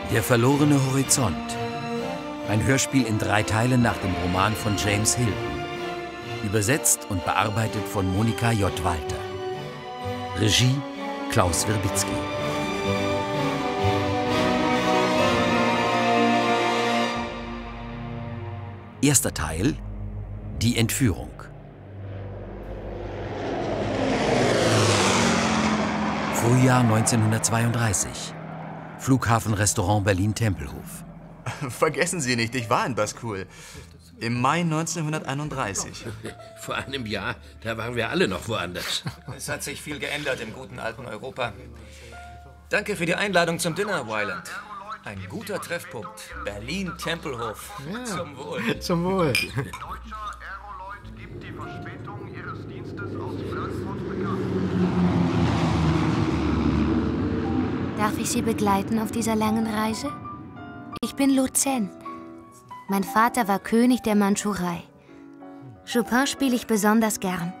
Der verlorene Horizont. Ein Hörspiel in 3 Teilen nach dem Roman von James Hilton. Übersetzt und bearbeitet von Monika J. Walter. Regie Klaus Werbitzky. Erster Teil: Die Entführung. Frühjahr 1932. Flughafenrestaurant Berlin-Tempelhof. Vergessen Sie nicht, ich war in Baskul. Im Mai 1931. Vor einem Jahr, da waren wir alle noch woanders. Es hat sich viel geändert im guten alten Europa. Danke für die Einladung zum Dinner, Weiland. Ein guter Treffpunkt. Berlin-Tempelhof. Ja, zum Wohl. Zum Wohl. Deutscher Aeroloid gibt die Verspätung Ihres Dienstes aus Frankfurt bekannt. Darf ich Sie begleiten auf dieser langen Reise? Ich bin Lu Zhen. Mein Vater war König der Mandschurei. Chopin spiele ich besonders gern.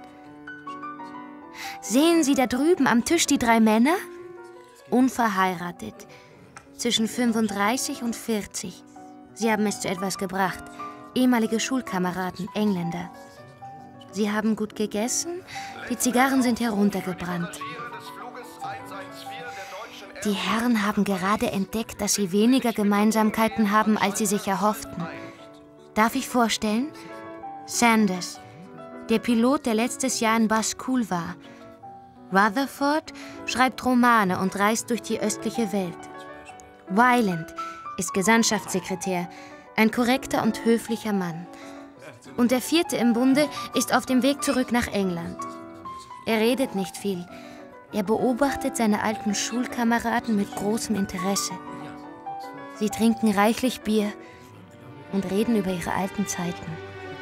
Sehen Sie da drüben am Tisch die 3 Männer? Unverheiratet. Zwischen 35 und 40. Sie haben es zu etwas gebracht. Ehemalige Schulkameraden, Engländer. Sie haben gut gegessen, die Zigarren sind heruntergebrannt. Die Herren haben gerade entdeckt, dass sie weniger Gemeinsamkeiten haben, als sie sich erhofften. Darf ich vorstellen? Sanders, der Pilot, der letztes Jahr in Baskul war. Rutherford schreibt Romane und reist durch die östliche Welt. Weiland ist Gesandtschaftssekretär, ein korrekter und höflicher Mann. Und der 4. im Bunde ist auf dem Weg zurück nach England. Er redet nicht viel. Er beobachtet seine alten Schulkameraden mit großem Interesse. Sie trinken reichlich Bier und reden über ihre alten Zeiten.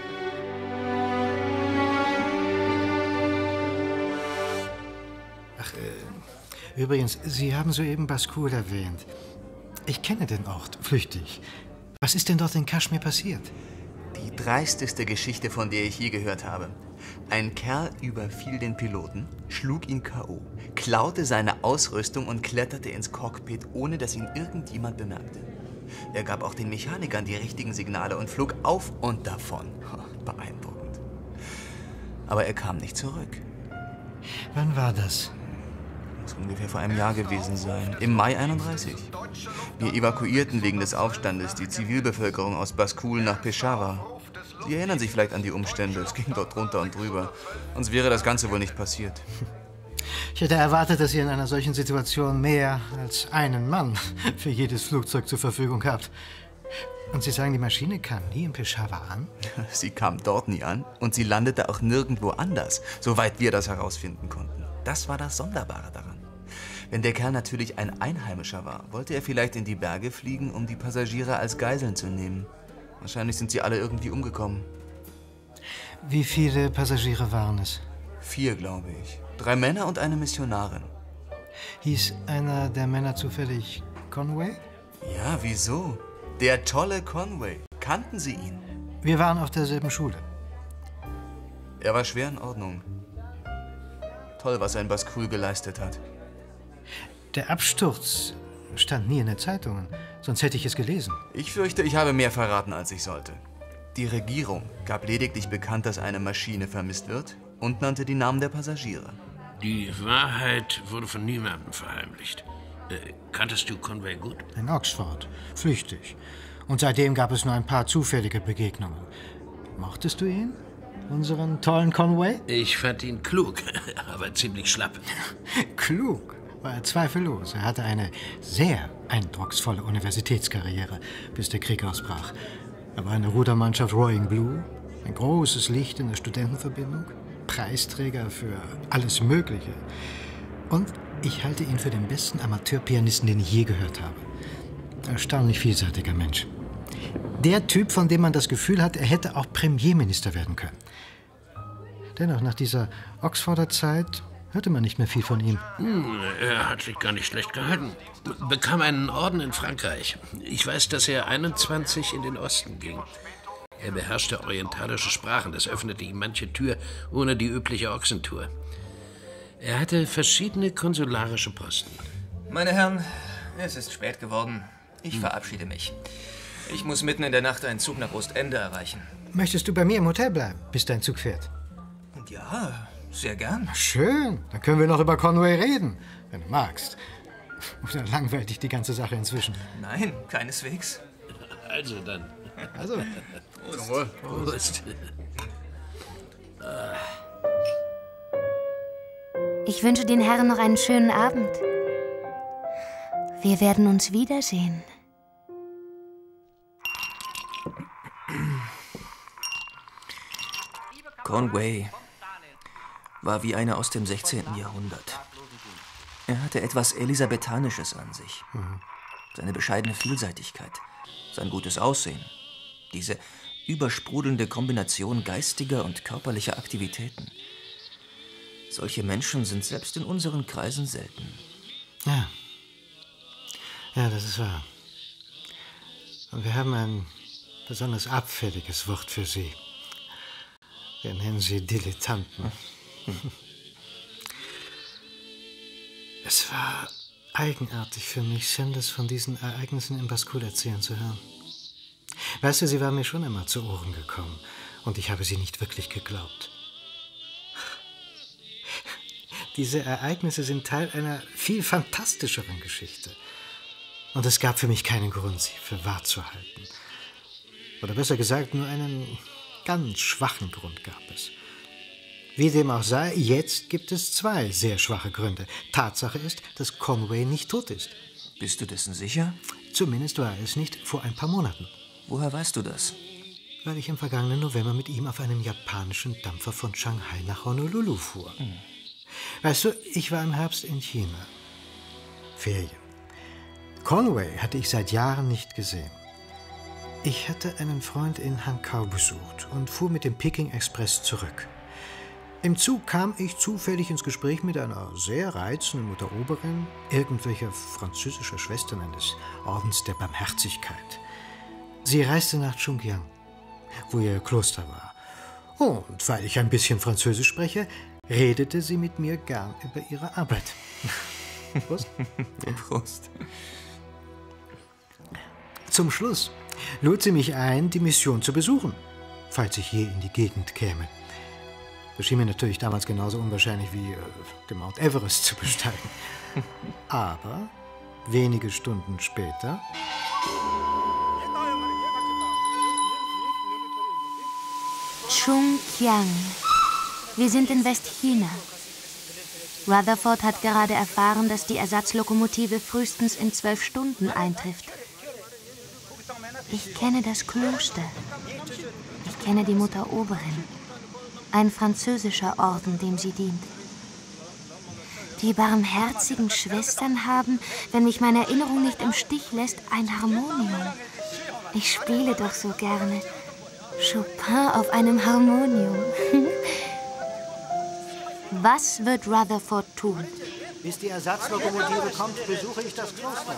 Ach, übrigens, Sie haben soeben Baskul erwähnt. Ich kenne den Ort flüchtig. Was ist denn dort in Kaschmir passiert? Die dreisteste Geschichte, von der ich je gehört habe. Ein Kerl überfiel den Piloten, schlug ihn K.O., klaute seine Ausrüstung und kletterte ins Cockpit, ohne dass ihn irgendjemand bemerkte. Er gab auch den Mechanikern die richtigen Signale und flog auf und davon. Beeindruckend. Aber er kam nicht zurück. Wann war das? Muss ungefähr vor einem Jahr gewesen sein. Im Mai 31. Wir evakuierten wegen des Aufstandes die Zivilbevölkerung aus Baskul nach Peshawar. Sie erinnern sich vielleicht an die Umstände. Es ging dort drunter und drüber. Uns wäre das Ganze wohl nicht passiert. Ich hätte erwartet, dass ihr in einer solchen Situation mehr als einen Mann für jedes Flugzeug zur Verfügung habt. Und Sie sagen, die Maschine kam nie in Peshawar an? Sie kam dort nie an und sie landete auch nirgendwo anders, soweit wir das herausfinden konnten. Das war das Sonderbare daran. Wenn der Kerl natürlich ein Einheimischer war, wollte er vielleicht in die Berge fliegen, um die Passagiere als Geiseln zu nehmen. Wahrscheinlich sind sie alle irgendwie umgekommen. Wie viele Passagiere waren es? 4, glaube ich. 3 Männer und eine Missionarin. Hieß einer der Männer zufällig Conway? Ja, wieso? Der tolle Conway. Kannten Sie ihn? Wir waren auf derselben Schule. Er war schwer in Ordnung. Toll, was er in Baskul geleistet hat. Der Absturz stand nie in den Zeitungen, sonst hätte ich es gelesen. Ich fürchte, ich habe mehr verraten, als ich sollte. Die Regierung gab lediglich bekannt, dass eine Maschine vermisst wird und nannte die Namen der Passagiere. Die Wahrheit wurde von niemandem verheimlicht. Kanntest du Conway gut? In Oxford, flüchtig. Und seitdem gab es nur ein paar zufällige Begegnungen. Mochtest du ihn? Unseren tollen Conway? Ich fand ihn klug, aber ziemlich schlapp. Klug war er zweifellos. Er hatte eine sehr eindrucksvolle Universitätskarriere, bis der Krieg ausbrach. Er war in der Rudermannschaft Rowing Blue, ein großes Licht in der Studentenverbindung, Preisträger für alles Mögliche. Und ich halte ihn für den besten Amateurpianisten, den ich je gehört habe. Erstaunlich vielseitiger Mensch. Der Typ, von dem man das Gefühl hat, er hätte auch Premierminister werden können. Dennoch, nach dieser Oxforder Zeit hörte man nicht mehr viel von ihm. Er hat sich gar nicht schlecht gehalten. Bekam einen Orden in Frankreich. Ich weiß, dass er 21 in den Osten ging. Er beherrschte orientalische Sprachen. Das öffnete ihm manche Tür ohne die übliche Ochsentour. Er hatte verschiedene konsularische Posten. Meine Herren, es ist spät geworden. Ich verabschiede mich. Ich muss mitten in der Nacht einen Zug nach Ostende erreichen. Möchtest du bei mir im Hotel bleiben, bis dein Zug fährt? Ja, sehr gern. Schön, dann können wir noch über Conway reden, wenn du magst. Oder langweilt dich die ganze Sache inzwischen? Nein, keineswegs. Also dann. Also, Prost. Ich wünsche den Herren noch einen schönen Abend. Wir werden uns wiedersehen. Conway war wie einer aus dem 16. Jahrhundert. Er hatte etwas Elisabethanisches an sich. Seine bescheidene Vielseitigkeit, sein gutes Aussehen, diese übersprudelnde Kombination geistiger und körperlicher Aktivitäten. Solche Menschen sind selbst in unseren Kreisen selten. ja. Ja, das ist wahr. Und wir haben ein besonders abfälliges Wort für sie. Wir nennen sie Dilettanten. Es war eigenartig für mich, Sanders von diesen Ereignissen in Baskul erzählen zu hören. Weißt du, sie war mir schon immer zu Ohren gekommen und ich habe sie nicht wirklich geglaubt. Diese Ereignisse sind Teil einer viel fantastischeren Geschichte. Und es gab für mich keinen Grund, sie für wahr zu halten. Oder besser gesagt, nur einen ganz schwachen Grund gab es. Wie dem auch sei, jetzt gibt es 2 sehr schwache Gründe. Tatsache ist, dass Conway nicht tot ist. Bist du dessen sicher? Zumindest war er es nicht vor ein paar Monaten. Woher weißt du das? Weil ich im vergangenen November mit ihm auf einem japanischen Dampfer von Shanghai nach Honolulu fuhr. Weißt du, ich war im Herbst in China. Ferien. Conway hatte ich seit Jahren nicht gesehen. Ich hatte einen Freund in Hankow besucht und fuhr mit dem Peking Express zurück. Im Zug kam ich zufällig ins Gespräch mit einer sehr reizenden Mutter Oberin, irgendwelcher französischer Schwestern eines Ordens der Barmherzigkeit. Sie reiste nach Chungjiang, wo ihr Kloster war. Und weil ich ein bisschen Französisch spreche, redete sie mit mir gern über ihre Arbeit. Prost. Prost. Zum Schluss lud sie mich ein, die Mission zu besuchen, falls ich je in die Gegend käme. Das schien mir natürlich damals genauso unwahrscheinlich wie den Mount Everest zu besteigen. Aber wenige Stunden später... Chungjiang. Wir sind in Westchina. Rutherford hat gerade erfahren, dass die Ersatzlokomotive frühestens in 12 Stunden eintrifft. Ich kenne das Kloster. Ich kenne die Mutter Oberin. Ein französischer Orden, dem sie dient. Die barmherzigen Schwestern haben, wenn mich meine Erinnerung nicht im Stich lässt, ein Harmonium. Ich spiele doch so gerne. Chopin auf einem Harmonium. Was wird Rutherford tun? Bis die Ersatzlokomotive kommt, besuche ich das Kloster.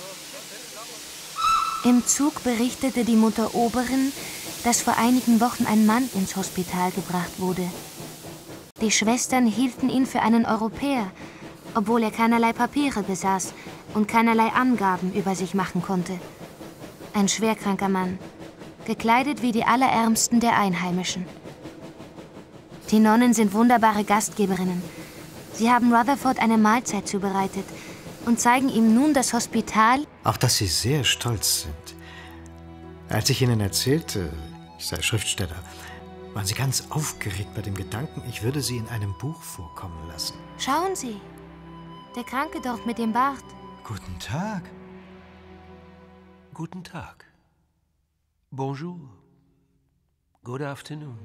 Im Zug berichtete die Mutter Oberin, dass vor einigen Wochen ein Mann ins Hospital gebracht wurde. Die Schwestern hielten ihn für einen Europäer, obwohl er keinerlei Papiere besaß und keinerlei Angaben über sich machen konnte. Ein schwerkranker Mann, gekleidet wie die Allerärmsten der Einheimischen. Die Nonnen sind wunderbare Gastgeberinnen. Sie haben Rutherford eine Mahlzeit zubereitet und zeigen ihm nun das Hospital. Auch dass sie sehr stolz sind. Als ich ihnen erzählte, ich sei Schriftsteller, waren sie ganz aufgeregt bei dem Gedanken, ich würde sie in einem Buch vorkommen lassen. Schauen Sie, der Kranke dort mit dem Bart. Guten Tag. Guten Tag. Bonjour. Good afternoon.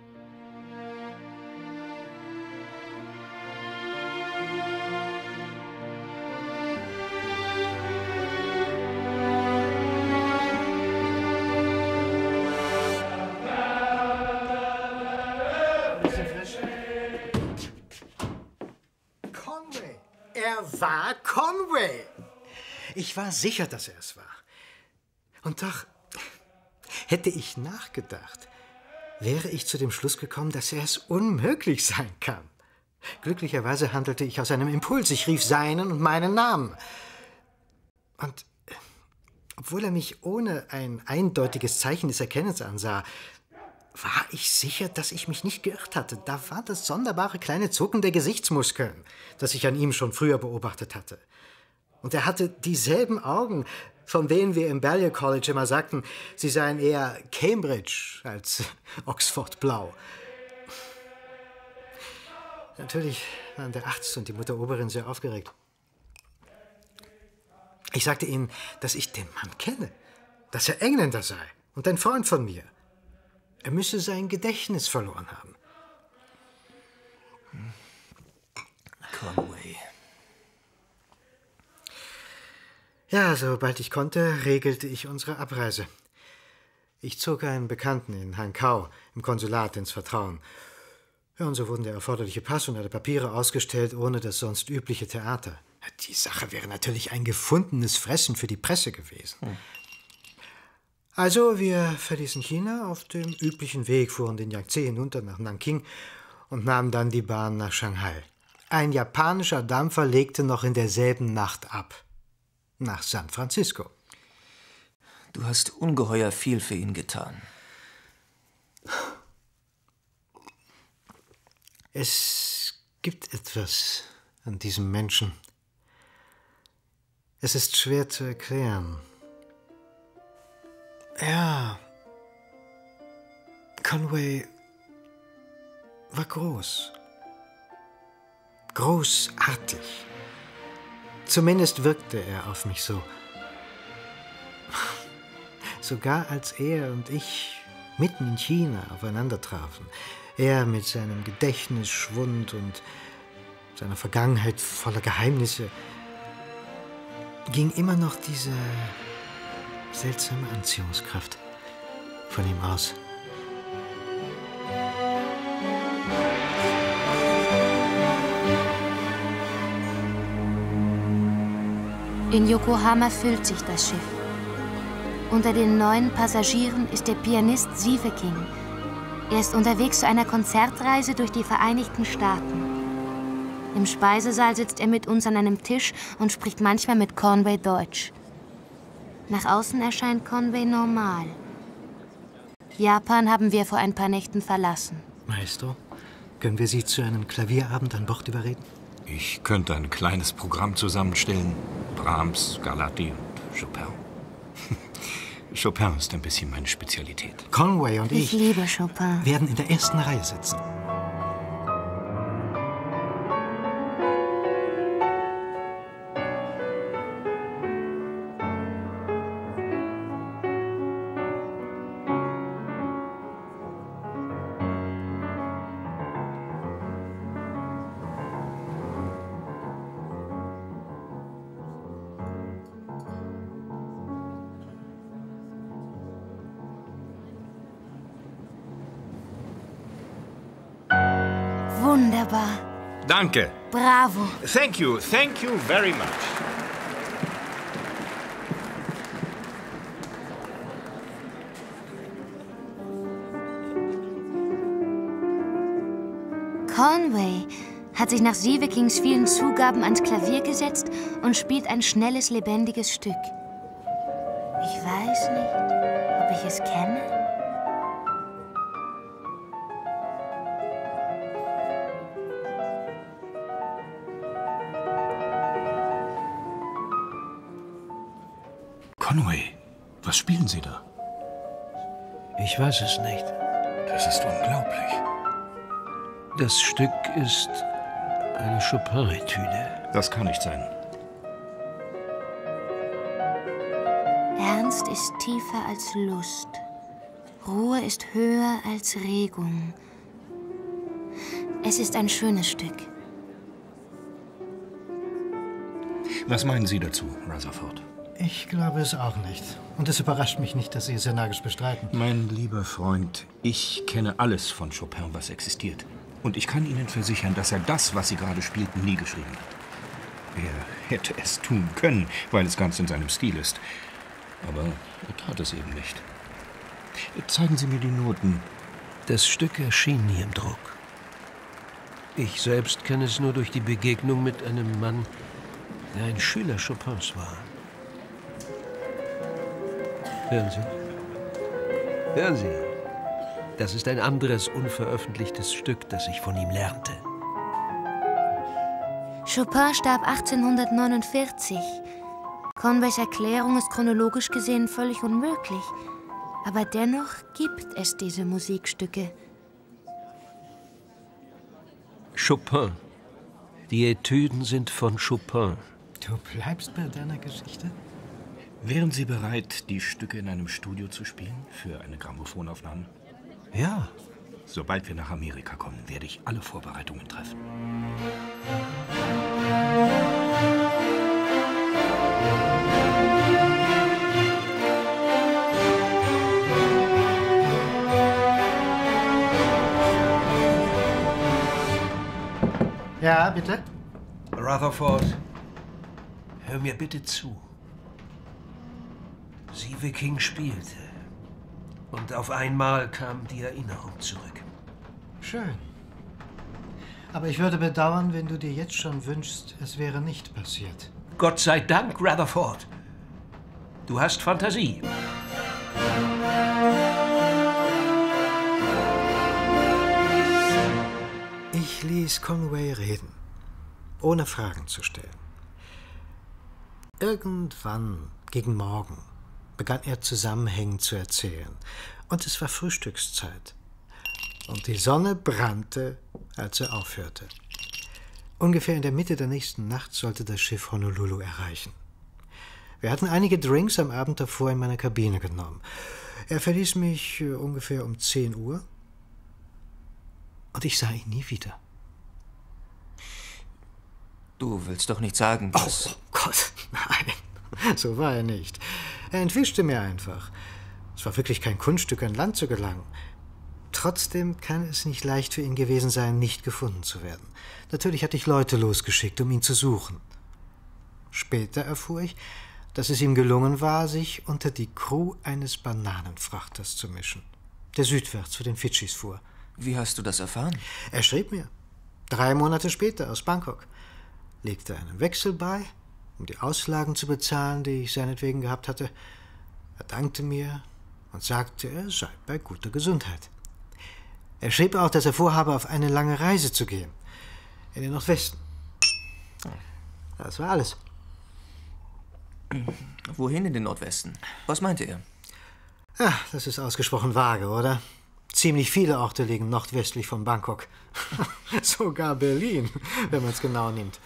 Conway. Er war Conway. Ich war sicher, dass er es war. Und doch, hätte ich nachgedacht, wäre ich zu dem Schluss gekommen, dass er es unmöglich sein kann. Glücklicherweise handelte ich aus einem Impuls. Ich rief seinen und meinen Namen. Und Obwohl er mich ohne ein eindeutiges Zeichen des Erkennens ansah, war ich sicher, dass ich mich nicht geirrt hatte. Da war das sonderbare kleine Zucken der Gesichtsmuskeln, das ich an ihm schon früher beobachtet hatte. Und er hatte dieselben Augen, von denen wir im Balliol College immer sagten, sie seien eher Cambridge als Oxford blau. Natürlich waren der Arzt und die Mutter Oberin sehr aufgeregt. Ich sagte ihnen, dass ich den Mann kenne, dass er Engländer sei und ein Freund von mir. Er müsse sein Gedächtnis verloren haben. Conway. Ja, sobald ich konnte, regelte ich unsere Abreise. Ich zog einen Bekannten in Hankow im Konsulat ins Vertrauen. Ja, und so wurden der erforderliche Pass und alle Papiere ausgestellt, ohne das sonst übliche Theater. Die Sache wäre natürlich ein gefundenes Fressen für die Presse gewesen. Also, wir verließen China auf dem üblichen Weg, fuhren den Yangtze hinunter nach Nanking und nahmen dann die Bahn nach Shanghai. Ein japanischer Dampfer legte noch in derselben Nacht ab. Nach San Francisco. Du hast ungeheuer viel für ihn getan. Es gibt etwas an diesem Menschen. Es ist schwer zu erklären. Ja, Conway war groß. Großartig. Zumindest wirkte er auf mich so. Sogar als er und ich mitten in China aufeinander trafen. Er mit seinem Gedächtnisschwund und seiner Vergangenheit voller Geheimnisse, ging immer noch diese seltsame Anziehungskraft von ihm aus. In Yokohama füllt sich das Schiff. Unter den neuen Passagieren ist der Pianist Sieveking. Er ist unterwegs zu einer Konzertreise durch die Vereinigten Staaten. Im Speisesaal sitzt er mit uns an einem Tisch und spricht manchmal mit Conway Deutsch. Nach außen erscheint Conway normal. Japan haben wir vor ein paar Nächten verlassen. Maestro, können wir Sie zu einem Klavierabend an Bord überreden? Ich könnte ein kleines Programm zusammenstellen. Brahms, Scarlatti und Chopin. Chopin ist ein bisschen meine Spezialität. Conway und Ich liebe Chopin. werden in der ersten Reihe sitzen. Wunderbar. Danke. Bravo. Thank you very much. Conway hat sich nach Sievekings vielen Zugaben ans Klavier gesetzt und spielt ein schnelles, lebendiges Stück. Ich weiß nicht, ob ich es kenne. Conway, was spielen Sie da? Ich weiß es nicht. Das ist unglaublich. Das Stück ist eine Chopin-Etüde. Das kann nicht sein. Ernst ist tiefer als Lust. Ruhe ist höher als Regung. Es ist ein schönes Stück. Was meinen Sie dazu, Rutherford? Ich glaube es auch nicht. Und es überrascht mich nicht, dass Sie es energisch bestreiten. Mein lieber Freund, ich kenne alles von Chopin, was existiert. Und ich kann Ihnen versichern, dass er das, was Sie gerade spielten, nie geschrieben hat. Er hätte es tun können, weil es ganz in seinem Stil ist. Aber er tat es eben nicht. Zeigen Sie mir die Noten. Das Stück erschien nie im Druck. Ich selbst kenne es nur durch die Begegnung mit einem Mann, der ein Schüler Chopins war. Hören Sie. Hören Sie. Das ist ein anderes, unveröffentlichtes Stück, das ich von ihm lernte. Chopin starb 1849. Conways Erklärung ist chronologisch gesehen völlig unmöglich. Aber dennoch gibt es diese Musikstücke. Chopin. Die Etüden sind von Chopin. Du bleibst bei deiner Geschichte? Wären Sie bereit, die Stücke in einem Studio zu spielen für eine Grammophonaufnahme? Ja. Sobald wir nach Amerika kommen, werde ich alle Vorbereitungen treffen. Ja, bitte? Rutherford, hör mir bitte zu. Stephen King spielte. Und auf einmal kam die Erinnerung zurück. Schön. Aber ich würde bedauern, wenn du dir jetzt schon wünschst, es wäre nicht passiert. Gott sei Dank, Rutherford. Du hast Fantasie. Ich ließ Conway reden, ohne Fragen zu stellen. Irgendwann, gegen Morgen, begann er zusammenhängend zu erzählen. Und es war Frühstückszeit. Und die Sonne brannte, als er aufhörte. Ungefähr in der Mitte der nächsten Nacht sollte das Schiff Honolulu erreichen. Wir hatten einige Drinks am Abend davor in meiner Kabine genommen. Er verließ mich ungefähr um 10 Uhr. Und ich sah ihn nie wieder. Du willst doch nicht sagen, dass... Oh Gott, nein. So war er nicht. Er entwischte mir einfach. Es war wirklich kein Kunststück, an Land zu gelangen. Trotzdem kann es nicht leicht für ihn gewesen sein, nicht gefunden zu werden. Natürlich hatte ich Leute losgeschickt, um ihn zu suchen. Später erfuhr ich, dass es ihm gelungen war, sich unter die Crew eines Bananenfrachters zu mischen, der südwärts zu den Fidschis fuhr. Wie hast du das erfahren? Er schrieb mir. 3 Monate später aus Bangkok. Legte einen Wechsel bei, um die Auslagen zu bezahlen, die ich seinetwegen gehabt hatte. Er dankte mir und sagte, er sei bei guter Gesundheit. Er schrieb auch, dass er vorhabe, auf eine lange Reise zu gehen. In den Nordwesten. Das war alles. Wohin in den Nordwesten? Was meinte er? Ja, das ist ausgesprochen vage, oder? Ziemlich viele Orte liegen nordwestlich von Bangkok. Sogar Berlin, wenn man es genau nimmt.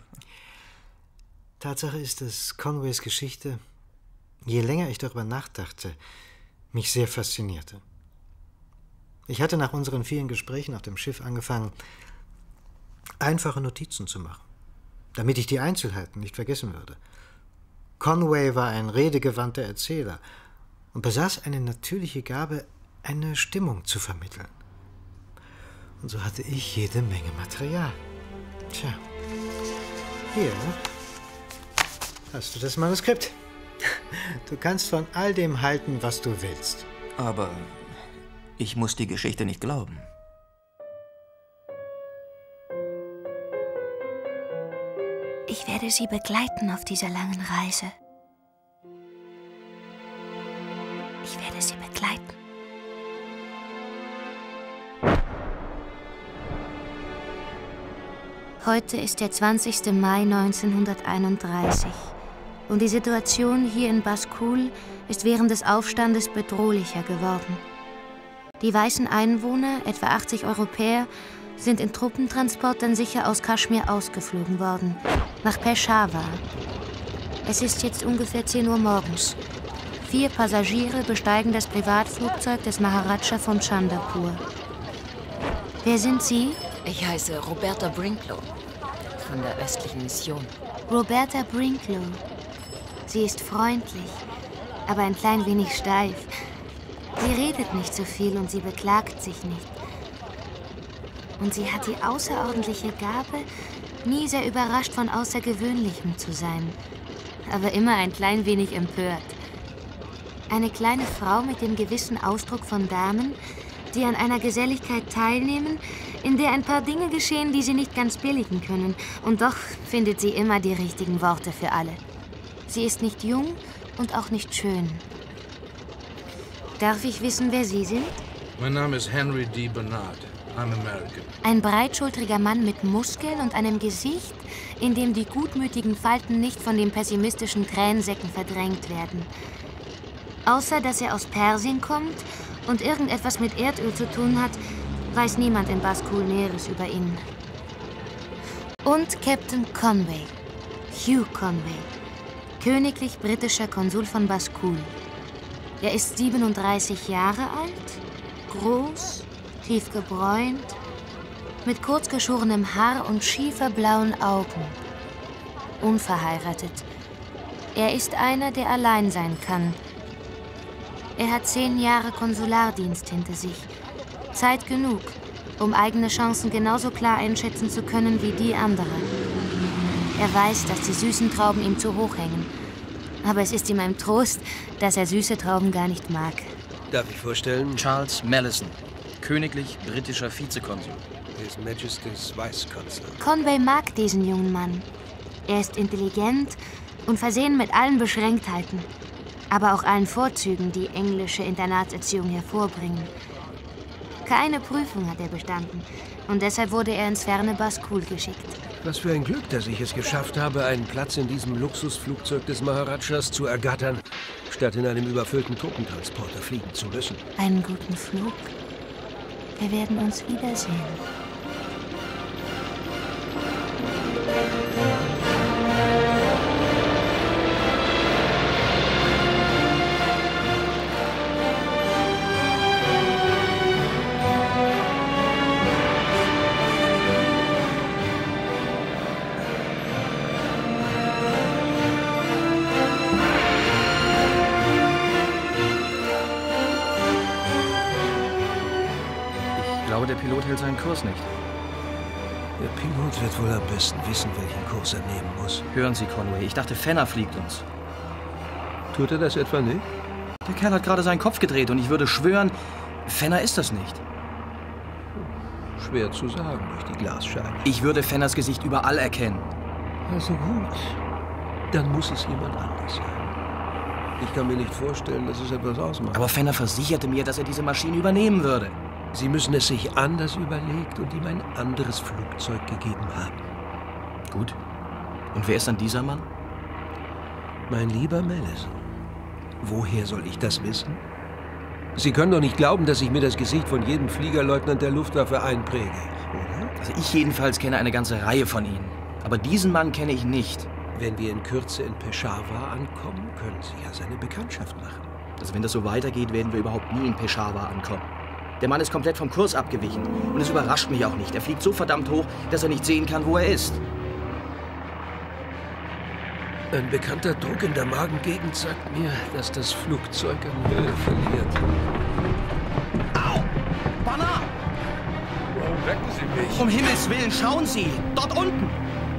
Tatsache ist, dass Conways Geschichte, je länger ich darüber nachdachte, mich sehr faszinierte. Ich hatte nach unseren vielen Gesprächen auf dem Schiff angefangen, einfache Notizen zu machen, damit ich die Einzelheiten nicht vergessen würde. Conway war ein redegewandter Erzähler und besaß eine natürliche Gabe, eine Stimmung zu vermitteln. Und so hatte ich jede Menge Material. Tja, hier hast du das Manuskript. Du kannst von all dem halten, was du willst. Aber ich muss die Geschichte nicht glauben. Ich werde Sie begleiten auf dieser langen Reise. Ich werde Sie begleiten. Heute ist der 20. Mai 1931 und die Situation hier in Baskul ist während des Aufstandes bedrohlicher geworden. Die weißen Einwohner, etwa 80 Europäer, sind in Truppentransportern sicher aus Kaschmir ausgeflogen worden, nach Peshawar. Es ist jetzt ungefähr 10 Uhr morgens. 4 Passagiere besteigen das Privatflugzeug des Maharaja von Chandrapur. Wer sind Sie? Ich heiße Roberta Brinklow von der östlichen Mission. Roberta Brinklow. Sie ist freundlich, aber ein klein wenig steif. Sie redet nicht so viel und sie beklagt sich nicht. Und sie hat die außerordentliche Gabe, nie sehr überrascht von Außergewöhnlichem zu sein, aber immer ein klein wenig empört. Eine kleine Frau mit dem gewissen Ausdruck von Damen, die an einer Geselligkeit teilnehmen, in der ein paar Dinge geschehen, die sie nicht ganz billigen können. Und doch findet sie immer die richtigen Worte für alle. Sie ist nicht jung und auch nicht schön. Darf ich wissen, wer Sie sind? Mein Name ist Henry D. Bernard. I'm American. Ein breitschultriger Mann mit Muskeln und einem Gesicht, in dem die gutmütigen Falten nicht von den pessimistischen Tränensäcken verdrängt werden. Außer dass er aus Persien kommt und irgendetwas mit Erdöl zu tun hat, weiß niemand in Baskul Näheres über ihn. Und Captain Conway, Hugh Conway, königlich britischer Konsul von Baskul. Er ist 37 Jahre alt, groß, tief gebräunt, mit kurz geschorenem Haar und schieferblauen Augen. Unverheiratet. Er ist einer, der allein sein kann. Er hat 10 Jahre Konsulardienst hinter sich. Zeit genug, um eigene Chancen genauso klar einschätzen zu können wie die anderer. Er weiß, dass die süßen Trauben ihm zu hoch hängen. Aber es ist ihm ein Trost, dass er süße Trauben gar nicht mag. Darf ich vorstellen? Charles Mallison, königlich britischer Vizekonsul. His Majesty's Vice-Consul. Conway mag diesen jungen Mann. Er ist intelligent und versehen mit allen Beschränktheiten, aber auch allen Vorzügen, die englische Internatserziehung hervorbringen. Keine Prüfung hat er bestanden und deshalb wurde er ins ferne Baskul geschickt. Was für ein Glück, dass ich es geschafft habe, einen Platz in diesem Luxusflugzeug des Maharajas zu ergattern, statt in einem überfüllten Truppentransporter fliegen zu müssen. Einen guten Flug. Wir werden uns wiedersehen. Der Pilot hält seinen Kurs nicht. Der Pilot wird wohl am besten wissen, welchen Kurs er nehmen muss. Hören Sie, Conway, ich dachte, Fenner fliegt uns. Tut er das etwa nicht? Der Kerl hat gerade seinen Kopf gedreht und ich würde schwören, Fenner ist das nicht. Schwer zu sagen durch die Glasscheibe. Ich würde Fenners Gesicht überall erkennen. Also gut, dann muss es jemand anders sein. Ich kann mir nicht vorstellen, dass es etwas ausmacht. Aber Fenner versicherte mir, dass er diese Maschine übernehmen würde. Sie müssen es sich anders überlegt und ihm ein anderes Flugzeug gegeben haben. Gut. Und wer ist dann dieser Mann? Mein lieber Mallison, woher soll ich das wissen? Sie können doch nicht glauben, dass ich mir das Gesicht von jedem Fliegerleutnant der Luftwaffe einpräge, oder? Also ich jedenfalls kenne eine ganze Reihe von ihnen. Aber diesen Mann kenne ich nicht. Wenn wir in Kürze in Peshawar ankommen, können Sie ja seine Bekanntschaft machen. Also wenn das so weitergeht, werden wir überhaupt nie in Peshawar ankommen. Der Mann ist komplett vom Kurs abgewichen. Und es überrascht mich auch nicht. Er fliegt so verdammt hoch, dass er nicht sehen kann, wo er ist. Ein bekannter Druck in der Magengegend sagt mir, dass das Flugzeug an Höhe verliert. Au! Banner! Warum wecken Sie mich? Um Himmels Willen, schauen Sie! Dort unten!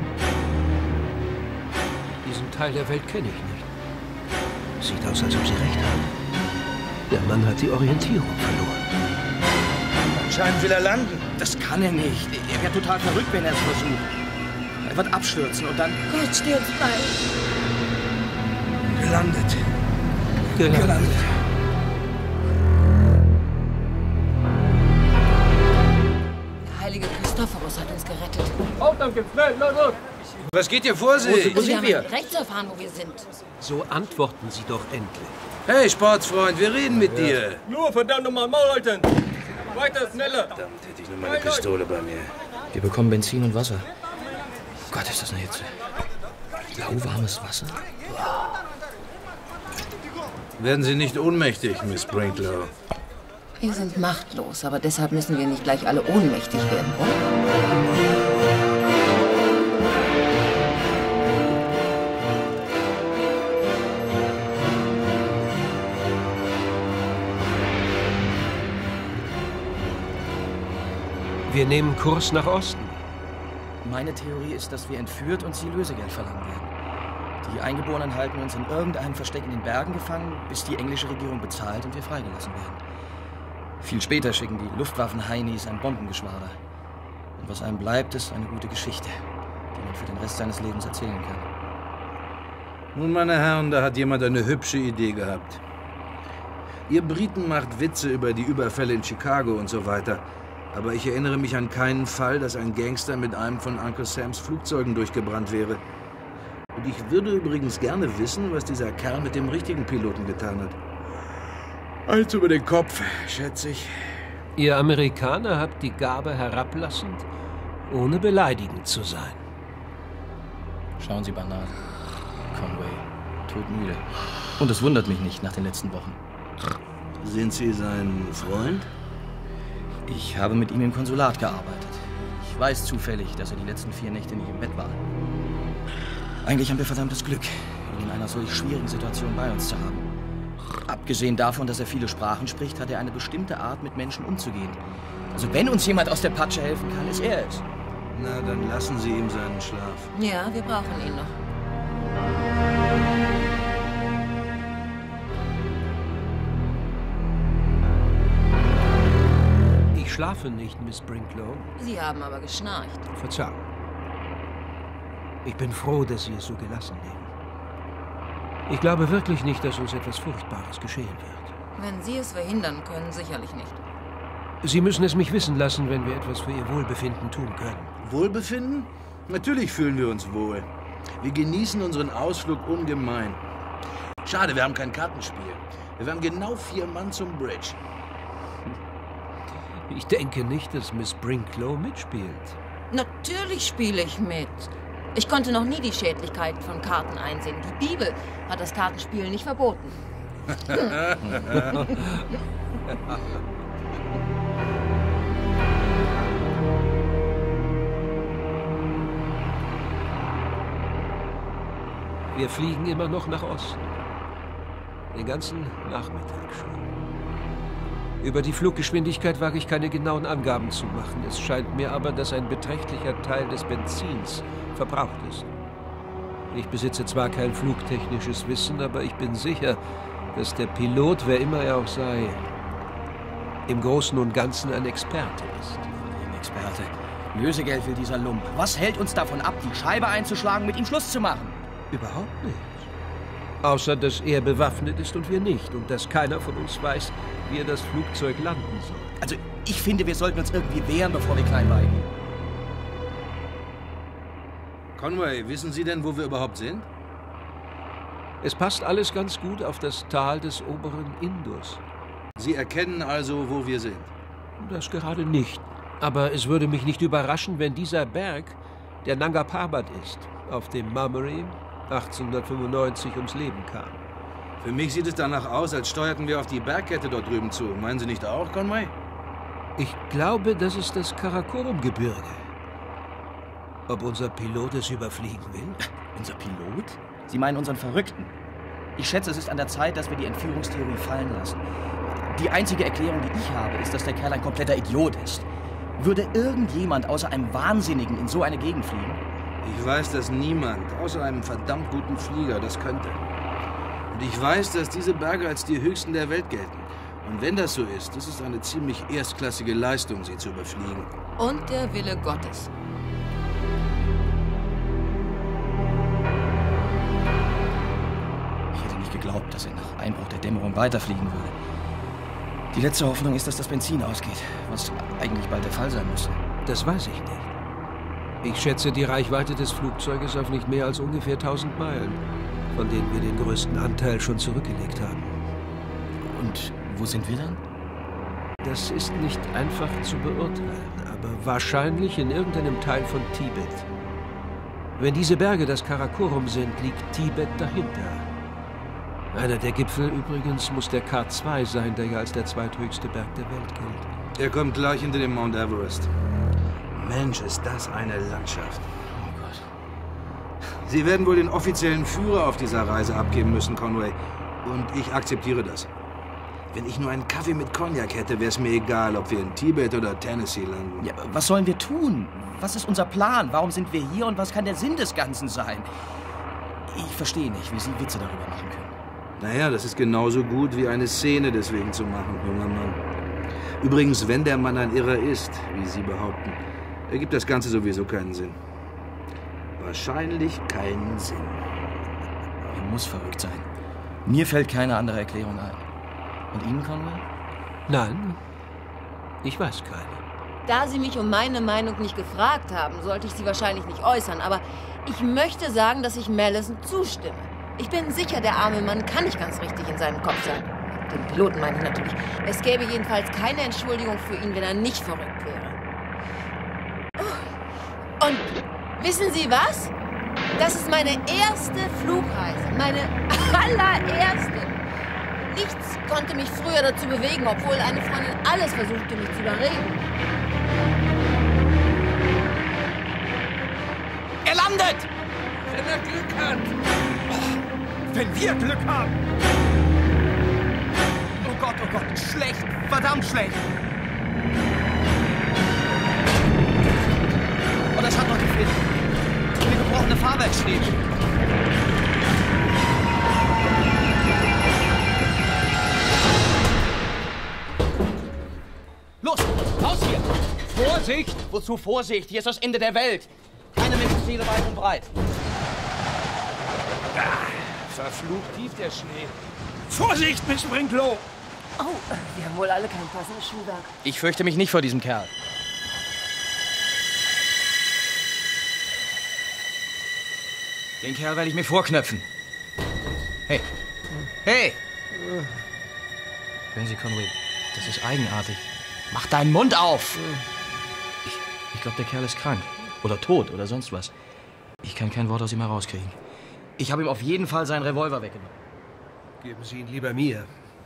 Diesen Teil der Welt kenne ich nicht. Sieht aus, als ob Sie recht haben. Der Mann hat die Orientierung verloren. Anscheinend will er landen. Das kann er nicht. Er wird total verrückt, wenn er es versucht. Er wird abstürzen und dann... Gott, steh uns bei. Gelandet. Gelandet. Der heilige Christophorus hat uns gerettet. Auf, danke, schnell, los! Was geht hier vor sich? Wo sind wir? Recht zu erfahren, wo wir sind. So antworten Sie doch endlich. Hey, Sportsfreund, wir reden mit dir. Nur verdammt nochmal Maul halten! Weiter, schneller! Verdammt, hätte ich nur meine Pistole bei mir. Wir bekommen Benzin und Wasser. Gott, ist das eine Hitze. Lauwarmes Wasser? Werden Sie nicht ohnmächtig, Miss Brinklow? Wir sind machtlos, aber deshalb müssen wir nicht gleich alle ohnmächtig werden, oder? Wir nehmen Kurs nach Osten. Meine Theorie ist, dass wir entführt und sie Lösegeld verlangen werden. Die Eingeborenen halten uns in irgendeinem Versteck in den Bergen gefangen, bis die englische Regierung bezahlt und wir freigelassen werden. Viel später schicken die Luftwaffen-Heinis ein Bombengeschwader. Und was einem bleibt, ist eine gute Geschichte, die man für den Rest seines Lebens erzählen kann. Nun, meine Herren, da hat jemand eine hübsche Idee gehabt. Ihr Briten macht Witze über die Überfälle in Chicago und so weiter. Aber ich erinnere mich an keinen Fall, dass ein Gangster mit einem von Uncle Sams Flugzeugen durchgebrannt wäre. Und ich würde übrigens gerne wissen, was dieser Kerl mit dem richtigen Piloten getan hat. Eins über den Kopf, schätze ich. Ihr Amerikaner habt die Gabe, herablassend, ohne beleidigend zu sein. Schauen Sie, Bernard. Conway, todmüde. Und es wundert mich nicht nach den letzten Wochen. Sind Sie sein Freund? Ich habe mit ihm im Konsulat gearbeitet. Ich weiß zufällig, dass er die letzten 4 Nächte nicht im Bett war. Eigentlich haben wir verdammtes Glück, ihn in einer solch schwierigen Situation bei uns zu haben. Abgesehen davon, dass er viele Sprachen spricht, hat er eine bestimmte Art, mit Menschen umzugehen. Also wenn uns jemand aus der Patsche helfen kann, ist er es. Na, dann lassen Sie ihm seinen Schlaf. Ja, wir brauchen ihn noch. Ich schlafe nicht, Miss Brinklow. Sie haben aber geschnarcht. Verzeihung. Ich bin froh, dass Sie es so gelassen nehmen. Ich glaube wirklich nicht, dass uns etwas Furchtbares geschehen wird. Wenn Sie es verhindern können, sicherlich nicht. Sie müssen es mich wissen lassen, wenn wir etwas für Ihr Wohlbefinden tun können. Wohlbefinden? Natürlich fühlen wir uns wohl. Wir genießen unseren Ausflug ungemein. Schade, wir haben kein Kartenspiel. Wir haben genau 4 Mann zum Bridge. Ich denke nicht, dass Miss Brinklow mitspielt. Natürlich spiele ich mit. Ich konnte noch nie die Schädlichkeiten von Karten einsehen. Die Bibel hat das Kartenspiel nicht verboten. Wir fliegen immer noch nach Osten. Den ganzen Nachmittag schon. Über die Fluggeschwindigkeit wage ich keine genauen Angaben zu machen. Es scheint mir aber, dass ein beträchtlicher Teil des Benzins verbraucht ist. Ich besitze zwar kein flugtechnisches Wissen, aber ich bin sicher, dass der Pilot, wer immer er auch sei, im Großen und Ganzen ein Experte ist. Ein Experte. Lösegeld will dieser Lump. Was hält uns davon ab, die Scheibe einzuschlagen, mit ihm Schluss zu machen? Überhaupt nicht. Außer, dass er bewaffnet ist und wir nicht. Und dass keiner von uns weiß, wie er das Flugzeug landen soll. Also, ich finde, wir sollten uns irgendwie wehren, bevor wir klein beigehen. Conway, wissen Sie denn, wo wir überhaupt sind? Es passt alles ganz gut auf das Tal des oberen Indus. Sie erkennen also, wo wir sind? Das gerade nicht. Aber es würde mich nicht überraschen, wenn dieser Berg der Nanga Parbat ist, auf dem Mummery 1895 ums Leben kam. Für mich sieht es danach aus, als steuerten wir auf die Bergkette dort drüben zu. Meinen Sie nicht auch, Conway? Ich glaube, das ist das Karakorum-Gebirge. Ob unser Pilot es überfliegen will? Unser Pilot? Sie meinen unseren Verrückten? Ich schätze, es ist an der Zeit, dass wir die Entführungstheorie fallen lassen. Die einzige Erklärung, die ich habe, ist, dass der Kerl ein kompletter Idiot ist. Würde irgendjemand außer einem Wahnsinnigen in so eine Gegend fliegen? Ich weiß, dass niemand, außer einem verdammt guten Flieger, das könnte. Und ich weiß, dass diese Berge als die höchsten der Welt gelten. Und wenn das so ist, ist es eine ziemlich erstklassige Leistung, sie zu überfliegen. Und der Wille Gottes. Ich hätte nicht geglaubt, dass er nach Einbruch der Dämmerung weiterfliegen würde. Die letzte Hoffnung ist, dass das Benzin ausgeht, was eigentlich bald der Fall sein müsste. Das weiß ich nicht. Ich schätze die Reichweite des Flugzeuges auf nicht mehr als ungefähr 1000 Meilen, von denen wir den größten Anteil schon zurückgelegt haben. Und wo sind wir dann? Das ist nicht einfach zu beurteilen, aber wahrscheinlich in irgendeinem Teil von Tibet. Wenn diese Berge das Karakorum sind, liegt Tibet dahinter. Einer der Gipfel übrigens muss der K2 sein, der ja als der zweithöchste Berg der Welt gilt. Er kommt gleich hinter dem Mount Everest. Mensch, ist das eine Landschaft. Oh Gott. Sie werden wohl den offiziellen Führer auf dieser Reise abgeben müssen, Conway. Und ich akzeptiere das. Wenn ich nur einen Kaffee mit Cognac hätte, wäre es mir egal, ob wir in Tibet oder Tennessee landen. Ja, was sollen wir tun? Was ist unser Plan? Warum sind wir hier und was kann der Sinn des Ganzen sein? Ich verstehe nicht, wie Sie Witze darüber machen können. Naja, das ist genauso gut wie eine Szene deswegen zu machen, junger Mann. Übrigens, wenn der Mann ein Irrer ist, wie Sie behaupten, ergibt das Ganze sowieso keinen Sinn. Wahrscheinlich keinen Sinn. Er muss verrückt sein. Mir fällt keine andere Erklärung ein. Und Ihnen, Conway? Nein, ich weiß keine. Da Sie mich um meine Meinung nicht gefragt haben, sollte ich sie wahrscheinlich nicht äußern. Aber ich möchte sagen, dass ich Mallison zustimme. Ich bin sicher, der arme Mann kann nicht ganz richtig in seinem Kopf sein. Den Piloten meine ich natürlich. Es gäbe jedenfalls keine Entschuldigung für ihn, wenn er nicht verrückt wäre. Und wissen Sie was? Das ist meine erste Flugreise. Meine allererste. Nichts konnte mich früher dazu bewegen, obwohl eine Freundin alles versuchte, mich zu überreden. Er landet! Wenn er Glück hat! Wenn wir Glück haben! Oh Gott, schlecht, verdammt schlecht! Oh, das hat noch gefehlt. Eine gebrochene Fahrwerksschnee. Los, raus hier! Vorsicht! Wozu Vorsicht? Hier ist das Ende der Welt. Keine Menschenseele weit und breit. Verflucht tief der Schnee. Vorsicht, Miss Brinklow! Oh, wir haben wohl alle kein passendes Schuhwerk. Ich fürchte mich nicht vor diesem Kerl. Den Kerl werde ich mir vorknöpfen. Hey. Hey! Hören Sie, Conway, das ist eigenartig. Mach deinen Mund auf! Ich glaube, der Kerl ist krank. Oder tot oder sonst was. Ich kann kein Wort aus ihm herauskriegen. Ich habe ihm auf jeden Fall seinen Revolver weggenommen. Geben Sie ihn lieber mir.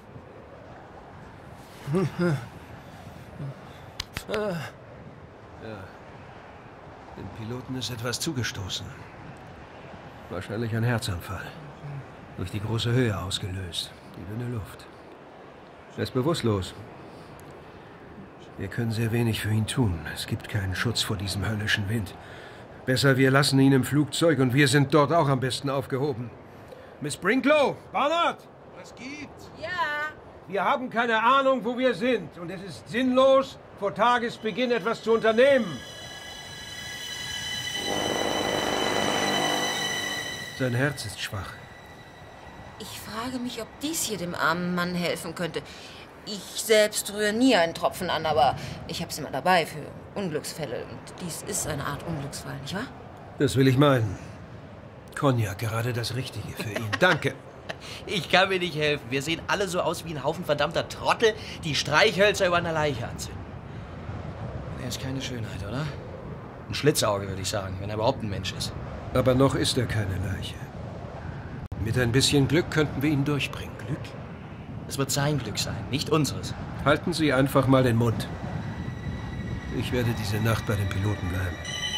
Ja. Dem Piloten ist etwas zugestoßen. Wahrscheinlich ein Herzanfall. Durch die große Höhe ausgelöst. Die dünne Luft. Er ist bewusstlos. Wir können sehr wenig für ihn tun. Es gibt keinen Schutz vor diesem höllischen Wind. Besser, wir lassen ihn im Flugzeug und wir sind dort auch am besten aufgehoben. Miss Brinklow! Barnard! Was gibt's? Ja. Wir haben keine Ahnung, wo wir sind. Und es ist sinnlos, vor Tagesbeginn etwas zu unternehmen. Sein Herz ist schwach. Ich frage mich, ob dies hier dem armen Mann helfen könnte. Ich selbst rühre nie einen Tropfen an, aber ich habe es immer dabei für Unglücksfälle. Und dies ist eine Art Unglücksfall, nicht wahr? Das will ich meinen. Cognac, gerade das Richtige für ihn. Danke. Ich kann mir nicht helfen. Wir sehen alle so aus wie ein Haufen verdammter Trottel, die Streichhölzer über einer Leiche anzünden. Er ist keine Schönheit, oder? Ein Schlitzauge, würde ich sagen, wenn er überhaupt ein Mensch ist. Aber noch ist er keine Leiche. Mit ein bisschen Glück könnten wir ihn durchbringen. Glück? Es wird sein Glück sein, nicht unseres. Halten Sie einfach mal den Mund. Ich werde diese Nacht bei den Piloten bleiben.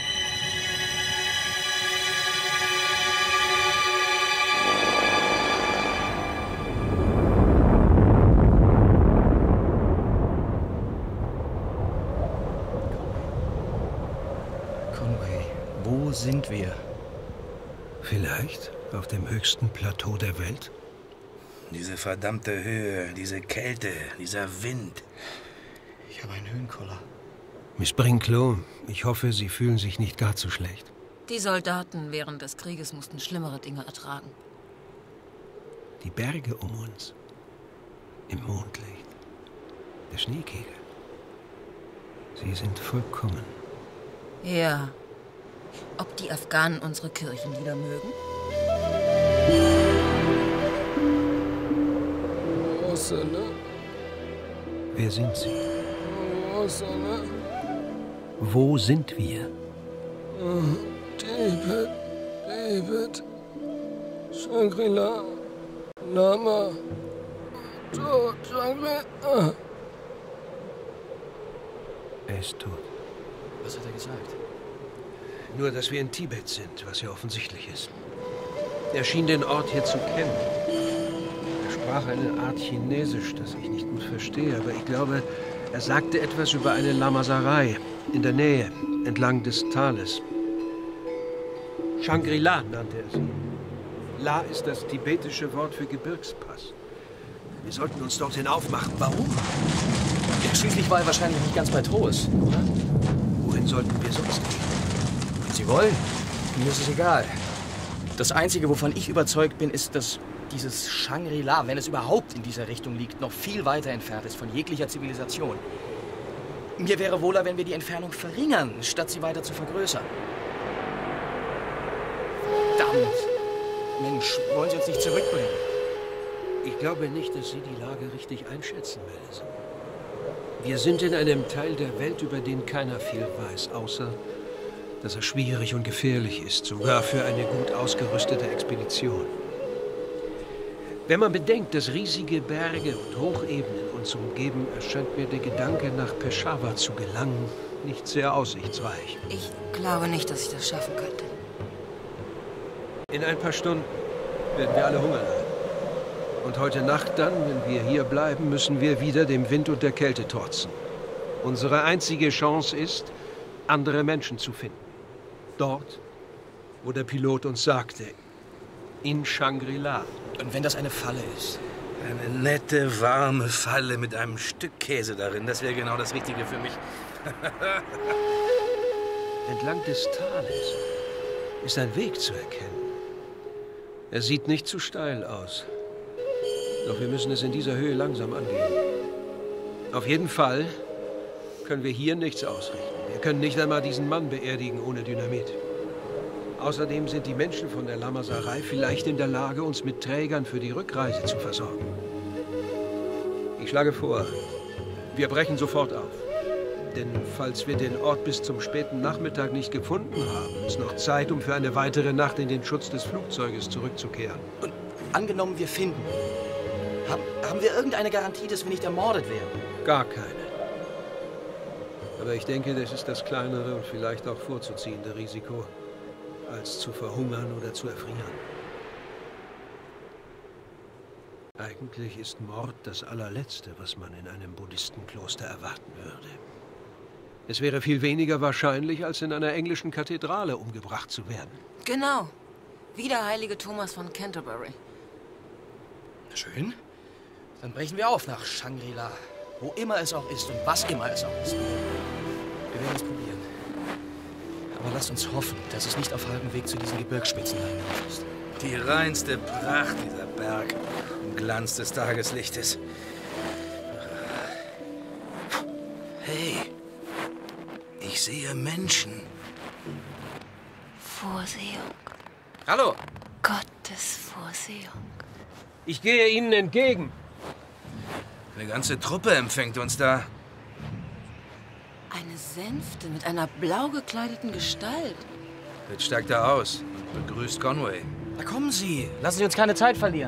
Conway, wo sind wir? Vielleicht auf dem höchsten Plateau der Welt? Diese verdammte Höhe, diese Kälte, dieser Wind. Ich habe einen Höhenkoller. Miss Brinklow, ich hoffe, Sie fühlen sich nicht gar zu schlecht. Die Soldaten während des Krieges mussten schlimmere Dinge ertragen. Die Berge um uns, im Mondlicht, der Schneekegel. Sie sind vollkommen. Ja. Ob die Afghanen unsere Kirchen wieder mögen? Wer sind Sie? Wo sind wir? David, Shangri-La, Lama, Shangri-La. Er ist tot. Was hat er gesagt? Nur, dass wir in Tibet sind, was ja offensichtlich ist. Er schien den Ort hier zu kennen. Er sprach eine Art Chinesisch, das ich nicht gut verstehe, aber ich glaube, er sagte etwas über eine Lamaserei in der Nähe, entlang des Tales. Shangri-La nannte er sie. La ist das tibetische Wort für Gebirgspass. Wir sollten uns dorthin aufmachen. Warum? Ja, schließlich war er wahrscheinlich nicht ganz bei Trost, oder? Wohin sollten wir sonst gehen? Wenn Sie wollen. Mir ist es egal. Das Einzige, wovon ich überzeugt bin, ist, dass dieses Shangri-La, wenn es überhaupt in dieser Richtung liegt, noch viel weiter entfernt ist von jeglicher Zivilisation. Mir wäre wohler, wenn wir die Entfernung verringern, statt sie weiter zu vergrößern. Verdammt! Mensch, wollen Sie uns nicht zurückbringen? Ich glaube nicht, dass Sie die Lage richtig einschätzen, Madison. Wir sind in einem Teil der Welt, über den keiner viel weiß, außer dass er schwierig und gefährlich ist, sogar für eine gut ausgerüstete Expedition. Wenn man bedenkt, dass riesige Berge und Hochebenen uns umgeben, erscheint mir der Gedanke, nach Peshawar zu gelangen, nicht sehr aussichtsreich. Ich glaube nicht, dass ich das schaffen könnte. In ein paar Stunden werden wir alle Hunger leiden. Und heute Nacht dann, wenn wir hier bleiben, müssen wir wieder dem Wind und der Kälte trotzen. Unsere einzige Chance ist, andere Menschen zu finden. Dort, wo der Pilot uns sagte, in Shangri-La. Und wenn das eine Falle ist? Eine nette, warme Falle mit einem Stück Käse darin, das wäre genau das Richtige für mich. Entlang des Tales ist ein Weg zu erkennen. Er sieht nicht zu steil aus. Doch wir müssen es in dieser Höhe langsam angehen. Auf jeden Fall können wir hier nichts ausrichten. Wir können nicht einmal diesen Mann beerdigen ohne Dynamit. Außerdem sind die Menschen von der Lamaserei vielleicht in der Lage, uns mit Trägern für die Rückreise zu versorgen. Ich schlage vor, wir brechen sofort auf. Denn falls wir den Ort bis zum späten Nachmittag nicht gefunden haben, ist noch Zeit, um für eine weitere Nacht in den Schutz des Flugzeuges zurückzukehren. Und angenommen, wir finden. Haben wir irgendeine Garantie, dass wir nicht ermordet werden? Gar keine. Aber ich denke, das ist das kleinere und vielleicht auch vorzuziehende Risiko, als zu verhungern oder zu erfrieren. Eigentlich ist Mord das allerletzte, was man in einem Buddhistenkloster erwarten würde. Es wäre viel weniger wahrscheinlich, als in einer englischen Kathedrale umgebracht zu werden. Genau. Wie der heilige Thomas von Canterbury. Schön. Dann brechen wir auf nach Shangri-La. Wo immer es auch ist und was immer es auch ist. Wir werden es probieren. Aber lasst uns hoffen, dass es nicht auf halbem Weg zu diesen Gebirgsspitzen hinauf ist. Die reinste Pracht, dieser Berg, im Glanz des Tageslichtes. Hey, ich sehe Menschen. Vorsehung. Hallo. Gottes Vorsehung. Ich gehe Ihnen entgegen. Eine ganze Truppe empfängt uns da. Eine Sänfte mit einer blau gekleideten Gestalt. Jetzt steigt er aus und begrüßt Conway. Da kommen Sie. Lassen Sie uns keine Zeit verlieren.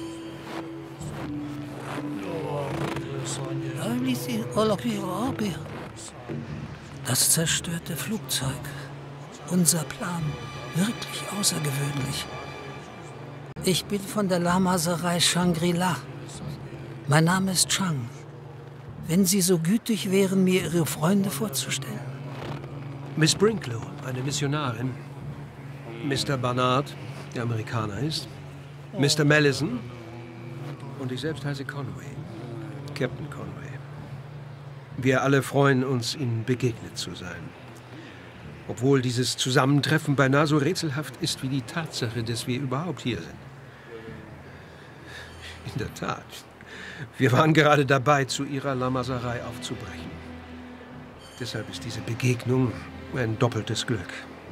Das zerstörte Flugzeug. Unser Plan. Wirklich außergewöhnlich. Ich bin von der Lamaserei Shangri-La. Mein Name ist Chang. Wenn Sie so gütig wären, mir Ihre Freunde vorzustellen. Miss Brinklow, eine Missionarin. Mr. Barnard, der Amerikaner ist. Mr. Madison. Und ich selbst heiße Conway. Captain Conway. Wir alle freuen uns, Ihnen begegnet zu sein. Obwohl dieses Zusammentreffen beinahe so rätselhaft ist wie die Tatsache, dass wir überhaupt hier sind. In der Tat. Wir waren gerade dabei, zu Ihrer Lamaserei aufzubrechen. Deshalb ist diese Begegnung ein doppeltes Glück.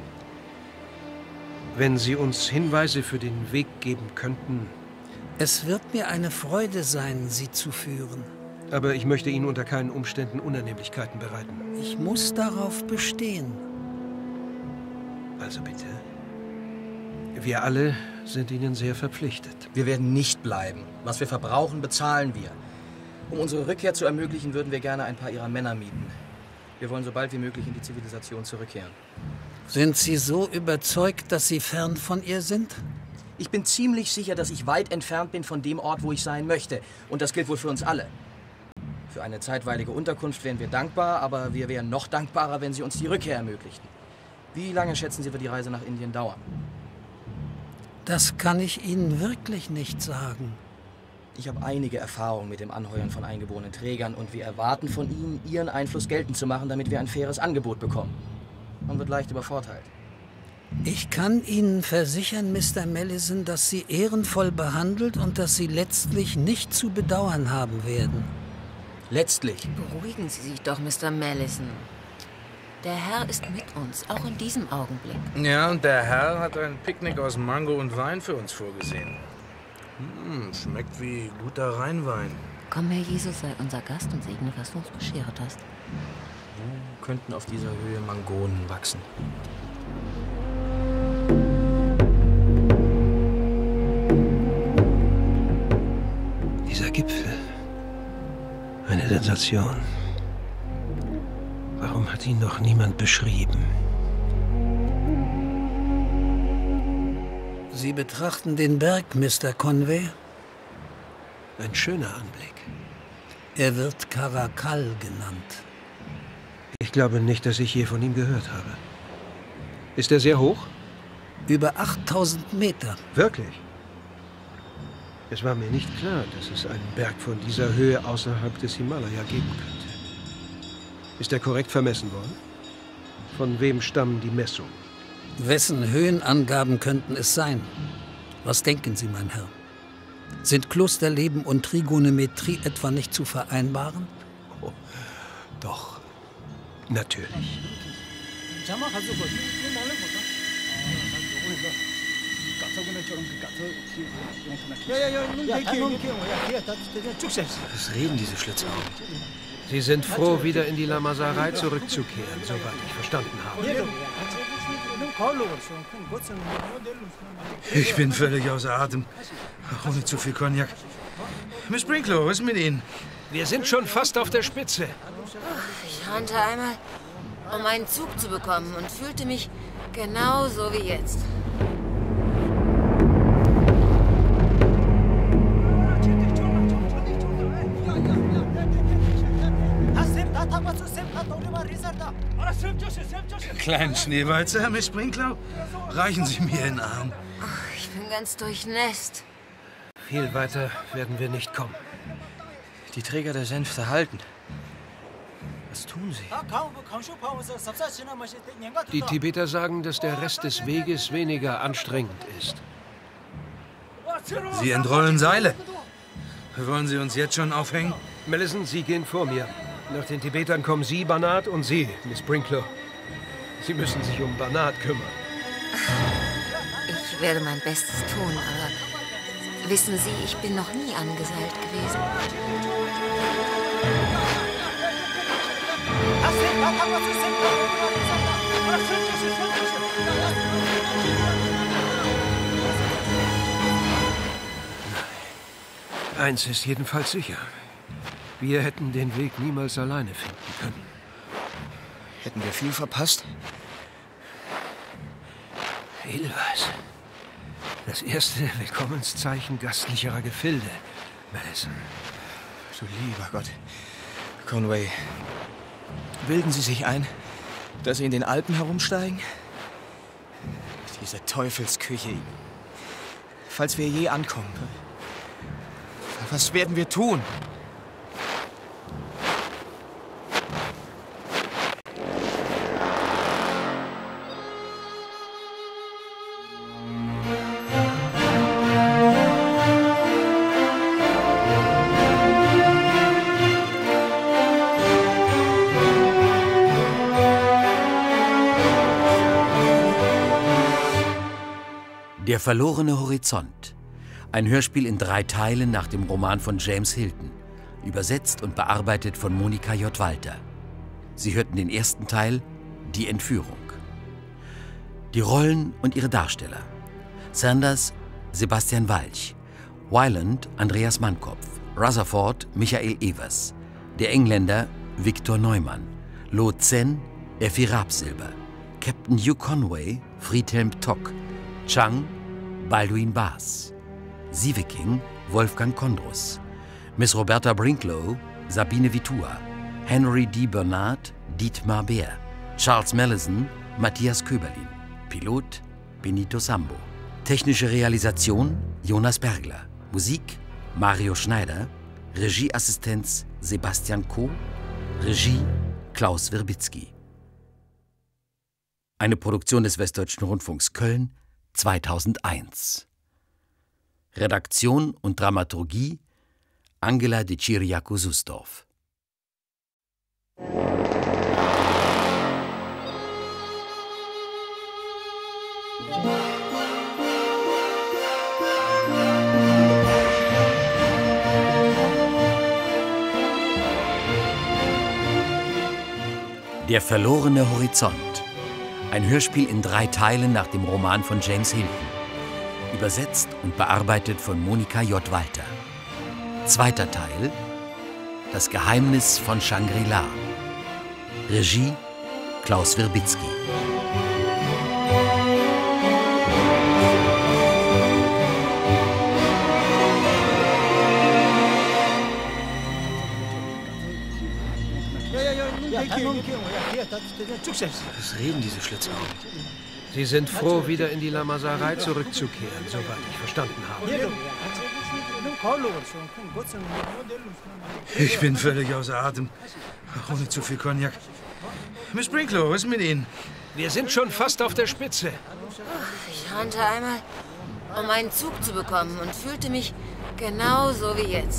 Wenn Sie uns Hinweise für den Weg geben könnten... Es wird mir eine Freude sein, Sie zu führen. Aber ich möchte Ihnen unter keinen Umständen Unannehmlichkeiten bereiten. Ich muss darauf bestehen. Also bitte. Wir alle sind Ihnen sehr verpflichtet. Wir werden nicht bleiben. Was wir verbrauchen, bezahlen wir. Um unsere Rückkehr zu ermöglichen, würden wir gerne ein paar Ihrer Männer mieten. Wir wollen so bald wie möglich in die Zivilisation zurückkehren. Sind Sie so überzeugt, dass Sie fern von ihr sind? Ich bin ziemlich sicher, dass ich weit entfernt bin von dem Ort, wo ich sein möchte. Und das gilt wohl für uns alle. Für eine zeitweilige Unterkunft wären wir dankbar, aber wir wären noch dankbarer, wenn Sie uns die Rückkehr ermöglichten. Wie lange schätzen Sie, wird die Reise nach Indien dauern? Das kann ich Ihnen wirklich nicht sagen. Ich habe einige Erfahrungen mit dem Anheuern von eingeborenen Trägern und wir erwarten von Ihnen, Ihren Einfluss geltend zu machen, damit wir ein faires Angebot bekommen. Man wird leicht übervorteilt. Ich kann Ihnen versichern, Mr. Mellison, dass Sie ehrenvoll behandelt und dass Sie letztlich nicht zu bedauern haben werden. Letztlich? Beruhigen Sie sich doch, Mr. Mellison. Der Herr ist mit uns, auch in diesem Augenblick. Ja, und der Herr hat ein Picknick aus Mango und Wein für uns vorgesehen. Schmeckt wie guter Rheinwein. Komm, Herr Jesus, sei unser Gast und segne, was du uns beschert hast. Wo könnten auf dieser Höhe Mangonen wachsen? Dieser Gipfel. Eine Sensation. Warum hat ihn noch niemand beschrieben? Sie betrachten den Berg, Mr. Conway? Ein schöner Anblick. Er wird Caracal genannt. Ich glaube nicht, dass ich je von ihm gehört habe. Ist er sehr hoch? Über 8000 Meter. Wirklich? Es war mir nicht klar, dass es einen Berg von dieser Höhe außerhalb des Himalaya geben könnte. Ist er korrekt vermessen worden? Von wem stammen die Messungen? Wessen Höhenangaben könnten es sein? Was denken Sie, mein Herr? Sind Klosterleben und Trigonometrie etwa nicht zu vereinbaren? Oh, doch, natürlich. Was reden diese Schlitzohren? Sie sind froh, wieder in die Lamazerei zurückzukehren, soweit ich verstanden habe. Ich bin völlig außer Atem. Ohne zu viel Cognac. Miss Sprinkler, was ist mit Ihnen? Wir sind schon fast auf der Spitze. Ich rannte einmal, um einen Zug zu bekommen und fühlte mich genauso wie jetzt. Kleinen Schneewalzer, Miss Sprinkler? Reichen Sie mir den Arm. Ich bin ganz durchnässt. Viel weiter werden wir nicht kommen. Die Träger der Sänfte halten. Was tun sie? Die Tibeter sagen, dass der Rest des Weges weniger anstrengend ist. Sie entrollen Seile. Wollen Sie uns jetzt schon aufhängen? Mellison, Sie gehen vor mir. Nach den Tibetern kommen Sie, Banat, und Sie, Miss Sprinkler. Sie müssen sich um Banat kümmern. Ich werde mein Bestes tun, aber wissen Sie, ich bin noch nie angeseilt gewesen. Eins ist jedenfalls sicher. Wir hätten den Weg niemals alleine finden können. Hätten wir viel verpasst? Edelweiß. Das erste Willkommenszeichen gastlicherer Gefilde, Mellison. Du lieber Gott. Conway, bilden Sie sich ein, dass Sie in den Alpen herumsteigen? Diese Teufelsküche. Falls wir je ankommen, was werden wir tun? Der verlorene Horizont. Ein Hörspiel in 3 Teilen nach dem Roman von James Hilton. Übersetzt und bearbeitet von Monika J. Walter. Sie hörten den ersten Teil, Die Entführung. Die Rollen und ihre Darsteller. Sanders, Sebastian Walch. Weiland, Andreas Mannkopf. Rutherford, Michael Evers. Der Engländer, Viktor Neumann. Lo Zen, Effi Rabsilber. Captain Hugh Conway, Friedhelm Tock. Chang, Balduin Baas. Sieveking, Wolfgang Kondrus. Miss Roberta Brinklow, Sabine Vitua. Henry D. Bernard, Dietmar Bär. Charles Mellison, Matthias Köberlin. Pilot, Benito Sambo. Technische Realisation, Jonas Bergler. Musik, Mario Schneider. Regieassistenz, Sebastian Koh. Regie, Klaus Wirbitzky. Eine Produktion des Westdeutschen Rundfunks Köln 2001. Redaktion und Dramaturgie Angela de Chiriaco-Susdorf. Der verlorene Horizont. Ein Hörspiel in 3 Teilen nach dem Roman von James Hilton. Übersetzt und bearbeitet von Monika J. Walter. 2. Teil: Das Geheimnis von Shangri-La. Regie Klaus Wirbitzky. Was reden diese Schlitzaugen? Sie sind froh, wieder in die Lamaserei zurückzukehren, soweit ich verstanden habe. Ich bin völlig außer Atem. Ach, ohne zu viel Cognac. Miss Sprinkler, was ist mit Ihnen? Wir sind schon fast auf der Spitze. Ich rannte einmal, um einen Zug zu bekommen und fühlte mich genauso wie jetzt.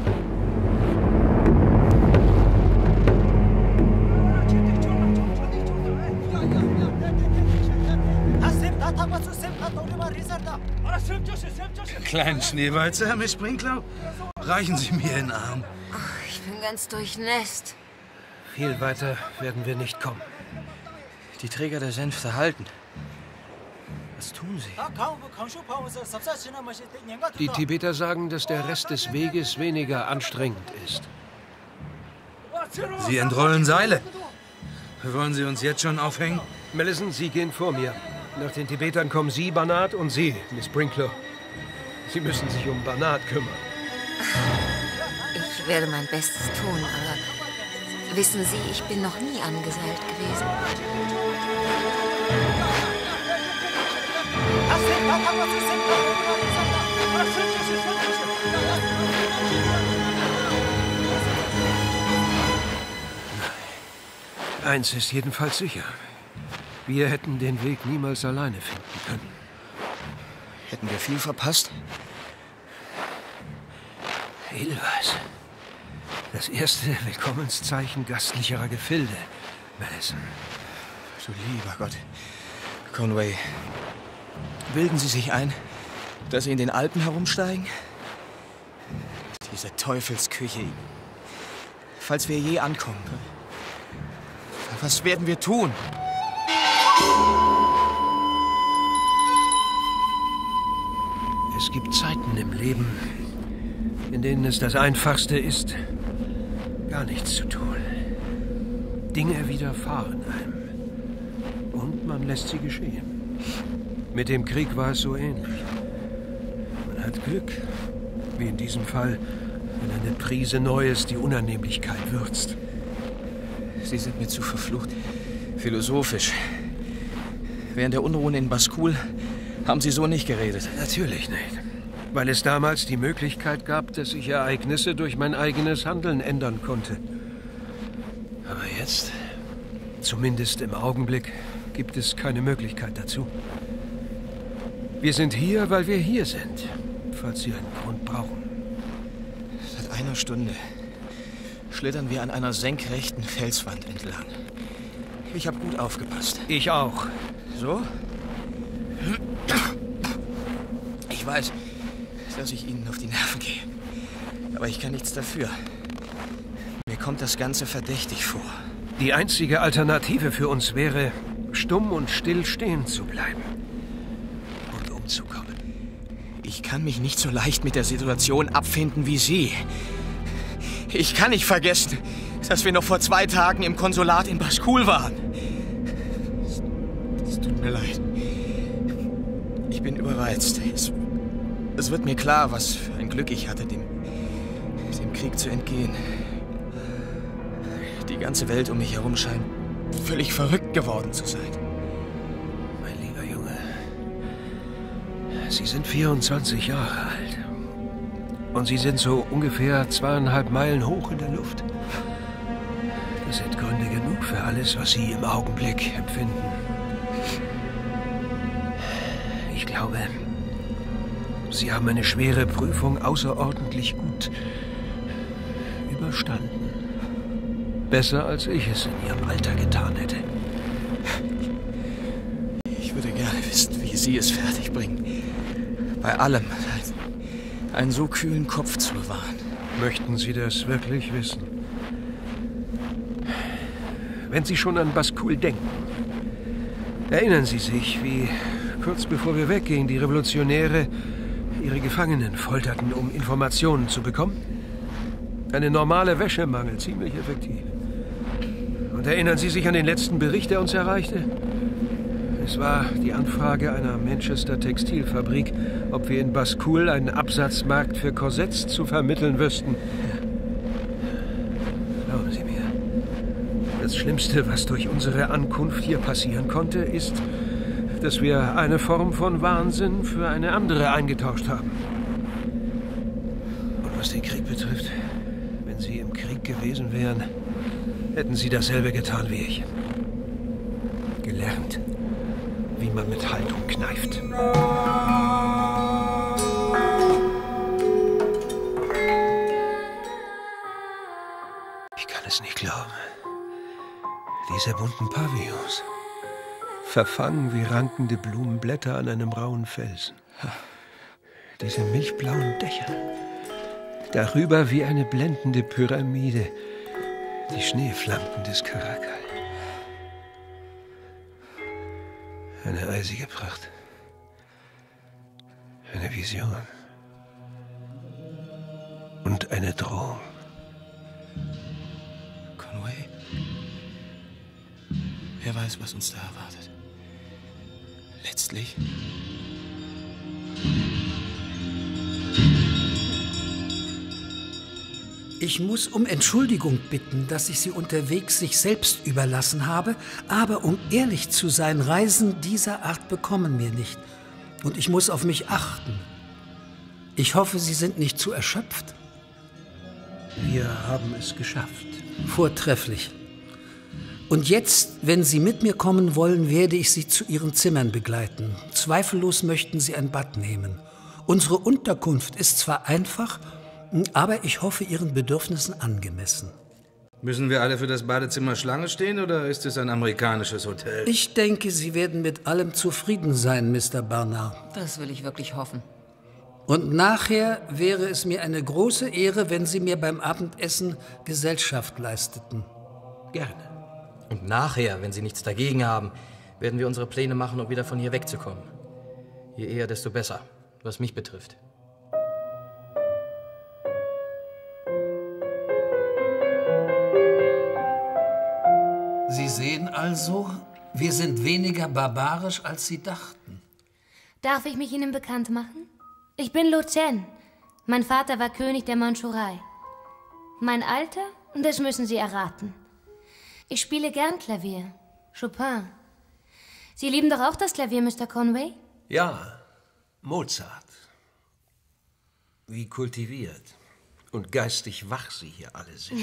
Kleinen Schneewalzer, Miss Sprinkler? Reichen Sie mir den Arm. Ich bin ganz durchnässt. Viel weiter werden wir nicht kommen. Die Träger der Sänfte halten. Was tun sie? Die Tibeter sagen, dass der Rest des Weges weniger anstrengend ist. Sie entrollen Seile. Wollen Sie uns jetzt schon aufhängen? Mellison, Sie gehen vor mir. Nach den Tibetern kommen Sie, Banat, und Sie, Miss Sprinkler. Sie müssen sich um Banat kümmern. Ich werde mein Bestes tun, aber wissen Sie, ich bin noch nie angeseilt gewesen. Eins ist jedenfalls sicher. Wir hätten den Weg niemals alleine finden können. Hätten wir viel verpasst? Edelweiß. Das erste Willkommenszeichen gastlicherer Gefilde, Mellison. Du lieber Gott. Conway, bilden Sie sich ein, dass Sie in den Alpen herumsteigen? Diese Teufelsküche. Falls wir je ankommen, was werden wir tun? Es gibt Zeiten im Leben, in denen es das Einfachste ist, gar nichts zu tun. Dinge widerfahren einem. Und man lässt sie geschehen. Mit dem Krieg war es so ähnlich. Man hat Glück, wie in diesem Fall, wenn eine Prise Neues die Unannehmlichkeit würzt. Sie sind mir zu verflucht philosophisch. Während der Unruhen in Baskul haben Sie so nicht geredet. Natürlich nicht. Weil es damals die Möglichkeit gab, dass ich Ereignisse durch mein eigenes Handeln ändern konnte. Aber jetzt, zumindest im Augenblick, gibt es keine Möglichkeit dazu. Wir sind hier, weil wir hier sind, falls Sie einen Grund brauchen. Seit einer Stunde schlittern wir an einer senkrechten Felswand entlang. Ich habe gut aufgepasst. Ich auch. So? Ich weiß, dass ich Ihnen auf die Nerven gehe. Aber ich kann nichts dafür. Mir kommt das Ganze verdächtig vor. Die einzige Alternative für uns wäre, stumm und still stehen zu bleiben. Und umzukommen. Ich kann mich nicht so leicht mit der Situation abfinden wie Sie. Ich kann nicht vergessen, dass wir noch vor 2 Tagen im Konsulat in Baskul waren. Es tut mir leid. Ich bin überreizt. Es wird mir klar, was für ein Glück ich hatte, dem Krieg zu entgehen. Die ganze Welt um mich herum scheint völlig verrückt geworden zu sein. Mein lieber Junge, Sie sind 24 Jahre alt. Und Sie sind so ungefähr 2,5 Meilen hoch in der Luft. Das sind Gründe genug für alles, was Sie im Augenblick empfinden. Ich glaube, Sie haben eine schwere Prüfung außerordentlich gut überstanden. Besser, als ich es in Ihrem Alter getan hätte. Ich würde gerne wissen, wie Sie es fertigbringen, bei allem einen so kühlen Kopf zu bewahren. Möchten Sie das wirklich wissen? Wenn Sie schon an Baskul denken, erinnern Sie sich, wie kurz bevor wir weggingen, die Revolutionäre ihre Gefangenen folterten, um Informationen zu bekommen? Eine normale Wäschemangel, ziemlich effektiv. Und erinnern Sie sich an den letzten Bericht, der uns erreichte? Es war die Anfrage einer Manchester Textilfabrik, ob wir in Baskul einen Absatzmarkt für Korsetts zu vermitteln wüssten. Glauben Sie mir, das Schlimmste, was durch unsere Ankunft hier passieren konnte, ist, dass wir eine Form von Wahnsinn für eine andere eingetauscht haben. Und was den Krieg betrifft, wenn Sie im Krieg gewesen wären, hätten Sie dasselbe getan wie ich. Gelernt, wie man mit Haltung kneift. Ich kann es nicht glauben. Diese bunten Pavillons, verfangen wie rankende Blumenblätter an einem rauen Felsen. Diese milchblauen Dächer, darüber wie eine blendende Pyramide, die Schneeflanken des Karakal. Eine eisige Pracht. Eine Vision. Und eine Drohung. Conway? Wer weiß, was uns da erwartet. Letztlich... Ich muss um Entschuldigung bitten, dass ich Sie unterwegs sich selbst überlassen habe, aber um ehrlich zu sein, Reisen dieser Art bekommen mir nicht. Und ich muss auf mich achten. Ich hoffe, Sie sind nicht zu erschöpft. Wir haben es geschafft. Vortrefflich. Und jetzt, wenn Sie mit mir kommen wollen, werde ich Sie zu Ihren Zimmern begleiten. Zweifellos möchten Sie ein Bad nehmen. Unsere Unterkunft ist zwar einfach, aber ich hoffe, Ihren Bedürfnissen angemessen. Müssen wir alle für das Badezimmer Schlange stehen oder ist es ein amerikanisches Hotel? Ich denke, Sie werden mit allem zufrieden sein, Mr. Barnard. Das will ich wirklich hoffen. Und nachher wäre es mir eine große Ehre, wenn Sie mir beim Abendessen Gesellschaft leisteten. Gerne. Und nachher, wenn Sie nichts dagegen haben, werden wir unsere Pläne machen, um wieder von hier wegzukommen. Je eher, desto besser, was mich betrifft. Sie sehen also, wir sind weniger barbarisch, als Sie dachten. Darf ich mich Ihnen bekannt machen? Ich bin Lu Chen. Mein Vater war König der Mandschurei. Mein Alter, das müssen Sie erraten. Ich spiele gern Klavier. Chopin. Sie lieben doch auch das Klavier, Mr. Conway? Ja, Mozart. Wie kultiviert und geistig wach Sie hier alle sind.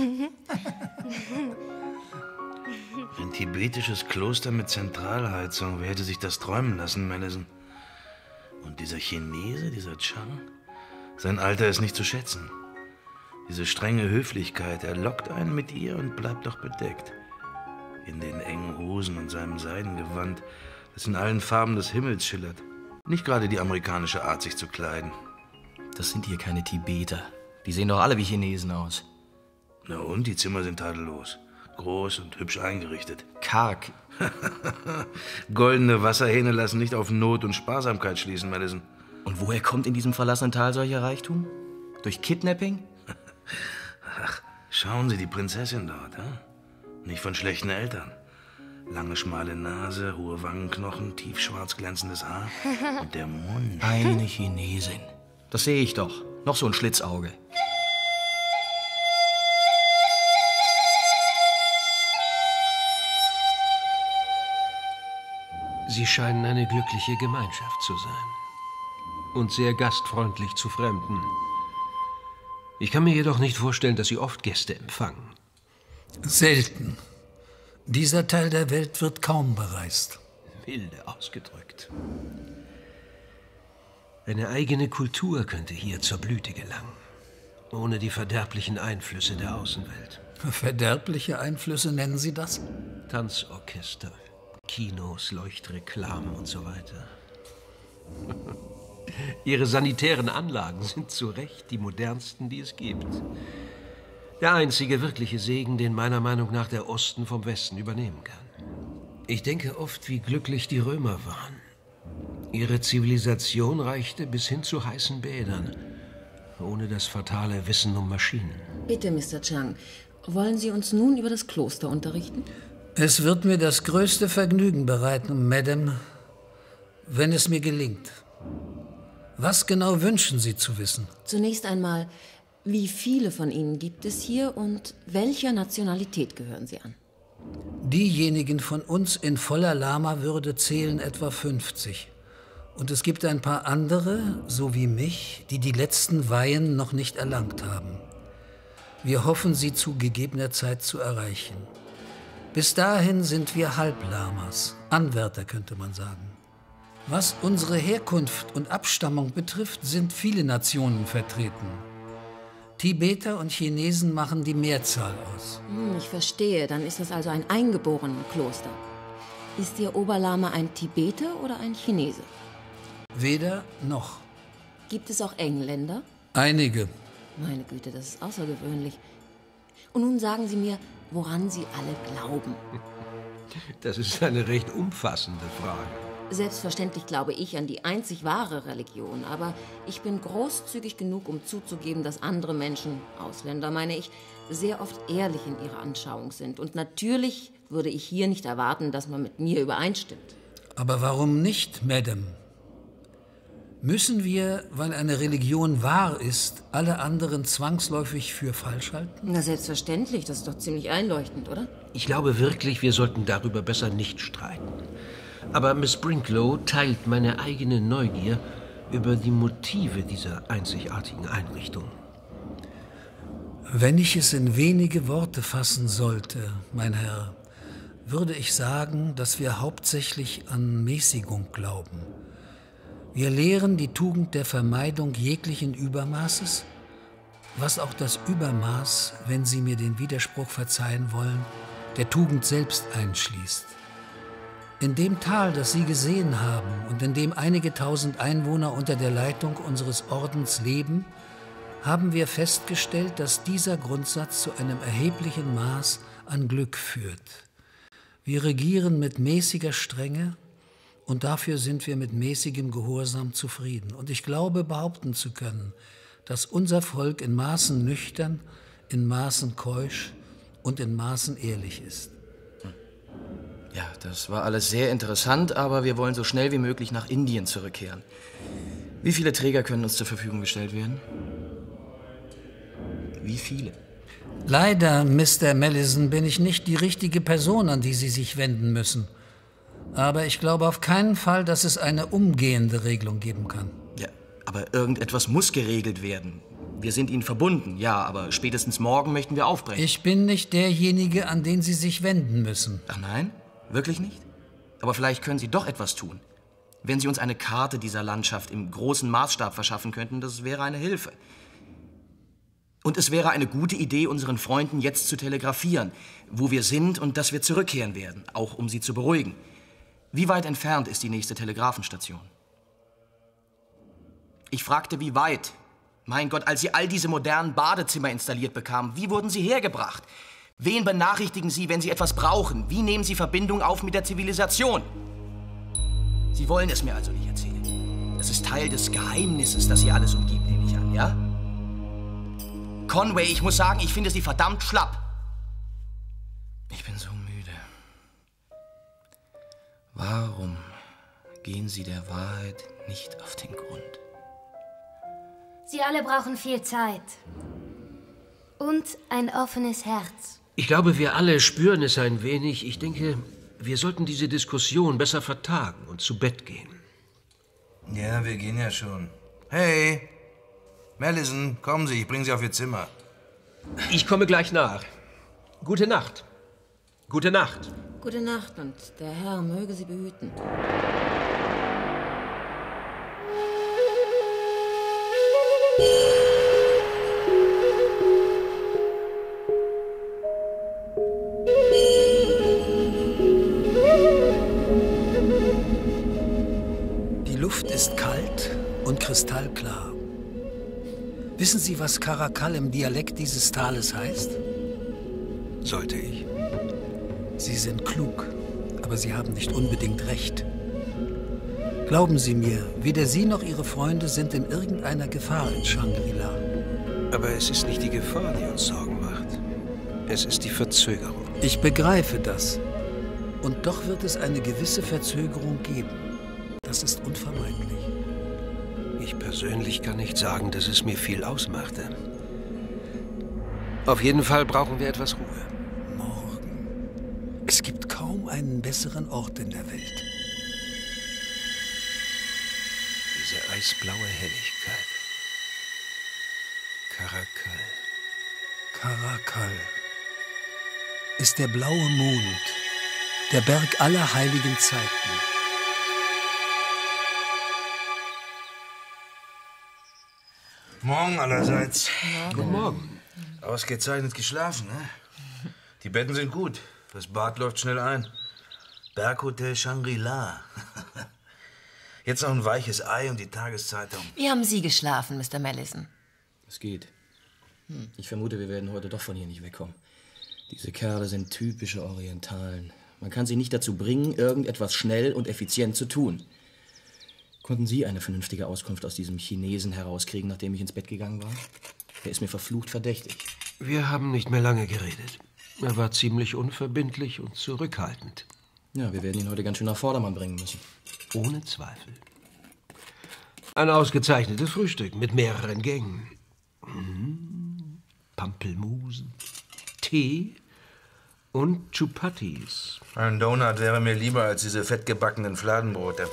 Ein tibetisches Kloster mit Zentralheizung. Wer hätte sich das träumen lassen, Madison? Und dieser Chinese, dieser Chang? Sein Alter ist nicht zu schätzen. Diese strenge Höflichkeit, er lockt einen mit ihr und bleibt doch bedeckt. In den engen Hosen und seinem Seidengewand, das in allen Farben des Himmels schillert. Nicht gerade die amerikanische Art, sich zu kleiden. Das sind hier keine Tibeter. Die sehen doch alle wie Chinesen aus. Na und, die Zimmer sind tadellos. Groß und hübsch eingerichtet. Karg. Goldene Wasserhähne lassen nicht auf Not und Sparsamkeit schließen, Madison. Und woher kommt in diesem verlassenen Tal solcher Reichtum? Durch Kidnapping? Ach, schauen Sie, die Prinzessin dort, hm? Nicht von schlechten Eltern. Lange, schmale Nase, hohe Wangenknochen, tiefschwarz glänzendes Haar und der Mund. Eine Chinesin. Das sehe ich doch. Noch so ein Schlitzauge. Sie scheinen eine glückliche Gemeinschaft zu sein. Und sehr gastfreundlich zu Fremden. Ich kann mir jedoch nicht vorstellen, dass Sie oft Gäste empfangen. Selten. Dieser Teil der Welt wird kaum bereist. Milde ausgedrückt. Eine eigene Kultur könnte hier zur Blüte gelangen, ohne die verderblichen Einflüsse der Außenwelt. Verderbliche Einflüsse nennen Sie das? Tanzorchester, Kinos, Leuchtreklamen und so weiter. Ihre sanitären Anlagen sind zu Recht die modernsten, die es gibt. Der einzige wirkliche Segen, den meiner Meinung nach der Osten vom Westen übernehmen kann. Ich denke oft, wie glücklich die Römer waren. Ihre Zivilisation reichte bis hin zu heißen Bädern, ohne das fatale Wissen um Maschinen. Bitte, Mr. Chang, wollen Sie uns nun über das Kloster unterrichten? Es wird mir das größte Vergnügen bereiten, Madame, wenn es mir gelingt. Was genau wünschen Sie zu wissen? Zunächst einmal, wie viele von Ihnen gibt es hier und welcher Nationalität gehören Sie an? Diejenigen von uns in voller Lama-Würde zählen etwa 50. Und es gibt ein paar andere, so wie mich, die die letzten Weihen noch nicht erlangt haben. Wir hoffen, sie zu gegebener Zeit zu erreichen. Bis dahin sind wir Halblamas, Anwärter könnte man sagen. Was unsere Herkunft und Abstammung betrifft, sind viele Nationen vertreten. Tibeter und Chinesen machen die Mehrzahl aus. Ich verstehe, dann ist das also ein Eingeborenenkloster. Ist Ihr Oberlama ein Tibeter oder ein Chinese? Weder noch. Gibt es auch Engländer? Einige. Meine Güte, das ist außergewöhnlich. Und nun sagen Sie mir, woran Sie alle glauben. Das ist eine recht umfassende Frage. Selbstverständlich glaube ich an die einzig wahre Religion, aber ich bin großzügig genug, um zuzugeben, dass andere Menschen, Ausländer meine ich, sehr oft ehrlich in ihrer Anschauung sind. Und natürlich würde ich hier nicht erwarten, dass man mit mir übereinstimmt. Aber warum nicht, Madame? Müssen wir, weil eine Religion wahr ist, alle anderen zwangsläufig für falsch halten? Na, selbstverständlich. Das ist doch ziemlich einleuchtend, oder? Ich glaube wirklich, wir sollten darüber besser nicht streiten. Aber Miss Brinklow teilt meine eigene Neugier über die Motive dieser einzigartigen Einrichtung. Wenn ich es in wenige Worte fassen sollte, mein Herr, würde ich sagen, dass wir hauptsächlich an Mäßigung glauben. Wir lehren die Tugend der Vermeidung jeglichen Übermaßes, was auch das Übermaß, wenn Sie mir den Widerspruch verzeihen wollen, der Tugend selbst einschließt. In dem Tal, das Sie gesehen haben und in dem einige tausend Einwohner unter der Leitung unseres Ordens leben, haben wir festgestellt, dass dieser Grundsatz zu einem erheblichen Maß an Glück führt. Wir regieren mit mäßiger Strenge und dafür sind wir mit mäßigem Gehorsam zufrieden. Und ich glaube, behaupten zu können, dass unser Volk in Maßen nüchtern, in Maßen keusch und in Maßen ehrlich ist. Ja, das war alles sehr interessant, aber wir wollen so schnell wie möglich nach Indien zurückkehren. Wie viele Träger können uns zur Verfügung gestellt werden? Wie viele? Leider, Mr. Mellison, bin ich nicht die richtige Person, an die Sie sich wenden müssen. Aber ich glaube auf keinen Fall, dass es eine umgehende Regelung geben kann. Ja, aber irgendetwas muss geregelt werden. Wir sind Ihnen verbunden, ja, aber spätestens morgen möchten wir aufbrechen. Ich bin nicht derjenige, an den Sie sich wenden müssen. Ach nein? Wirklich nicht? Aber vielleicht können Sie doch etwas tun. Wenn Sie uns eine Karte dieser Landschaft im großen Maßstab verschaffen könnten, das wäre eine Hilfe. Und es wäre eine gute Idee, unseren Freunden jetzt zu telegrafieren, wo wir sind und dass wir zurückkehren werden, auch um sie zu beruhigen. Wie weit entfernt ist die nächste Telegrafenstation? Ich fragte, wie weit? Mein Gott, als Sie all diese modernen Badezimmer installiert bekamen, wie wurden sie hergebracht? Wen benachrichtigen Sie, wenn Sie etwas brauchen? Wie nehmen Sie Verbindung auf mit der Zivilisation? Sie wollen es mir also nicht erzählen. Das ist Teil des Geheimnisses, das Sie alles umgibt, nehme ich an, ja? Conway, ich muss sagen, ich finde Sie verdammt schlapp. Ich bin so müde. Warum gehen Sie der Wahrheit nicht auf den Grund? Sie alle brauchen viel Zeit. Und ein offenes Herz. Ich glaube, wir alle spüren es ein wenig. Ich denke, wir sollten diese Diskussion besser vertagen und zu Bett gehen. Ja, wir gehen ja schon. Hey, Mellison, kommen Sie, ich bringe Sie auf Ihr Zimmer. Ich komme gleich nach. Gute Nacht. Gute Nacht. Gute Nacht und der Herr möge Sie behüten. Luft ist kalt und kristallklar. Wissen Sie, was Caracal im Dialekt dieses Tales heißt? Sollte ich? Sie sind klug, aber Sie haben nicht unbedingt recht. Glauben Sie mir, weder Sie noch Ihre Freunde sind in irgendeiner Gefahr in Shangri-La. Aber es ist nicht die Gefahr, die uns Sorgen macht. Es ist die Verzögerung. Ich begreife das. Und doch wird es eine gewisse Verzögerung geben. Das ist unvermeidlich. Ich persönlich kann nicht sagen, dass es mir viel ausmachte. Auf jeden Fall brauchen wir etwas Ruhe. Morgen. Es gibt kaum einen besseren Ort in der Welt. Diese eisblaue Helligkeit. Caracal. Caracal ist der blaue Mond, der Berg aller heiligen Zeiten. Morgen allerseits. Guten Morgen. Ausgezeichnet geschlafen, ne? Die Betten sind gut. Das Bad läuft schnell ein. Berghotel Shangri-La. Jetzt noch ein weiches Ei und die Tageszeitung. Wie haben Sie geschlafen, Mr. Mellison? Es geht. Ich vermute, wir werden heute doch von hier nicht wegkommen. Diese Kerle sind typische Orientalen. Man kann sie nicht dazu bringen, irgendetwas schnell und effizient zu tun. Konnten Sie eine vernünftige Auskunft aus diesem Chinesen herauskriegen, nachdem ich ins Bett gegangen war? Der ist mir verflucht verdächtig. Wir haben nicht mehr lange geredet. Er war ziemlich unverbindlich und zurückhaltend. Ja, wir werden ihn heute ganz schön nach Vordermann bringen müssen. Ohne Zweifel. Ein ausgezeichnetes Frühstück mit mehreren Gängen. Pampelmusen, Tee und Chupatis. Ein Donut wäre mir lieber als diese fettgebackenen Fladenbrote.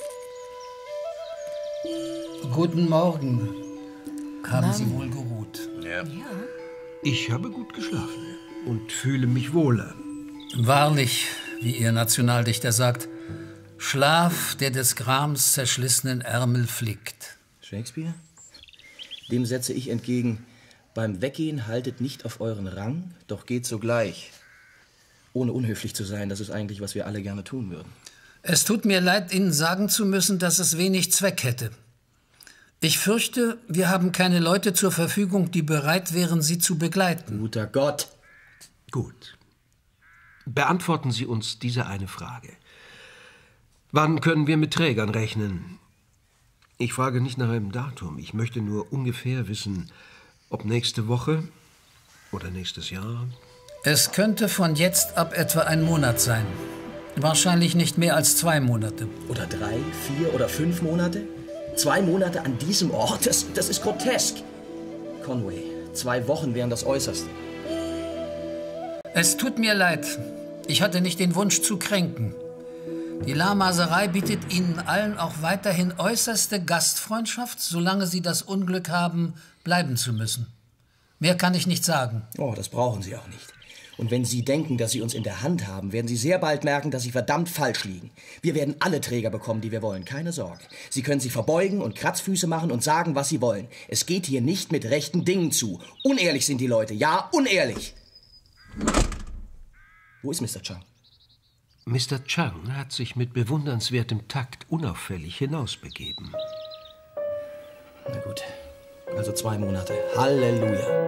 Guten Morgen. Haben Sie wohl geruht? Ja. Ich habe gut geschlafen und fühle mich wohler. Wahrlich, wie Ihr Nationaldichter sagt, Schlaf, der des Grams zerschlissenen Ärmel flickt. Shakespeare? Dem setze ich entgegen, beim Weggehen haltet nicht auf euren Rang, doch geht sogleich. Ohne unhöflich zu sein, das ist eigentlich, was wir alle gerne tun würden. Es tut mir leid, Ihnen sagen zu müssen, dass es wenig Zweck hätte. Ich fürchte, wir haben keine Leute zur Verfügung, die bereit wären, Sie zu begleiten. Guter Gott! Gut. Beantworten Sie uns diese eine Frage. Wann können wir mit Trägern rechnen? Ich frage nicht nach einem Datum. Ich möchte nur ungefähr wissen, ob nächste Woche oder nächstes Jahr. Es könnte von jetzt ab etwa ein Monat sein. Wahrscheinlich nicht mehr als 2 Monate. Oder 3, 4 oder 5 Monate? 2 Monate an diesem Ort? Das ist grotesk. Conway, 2 Wochen wären das Äußerste. Es tut mir leid. Ich hatte nicht den Wunsch zu kränken. Die Lamaserei bietet Ihnen allen auch weiterhin äußerste Gastfreundschaft, solange Sie das Unglück haben, bleiben zu müssen. Mehr kann ich nicht sagen. Oh, das brauchen Sie auch nicht. Und wenn Sie denken, dass Sie uns in der Hand haben, werden Sie sehr bald merken, dass Sie verdammt falsch liegen. Wir werden alle Träger bekommen, die wir wollen. Keine Sorge. Sie können sich verbeugen und Kratzfüße machen und sagen, was Sie wollen. Es geht hier nicht mit rechten Dingen zu. Unehrlich sind die Leute. Ja, unehrlich. Wo ist Mr. Chang? Mr. Chang hat sich mit bewundernswertem Takt unauffällig hinausbegeben. Na gut. Also 2 Monate. Halleluja.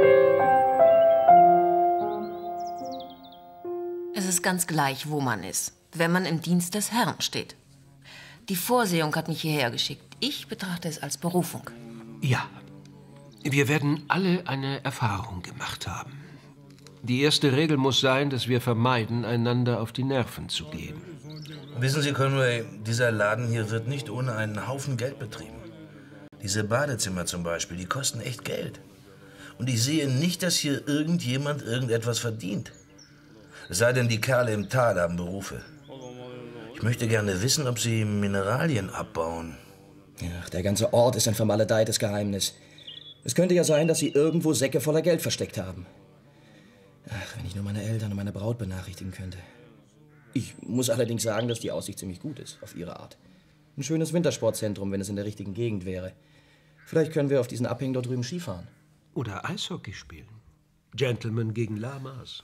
Es ist ganz gleich, wo man ist, wenn man im Dienst des Herrn steht. Die Vorsehung hat mich hierher geschickt. Ich betrachte es als Berufung. Ja, wir werden alle eine Erfahrung gemacht haben. Die erste Regel muss sein, dass wir vermeiden, einander auf die Nerven zu gehen. Wissen Sie, Conway, dieser Laden hier wird nicht ohne einen Haufen Geld betrieben. Diese Badezimmer zum Beispiel, die kosten echt Geld. Und ich sehe nicht, dass hier irgendjemand irgendetwas verdient. Es sei denn, die Kerle im Tal haben Berufe. Ich möchte gerne wissen, ob sie Mineralien abbauen. Ach, der ganze Ort ist ein vermaledeites Geheimnis. Es könnte ja sein, dass sie irgendwo Säcke voller Geld versteckt haben. Ach, wenn ich nur meine Eltern und meine Braut benachrichtigen könnte. Ich muss allerdings sagen, dass die Aussicht ziemlich gut ist, auf ihre Art. Ein schönes Wintersportzentrum, wenn es in der richtigen Gegend wäre. Vielleicht können wir auf diesen Abhängen dort drüben Skifahren. Oder Eishockey spielen. Gentlemen gegen Lamas.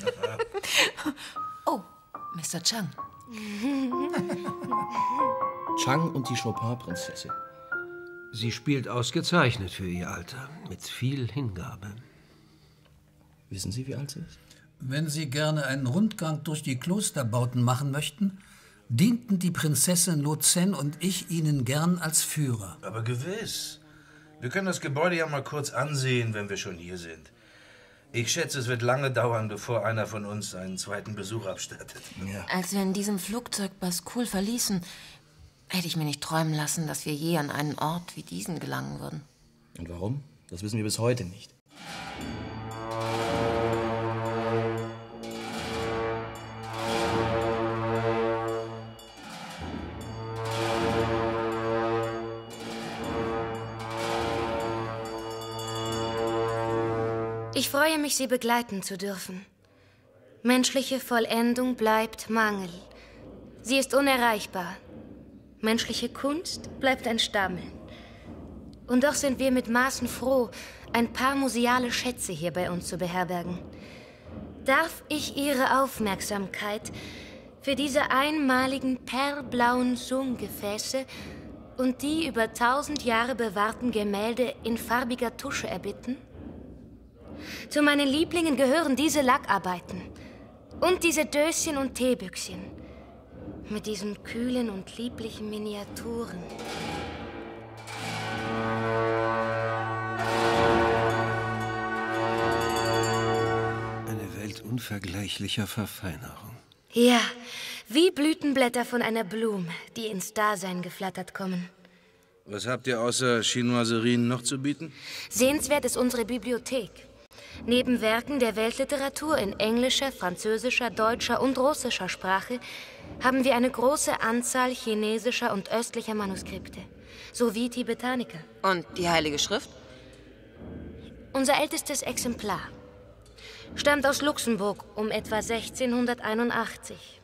Oh, Mr. Chang. Chang und die Chopin-Prinzessin. Sie spielt ausgezeichnet für ihr Alter, mit viel Hingabe. Wissen Sie, wie alt sie ist? Wenn Sie gerne einen Rundgang durch die Klosterbauten machen möchten, dienten die Prinzessin Luzhen und ich Ihnen gern als Führer. Aber gewiss. Wir können das Gebäude ja mal kurz ansehen, wenn wir schon hier sind. Ich schätze, es wird lange dauern, bevor einer von uns einen zweiten Besuch abstattet. Ja. Als wir in diesem Flugzeug Baskul verließen, hätte ich mir nicht träumen lassen, dass wir je an einen Ort wie diesen gelangen würden. Und warum? Das wissen wir bis heute nicht. Ich freue mich, Sie begleiten zu dürfen. Menschliche Vollendung bleibt Mangel. Sie ist unerreichbar. Menschliche Kunst bleibt ein Stammeln. Und doch sind wir mit Maßen froh, ein paar museale Schätze hier bei uns zu beherbergen. Darf ich Ihre Aufmerksamkeit für diese einmaligen perlblauen Sung-Gefäße und die über 1000 Jahre bewahrten Gemälde in farbiger Tusche erbitten? Zu meinen Lieblingen gehören diese Lackarbeiten und diese Döschen und Teebüchschen mit diesen kühlen und lieblichen Miniaturen. Eine Welt unvergleichlicher Verfeinerung. Ja, wie Blütenblätter von einer Blume, die ins Dasein geflattert kommen. Was habt ihr außer Chinoiserien noch zu bieten? Sehenswert ist unsere Bibliothek. Neben Werken der Weltliteratur in englischer, französischer, deutscher und russischer Sprache haben wir eine große Anzahl chinesischer und östlicher Manuskripte, sowie Tibetaniker. Und die Heilige Schrift? Unser ältestes Exemplar stammt aus Luxemburg um etwa 1681.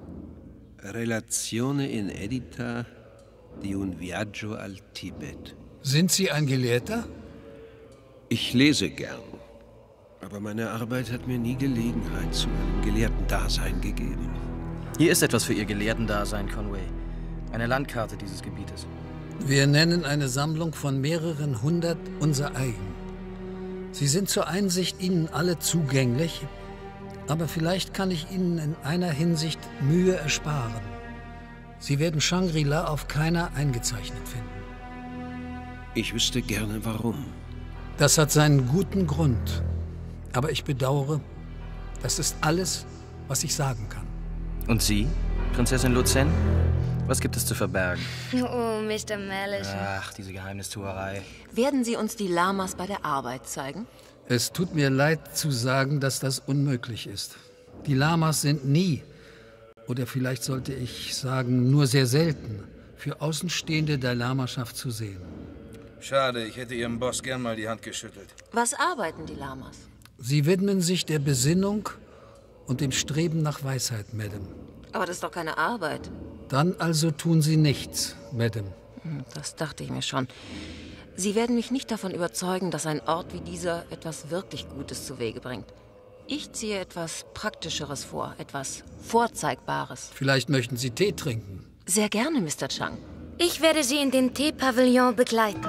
Relazione inedita di un viaggio al Tibet. Sind Sie ein Gelehrter? Ich lese gern. Aber meine Arbeit hat mir nie Gelegenheit zu einem Gelehrten-Dasein gegeben. Hier ist etwas für Ihr Gelehrten-Dasein, Conway. Eine Landkarte dieses Gebietes. Wir nennen eine Sammlung von mehreren hundert unser eigen. Sie sind zur Einsicht Ihnen alle zugänglich, aber vielleicht kann ich Ihnen in einer Hinsicht Mühe ersparen. Sie werden Shangri-La auf keiner eingezeichnet finden. Ich wüsste gerne, warum. Das hat seinen guten Grund. Aber ich bedauere, das ist alles, was ich sagen kann. Und Sie, Prinzessin Luzhen? Was gibt es zu verbergen? Oh, Mr. Mallison. Ach, diese Geheimnistuerei. Werden Sie uns die Lamas bei der Arbeit zeigen? Es tut mir leid zu sagen, dass das unmöglich ist. Die Lamas sind nie, oder vielleicht sollte ich sagen, nur sehr selten, für Außenstehende der Lamaschaft zu sehen. Schade, ich hätte Ihrem Boss gern mal die Hand geschüttelt. Was arbeiten die Lamas? Sie widmen sich der Besinnung und dem Streben nach Weisheit, Madame. Aber das ist doch keine Arbeit. Dann also tun Sie nichts, Madame. Das dachte ich mir schon. Sie werden mich nicht davon überzeugen, dass ein Ort wie dieser etwas wirklich Gutes zu Wege bringt. Ich ziehe etwas Praktischeres vor, etwas Vorzeigbares. Vielleicht möchten Sie Tee trinken. Sehr gerne, Mr. Chang. Ich werde Sie in den Teepavillon begleiten.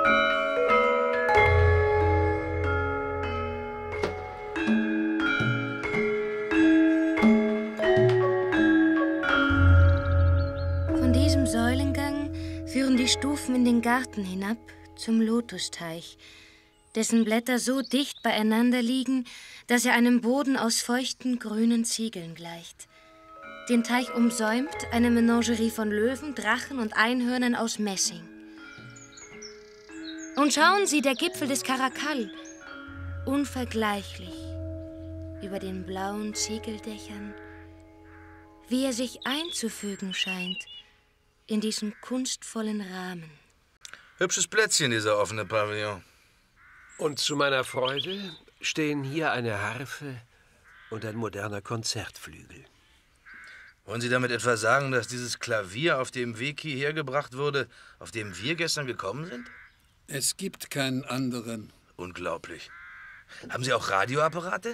Von diesem Säulengang führen die Stufen in den Garten hinab zum Lotusteich, dessen Blätter so dicht beieinander liegen, dass er einem Boden aus feuchten grünen Ziegeln gleicht. Den Teich umsäumt eine Menagerie von Löwen, Drachen und Einhörnern aus Messing. Und schauen Sie, der Gipfel des Karakal, unvergleichlich, über den blauen Ziegeldächern, wie er sich einzufügen scheint in diesen kunstvollen Rahmen. Hübsches Plätzchen, dieser offene Pavillon. Und zu meiner Freude stehen hier eine Harfe und ein moderner Konzertflügel. Wollen Sie damit etwa sagen, dass dieses Klavier auf dem Weg hierher gebracht wurde, auf dem wir gestern gekommen sind? Es gibt keinen anderen. Unglaublich. Haben Sie auch Radioapparate?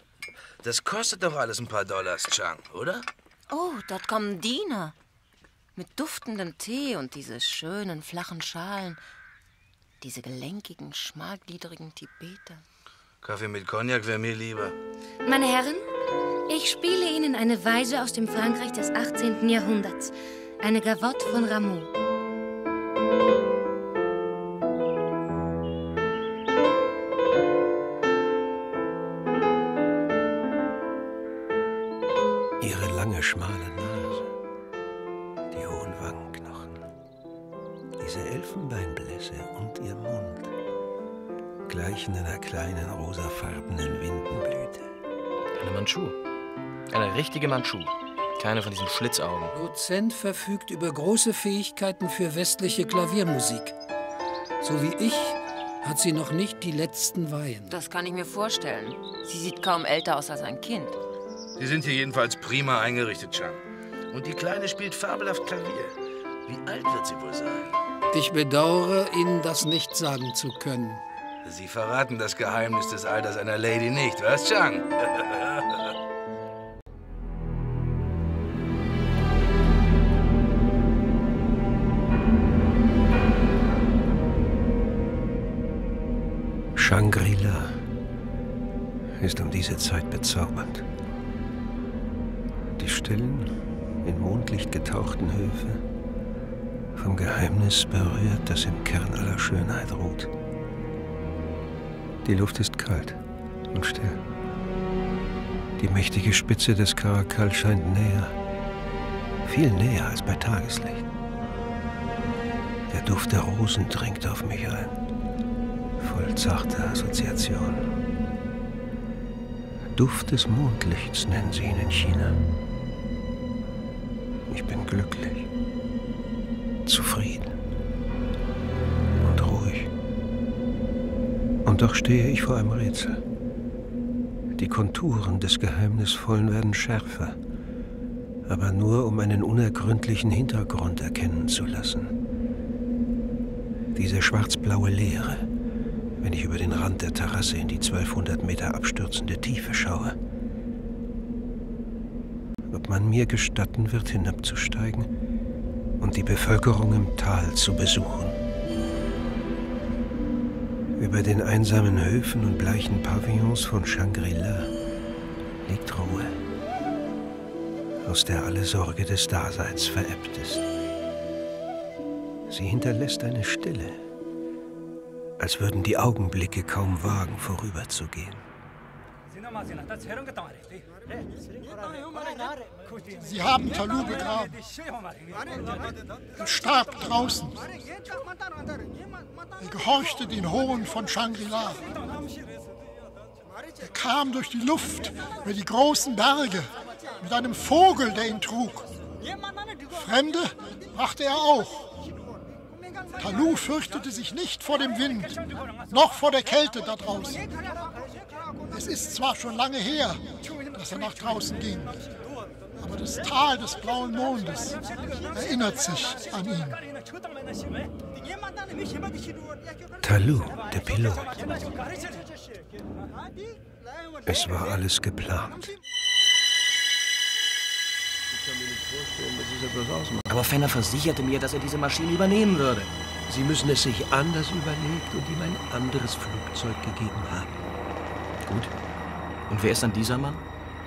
Das kostet doch alles ein paar Dollars, Chang, oder? Oh, dort kommen Diener. Mit duftendem Tee und diese schönen, flachen Schalen. Diese gelenkigen, schmalgliedrigen Tibeter. Kaffee mit Cognac wäre mir lieber. Meine Herren, ich spiele Ihnen eine Weise aus dem Frankreich des 18. Jahrhunderts. Eine Gavotte von Rameau. Ihre lange, schmale Nase, die hohen Wangenknochen, diese Elfenbeinblässe und ihr Mund gleichen einer kleinen rosafarbenen Windenblüte. Eine Mandschu. Eine richtige Mandschu. Keine von diesen Schlitzaugen. Dozent verfügt über große Fähigkeiten für westliche Klaviermusik. So wie ich hat sie noch nicht die letzten Weihen. Das kann ich mir vorstellen. Sie sieht kaum älter aus als ein Kind. Sie sind hier jedenfalls prima eingerichtet, Chang. Und die Kleine spielt fabelhaft Klavier. Wie alt wird sie wohl sein? Ich bedauere, Ihnen das nicht sagen zu können. Sie verraten das Geheimnis des Alters einer Lady nicht, was, Chang? Shangri-La ist um diese Zeit bezaubernd. Die stillen, in Mondlicht getauchten Höfe, vom Geheimnis berührt, das im Kern aller Schönheit ruht. Die Luft ist kalt und still. Die mächtige Spitze des Karakal scheint näher, viel näher als bei Tageslicht. Der Duft der Rosen dringt auf mich ein, voll zarter Assoziationen. Duft des Mondlichts nennen sie ihn in China. Ich bin glücklich, zufrieden und ruhig. Und doch stehe ich vor einem Rätsel. Die Konturen des Geheimnisvollen werden schärfer, aber nur um einen unergründlichen Hintergrund erkennen zu lassen. Diese schwarzblaue Leere, wenn ich über den Rand der Terrasse in die 1200 Meter abstürzende Tiefe schaue. Ob man mir gestatten wird, hinabzusteigen und die Bevölkerung im Tal zu besuchen. Über den einsamen Höfen und bleichen Pavillons von Shangri-La liegt Ruhe, aus der alle Sorge des Daseins verebbt ist. Sie hinterlässt eine Stille, als würden die Augenblicke kaum wagen, vorüberzugehen. Sie haben Talou begraben. Er starb draußen. Er gehorchte den Hohn von Shangri-La. Er kam durch die Luft über die großen Berge mit einem Vogel, der ihn trug. Fremde brachte er auch. Talou fürchtete sich nicht vor dem Wind, noch vor der Kälte da draußen. Es ist zwar schon lange her, dass er nach draußen ging, aber das Tal des blauen Mondes erinnert sich an ihn. Talou, der Pilot. Es war alles geplant. Aber Fenner versicherte mir, dass er diese Maschine übernehmen würde. Sie müssen es sich anders überlegt und ihm ein anderes Flugzeug gegeben haben. Gut. Und wer ist dann dieser Mann?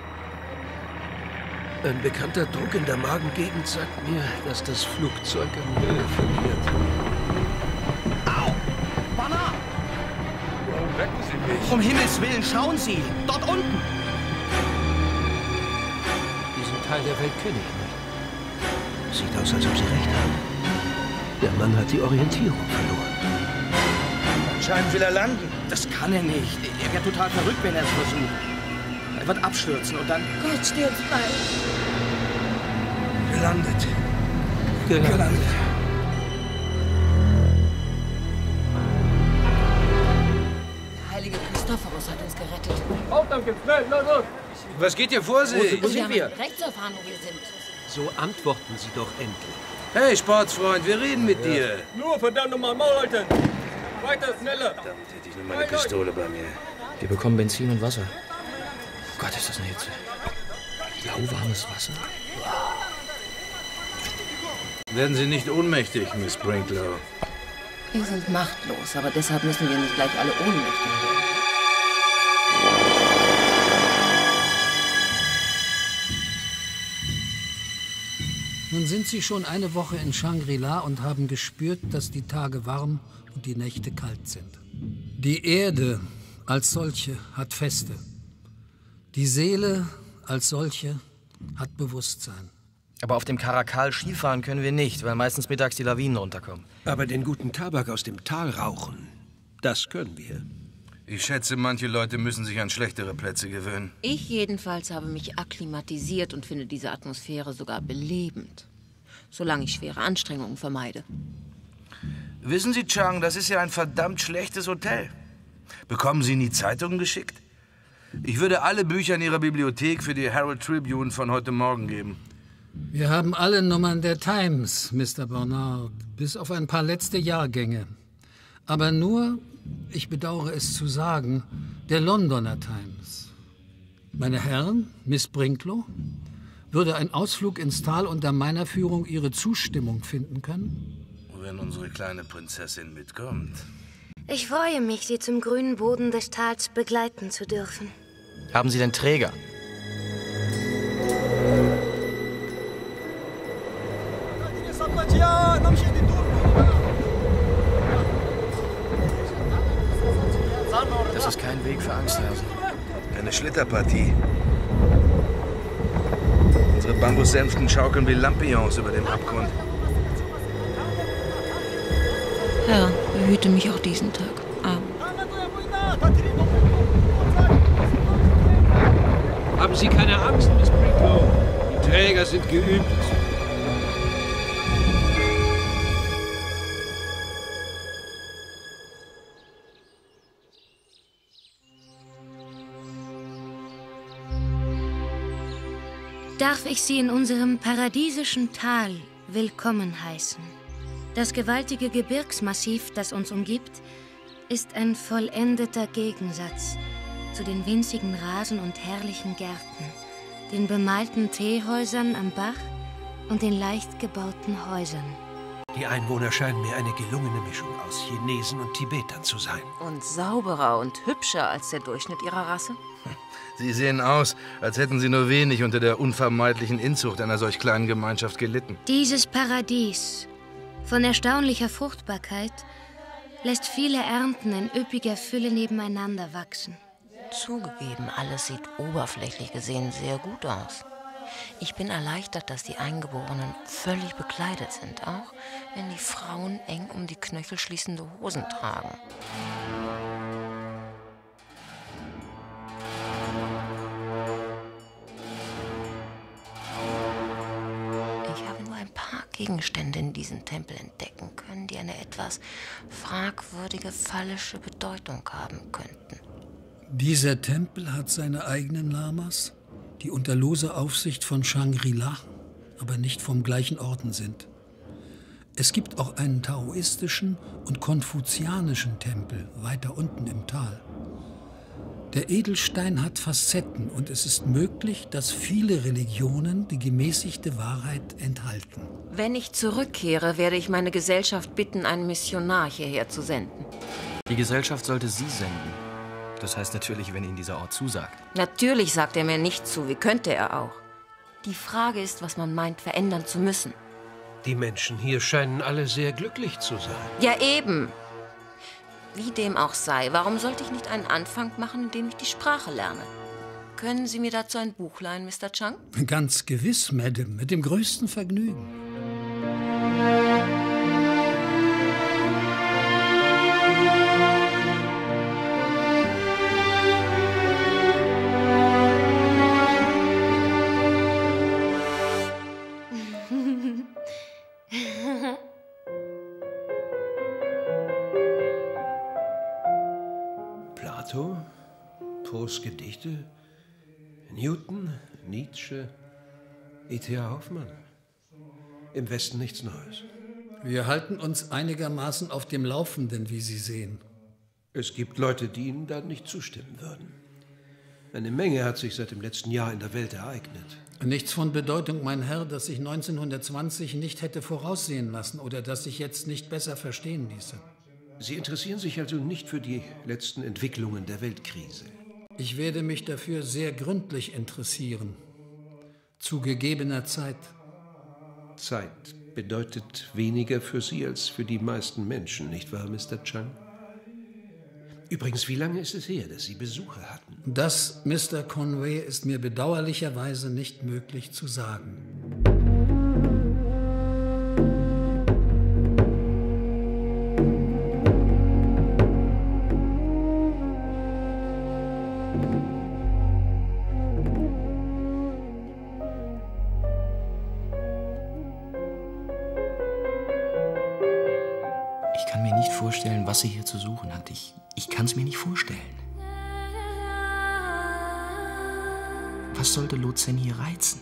Ein bekannter Druck in der Magengegend sagt mir, dass das Flugzeug an Höhe verliert. Au! Banner! Warum wecken Sie mich? Um Himmels Willen, schauen Sie! Dort unten! Diesen Teil der Welt kenne ich nicht. Sieht aus, als ob Sie recht haben. Der Mann hat die Orientierung verloren. Anscheinend will er landen. Das kann er nicht. Er wird total verrückt, wenn er es versucht. Er wird abstürzen und dann... Gott, steh uns bei. Gelandet. Gelandet. Der heilige Christophorus hat uns gerettet. Auf, danke, schnell, los! Was geht hier vor sich? Wo sind wir? Rechts erfahren, wo wir sind. So antworten Sie doch endlich. Hey, Sportsfreund, wir reden mit dir. Nur verdammt nochmal Maul halten! Weiter, schneller! Verdammt, hätte ich nur meine Pistole bei mir. Wir bekommen Benzin und Wasser. Gott, ist das eine Hitze. Lauwarmes Wasser. Werden Sie nicht ohnmächtig, Miss Brinklow? Wir sind machtlos, aber deshalb müssen wir nicht gleich alle ohnmächtig werden. Nun sind Sie schon eine Woche in Shangri-La und haben gespürt, dass die Tage warm und die Nächte kalt sind. Die Erde als solche hat Feste. Die Seele als solche hat Bewusstsein. Aber auf dem Karakal Skifahren können wir nicht, weil meistens mittags die Lawinen runterkommen. Aber den guten Tabak aus dem Tal rauchen, das können wir. Ich schätze, manche Leute müssen sich an schlechtere Plätze gewöhnen. Ich jedenfalls habe mich akklimatisiert und finde diese Atmosphäre sogar belebend. Solange ich schwere Anstrengungen vermeide. Wissen Sie, Chang, das ist ja ein verdammt schlechtes Hotel. Bekommen Sie nie Zeitungen geschickt? Ich würde alle Bücher in Ihrer Bibliothek für die Herald Tribune von heute Morgen geben. Wir haben alle Nummern der Times, Mr. Bernard, bis auf ein paar letzte Jahrgänge. Aber nur, ich bedauere es zu sagen, der Londoner Times. Meine Herren, Miss Brinklow, würde ein Ausflug ins Tal unter meiner Führung Ihre Zustimmung finden können? Wenn unsere kleine Prinzessin mitkommt. Ich freue mich, Sie zum grünen Boden des Tals begleiten zu dürfen. Haben Sie denn Träger? Das ist kein Weg für Angsthasen. Eine Schlitterpartie. Unsere Bambussänften schaukeln wie Lampions über dem Abgrund. Herr, behüte mich auch diesen Tag. Amen. Haben Sie keine Angst, Miss Brinklow. Die Träger sind geübt. Darf ich Sie in unserem paradiesischen Tal willkommen heißen. Das gewaltige Gebirgsmassiv, das uns umgibt, ist ein vollendeter Gegensatz zu den winzigen Rasen und herrlichen Gärten, den bemalten Teehäusern am Bach und den leicht gebauten Häusern. Die Einwohner scheinen mir eine gelungene Mischung aus Chinesen und Tibetern zu sein. Und sauberer und hübscher als der Durchschnitt Ihrer Rasse? Sie sehen aus, als hätten Sie nur wenig unter der unvermeidlichen Inzucht einer solch kleinen Gemeinschaft gelitten. Dieses Paradies von erstaunlicher Fruchtbarkeit lässt viele Ernten in üppiger Fülle nebeneinander wachsen. Zugegeben, alles sieht oberflächlich gesehen sehr gut aus. Ich bin erleichtert, dass die Eingeborenen völlig bekleidet sind, auch wenn die Frauen eng um die Knöchel schließende Hosen tragen. Ich habe nur ein paar Gegenstände in diesem Tempel entdecken können, die eine etwas fragwürdige phallische Bedeutung haben könnten. Dieser Tempel hat seine eigenen Lamas, die unter loser Aufsicht von Shangri-La, aber nicht vom gleichen Orden sind. Es gibt auch einen taoistischen und konfuzianischen Tempel weiter unten im Tal. Der Edelstein hat Facetten und es ist möglich, dass viele Religionen die gemäßigte Wahrheit enthalten. Wenn ich zurückkehre, werde ich meine Gesellschaft bitten, einen Missionar hierher zu senden. Die Gesellschaft sollte Sie senden. Das heißt natürlich, wenn Ihnen dieser Ort zusagt. Natürlich sagt er mir nicht zu. Wie könnte er auch? Die Frage ist, was man meint, verändern zu müssen. Die Menschen hier scheinen alle sehr glücklich zu sein. Ja, eben. Wie dem auch sei, warum sollte ich nicht einen Anfang machen, indem ich die Sprache lerne? Können Sie mir dazu ein Buch leihen, Mr. Chang? Ganz gewiss, Madame, mit dem größten Vergnügen. Plato, Poes Gedichte, Newton, Nietzsche, E.T.A. Hoffmann. Im Westen nichts Neues. Wir halten uns einigermaßen auf dem Laufenden, wie Sie sehen. Es gibt Leute, die Ihnen da nicht zustimmen würden. Eine Menge hat sich seit dem letzten Jahr in der Welt ereignet. Nichts von Bedeutung, mein Herr, das ich 1920 nicht hätte voraussehen lassen oder das sich jetzt nicht besser verstehen ließe. Sie interessieren sich also nicht für die letzten Entwicklungen der Weltkrise? Ich werde mich dafür sehr gründlich interessieren. Zu gegebener Zeit. Zeit bedeutet weniger für Sie als für die meisten Menschen, nicht wahr, Mr. Chang? Übrigens, wie lange ist es her, dass Sie Besucher hatten? Das, Mr. Conway, ist mir bedauerlicherweise nicht möglich zu sagen. Ich kann mir nicht vorstellen, was sie hier zu suchen hat. Ich kann es mir nicht vorstellen. Was sollte Lo Zhen hier reizen?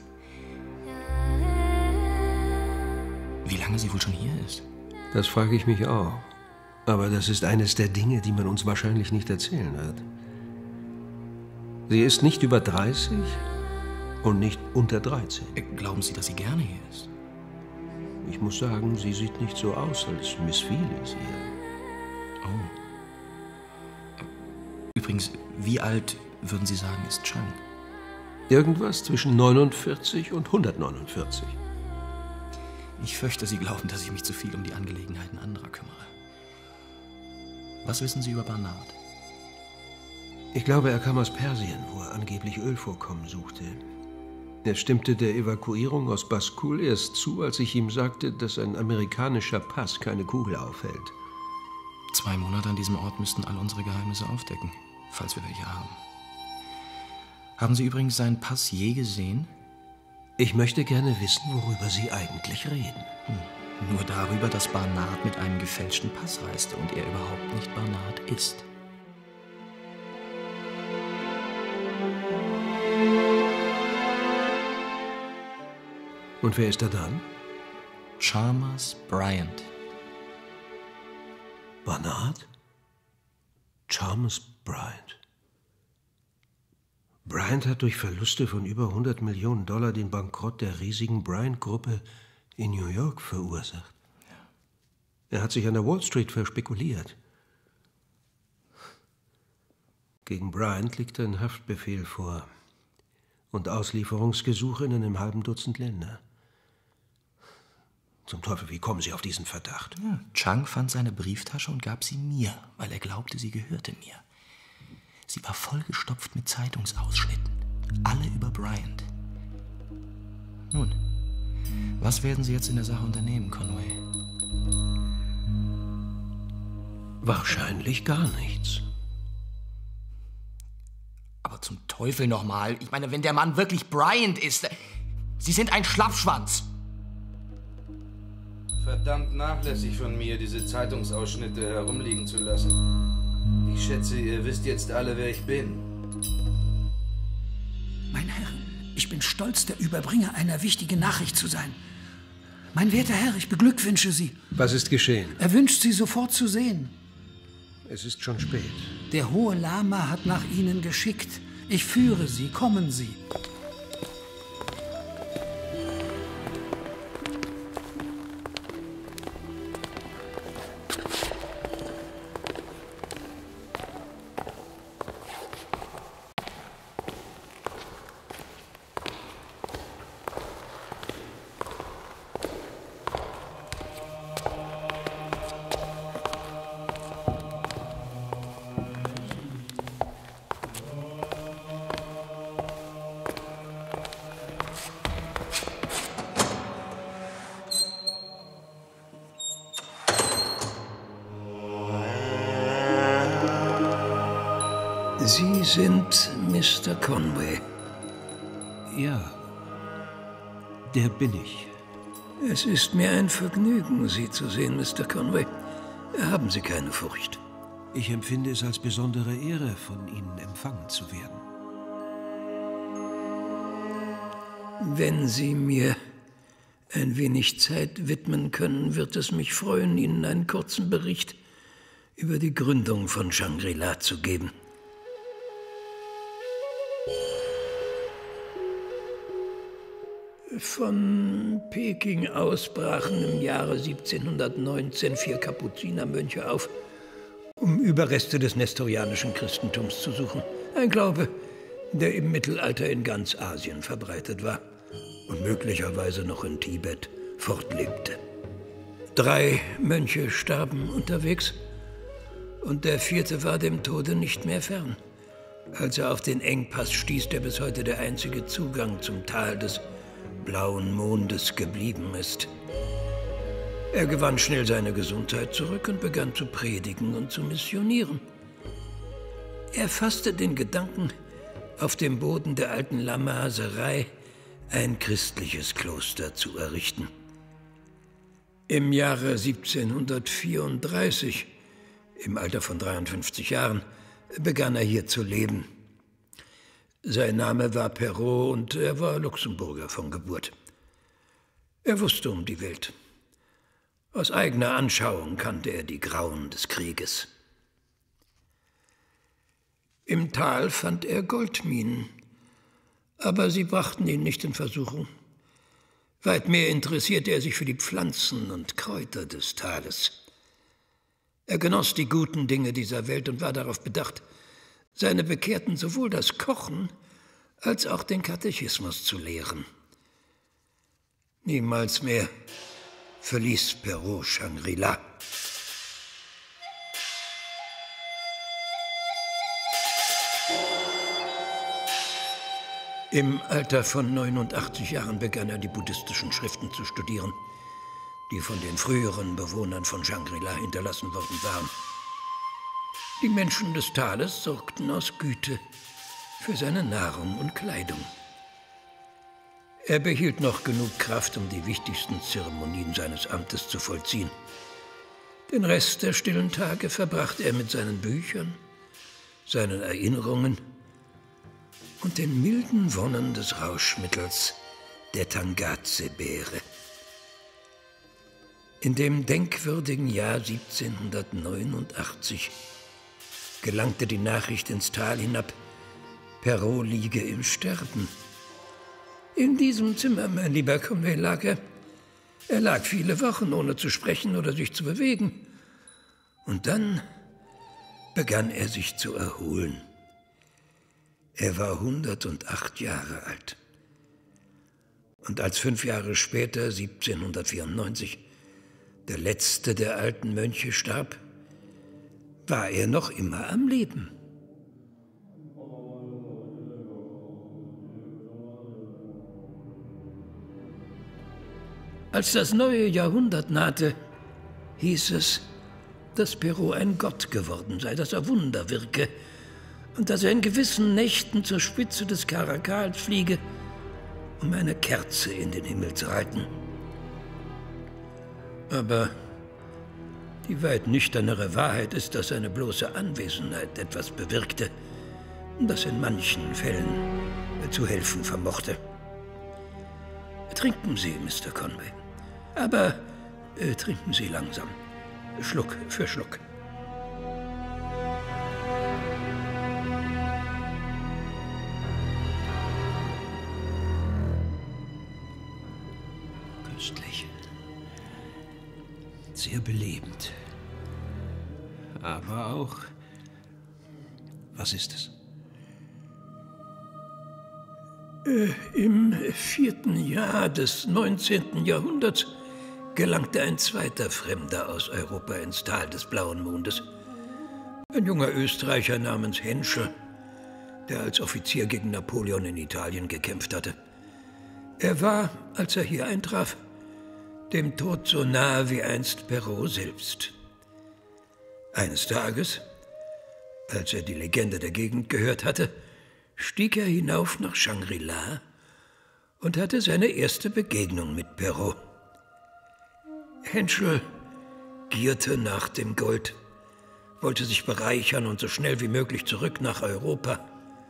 Wie lange sie wohl schon hier ist? Das frage ich mich auch. Aber das ist eines der Dinge, die man uns wahrscheinlich nicht erzählen wird. Sie ist nicht über 30 und nicht unter 13. Glauben Sie, dass sie gerne hier ist? Ich muss sagen, sie sieht nicht so aus, als missfiele es ihr. Oh. Übrigens, wie alt, würden Sie sagen, ist Chang? Irgendwas zwischen 49 und 149. Ich fürchte, Sie glauben, dass ich mich zu viel um die Angelegenheiten anderer kümmere. Was wissen Sie über Barnard? Ich glaube, er kam aus Persien, wo er angeblich Ölvorkommen suchte. Er stimmte der Evakuierung aus Baskul erst zu, als ich ihm sagte, dass ein amerikanischer Pass keine Kugel aufhält. 2 Monate an diesem Ort müssten all unsere Geheimnisse aufdecken, falls wir welche haben. Haben Sie übrigens seinen Pass je gesehen? Ich möchte gerne wissen, worüber Sie eigentlich reden. Nur darüber, dass Barnard mit einem gefälschten Pass reiste und er überhaupt nicht Barnard ist. Und wer ist er dann? Chalmers Bryant. Barnard? Chalmers Bryant. Bryant hat durch Verluste von über $100 Millionen den Bankrott der riesigen Bryant-Gruppe in New York verursacht. Ja. Er hat sich an der Wall Street verspekuliert. Gegen Bryant liegt ein Haftbefehl vor und Auslieferungsgesuche in einem halben Dutzend Länder. Zum Teufel, wie kommen Sie auf diesen Verdacht? Ja, Chang fand seine Brieftasche und gab sie mir, weil er glaubte, sie gehörte mir. Sie war vollgestopft mit Zeitungsausschnitten. Alle über Bryant. Nun, was werden Sie jetzt in der Sache unternehmen, Conway? Wahrscheinlich gar nichts. Aber zum Teufel nochmal. Ich meine, wenn der Mann wirklich Bryant ist... Sie sind ein Schlappschwanz. Verdammt nachlässig von mir, diese Zeitungsausschnitte herumliegen zu lassen. Ich schätze, ihr wisst jetzt alle, wer ich bin. Mein Herr, ich bin stolz, der Überbringer einer wichtigen Nachricht zu sein. Mein werter Herr, ich beglückwünsche Sie. Was ist geschehen? Er wünscht Sie sofort zu sehen. Es ist schon spät. Der hohe Lama hat nach Ihnen geschickt. Ich führe Sie, kommen Sie. Sie sind Mr. Conway. Ja, der bin ich. Es ist mir ein Vergnügen, Sie zu sehen, Mr. Conway. Haben Sie keine Furcht. Ich empfinde es als besondere Ehre, von Ihnen empfangen zu werden. Wenn Sie mir ein wenig Zeit widmen können, wird es mich freuen, Ihnen einen kurzen Bericht über die Gründung von Shangri-La zu geben. Von Peking aus brachen im Jahre 1719 4 Kapuzinermönche auf, um Überreste des nestorianischen Christentums zu suchen. Ein Glaube, der im Mittelalter in ganz Asien verbreitet war und möglicherweise noch in Tibet fortlebte. 3 Mönche starben unterwegs und der 4. war dem Tode nicht mehr fern, als er auf den Engpass stieß, der bis heute der einzige Zugang zum Tal des Blauen Mondes geblieben ist. Er gewann schnell seine Gesundheit zurück und begann zu predigen und zu missionieren. Er fasste den Gedanken, auf dem Boden der alten Lamaserei ein christliches Kloster zu errichten. Im Jahre 1734, im Alter von 53 Jahren, begann er hier zu leben. Sein Name war Perrault und er war Luxemburger von Geburt. Er wusste um die Welt. Aus eigener Anschauung kannte er die Grauen des Krieges. Im Tal fand er Goldminen, aber sie brachten ihn nicht in Versuchung. Weit mehr interessierte er sich für die Pflanzen und Kräuter des Tales. Er genoss die guten Dinge dieser Welt und war darauf bedacht, seine Bekehrten sowohl das Kochen als auch den Katechismus zu lehren. Niemals mehr verließ Perrault Shangri-La. Im Alter von 89 Jahren begann er, die buddhistischen Schriften zu studieren, die von den früheren Bewohnern von Shangri-La hinterlassen worden waren. Die Menschen des Tales sorgten aus Güte für seine Nahrung und Kleidung. Er behielt noch genug Kraft, um die wichtigsten Zeremonien seines Amtes zu vollziehen. Den Rest der stillen Tage verbrachte er mit seinen Büchern, seinen Erinnerungen und den milden Wonnen des Rauschmittels der Tangaze-Beere. In dem denkwürdigen Jahr 1789 gelangte die Nachricht ins Tal hinab, Perrault liege im Sterben. In diesem Zimmer, mein lieber Conway, lag er. Er lag viele Wochen, ohne zu sprechen oder sich zu bewegen. Und dann begann er sich zu erholen. Er war 108 Jahre alt. Und als 5 Jahre später, 1794, der letzte der alten Mönche starb, war er noch immer am Leben. Als das neue Jahrhundert nahte, hieß es, dass Perrault ein Gott geworden sei, dass er Wunder wirke und dass er in gewissen Nächten zur Spitze des Karakals fliege, um eine Kerze in den Himmel zu halten. Aber die weit nüchternere Wahrheit ist, dass seine bloße Anwesenheit etwas bewirkte, das in manchen Fällen zu helfen vermochte. Trinken Sie, Mr. Conway. Aber trinken Sie langsam. Schluck für Schluck. Köstlich. Sehr belebend. Aber auch... Was ist es? Im 4. Jahr des 19. Jahrhunderts gelangte ein zweiter Fremder aus Europa ins Tal des Blauen Mondes. Ein junger Österreicher namens Henschel, der als Offizier gegen Napoleon in Italien gekämpft hatte. Er war, als er hier eintraf, dem Tod so nahe wie einst Perrault selbst. Eines Tages, als er die Legende der Gegend gehört hatte, stieg er hinauf nach Shangri-La und hatte seine erste Begegnung mit Perrault. Henschel gierte nach dem Gold, wollte sich bereichern und so schnell wie möglich zurück nach Europa.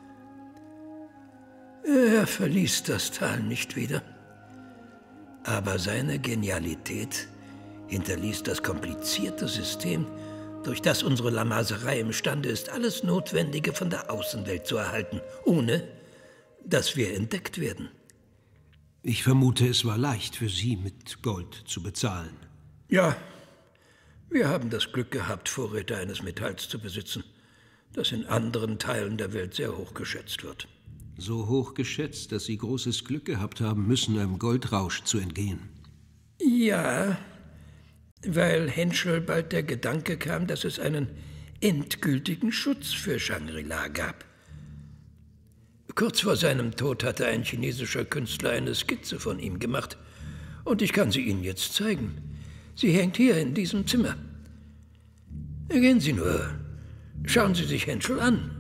Er verließ das Tal nicht wieder, aber seine Genialität hinterließ das komplizierte System, durch das unsere Lamaserei imstande ist, alles Notwendige von der Außenwelt zu erhalten, ohne dass wir entdeckt werden. Ich vermute, es war leicht für Sie, mit Gold zu bezahlen. Ja, wir haben das Glück gehabt, Vorräte eines Metalls zu besitzen, das in anderen Teilen der Welt sehr hoch geschätzt wird. So hoch geschätzt, dass Sie großes Glück gehabt haben müssen, einem Goldrausch zu entgehen. Ja, weil Henschel bald der Gedanke kam, dass es einen endgültigen Schutz für Shangri-La gab. Kurz vor seinem Tod hatte ein chinesischer Künstler eine Skizze von ihm gemacht. Und ich kann sie Ihnen jetzt zeigen. Sie hängt hier in diesem Zimmer. Gehen Sie nur. Schauen Sie sich Henschel an.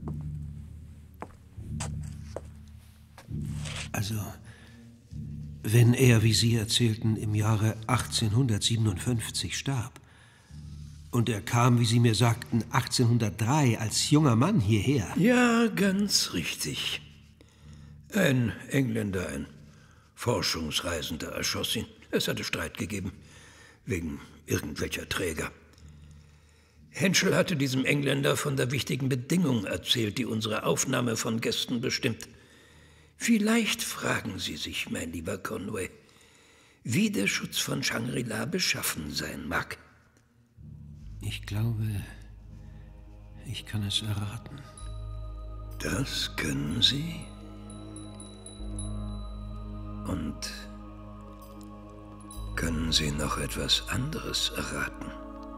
Also, wenn er, wie Sie erzählten, im Jahre 1857 starb und er kam, wie Sie mir sagten, 1803 als junger Mann hierher. Ja, ganz richtig. Ein Engländer, ein Forschungsreisender erschoss ihn. Es hatte Streit gegeben, wegen irgendwelcher Träger. Henschel hatte diesem Engländer von der wichtigen Bedingung erzählt, die unsere Aufnahme von Gästen bestimmt. Vielleicht fragen Sie sich, mein lieber Conway, wie der Schutz von Shangri-La beschaffen sein mag. Ich glaube, ich kann es erraten. Das können Sie? Und können Sie noch etwas anderes erraten?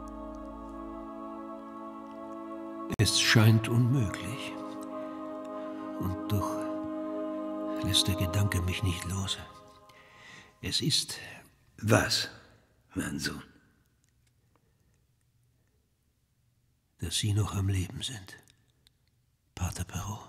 Es scheint unmöglich. Und doch lässt der Gedanke mich nicht los. Es ist... Was, mein Sohn? Dass Sie noch am Leben sind, Pater Perrault.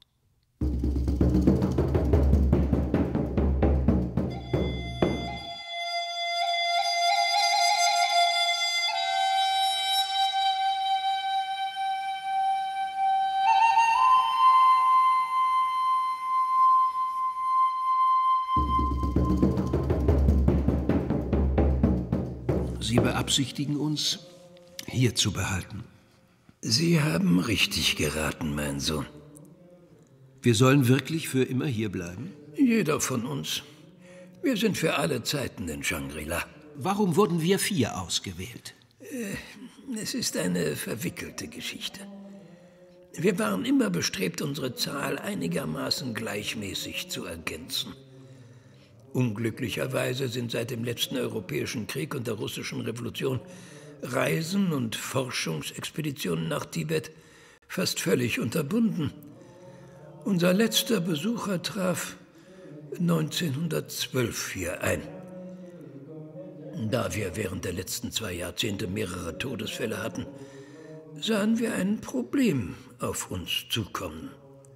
Sie beabsichtigen uns, hier zu behalten. Sie haben richtig geraten, mein Sohn. Wir sollen wirklich für immer hier bleiben? Jeder von uns. Wir sind für alle Zeiten in Shangri-La. Warum wurden wir 4 ausgewählt? Es ist eine verwickelte Geschichte. Wir waren immer bestrebt, unsere Zahl einigermaßen gleichmäßig zu ergänzen. Unglücklicherweise sind seit dem letzten Europäischen Krieg und der Russischen Revolution Reisen und Forschungsexpeditionen nach Tibet fast völlig unterbunden. Unser letzter Besucher traf 1912 hier ein. Da wir während der letzten 2 Jahrzehnte mehrere Todesfälle hatten, sahen wir ein Problem auf uns zukommen.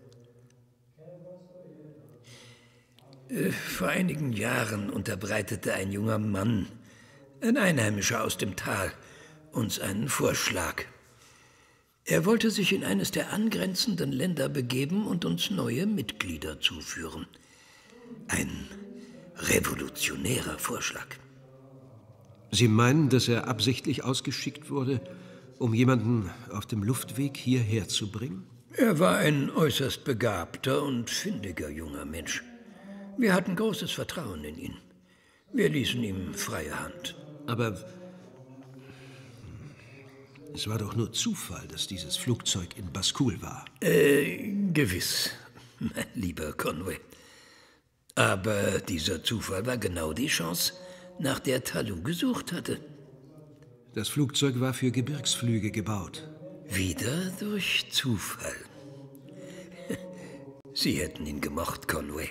Vor einigen Jahren unterbreitete ein junger Mann, ein Einheimischer aus dem Tal, uns einen Vorschlag. Er wollte sich in eines der angrenzenden Länder begeben und uns neue Mitglieder zuführen. Ein revolutionärer Vorschlag. Sie meinen, dass er absichtlich ausgeschickt wurde, um jemanden auf dem Luftweg hierher zu bringen? Er war ein äußerst begabter und findiger junger Mensch. Wir hatten großes Vertrauen in ihn. Wir ließen ihm freie Hand. Aber es war doch nur Zufall, dass dieses Flugzeug in Baskul war. Gewiss, mein lieber Conway. Aber dieser Zufall war genau die Chance, nach der Talou gesucht hatte. Das Flugzeug war für Gebirgsflüge gebaut. Wieder durch Zufall. Sie hätten ihn gemocht, Conway.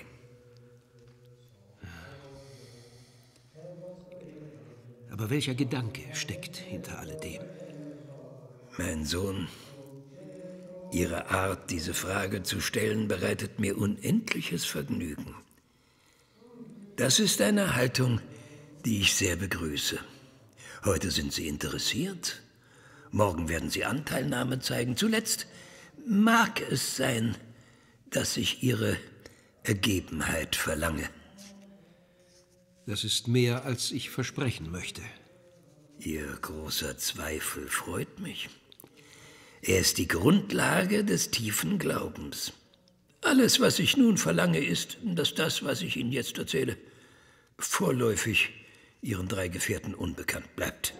Aber welcher Gedanke steckt hinter alledem? Mein Sohn, Ihre Art, diese Frage zu stellen, bereitet mir unendliches Vergnügen. Das ist eine Haltung, die ich sehr begrüße. Heute sind Sie interessiert, morgen werden Sie Anteilnahme zeigen. Zuletzt mag es sein, dass ich Ihre Ergebenheit verlange. Das ist mehr, als ich versprechen möchte. Ihr großer Zweifel freut mich. Er ist die Grundlage des tiefen Glaubens. Alles, was ich nun verlange, ist, dass das, was ich Ihnen jetzt erzähle, vorläufig Ihren 3 Gefährten unbekannt bleibt.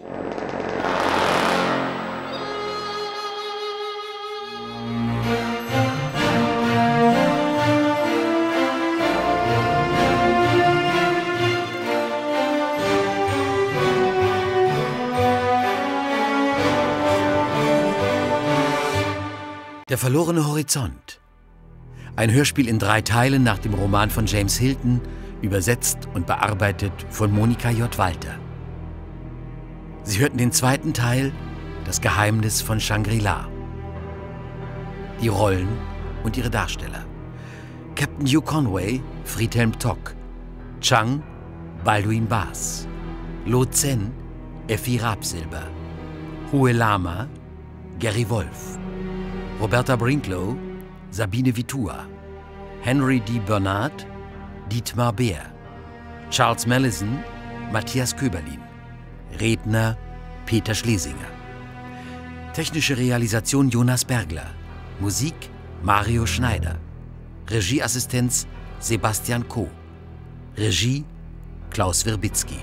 Der verlorene Horizont. Ein Hörspiel in 3 Teilen nach dem Roman von James Hilton, übersetzt und bearbeitet von Monika J. Walter. Sie hörten den 2. Teil, Das Geheimnis von Shangri-La. Die Rollen und ihre Darsteller: Captain Hugh Conway, Friedhelm Tock; Chang, Balduin Baas; Lo Zen, Effi Rabsilber; Hue Lama, Gary Wolf; Roberta Brinklow, Sabine Vitua; Henry D. Bernard, Dietmar Beer; Charles Mellison, Matthias Köberlin; Redner, Peter Schlesinger. Technische Realisation Jonas Bergler. Musik Mario Schneider. Regieassistenz Sebastian Koh. Regie Klaus Wirbitzki.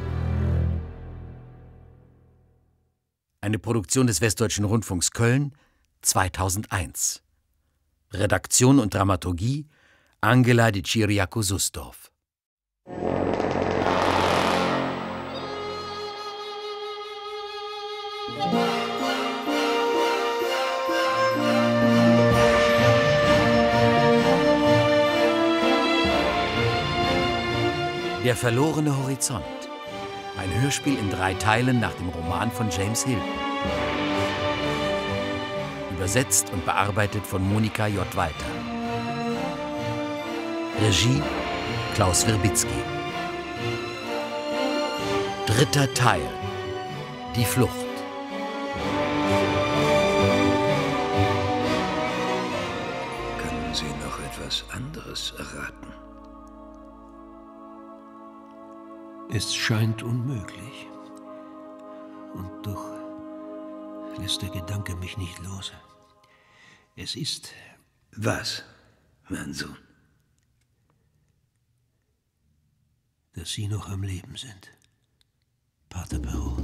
Eine Produktion des Westdeutschen Rundfunks Köln 2001. Redaktion und Dramaturgie Angela Di Ciriaco-Susdorf. Der verlorene Horizont. Ein Hörspiel in 3 Teilen nach dem Roman von James Hilton. Übersetzt und bearbeitet von Monika J. Walter. Regie Klaus Wirbitzki. 3. Teil. Die Flucht. Können Sie noch etwas anderes erraten? Es scheint unmöglich. Und doch lässt der Gedanke mich nicht los. Es ist... Was, mein Sohn? Dass Sie noch am Leben sind, Pater Perrault.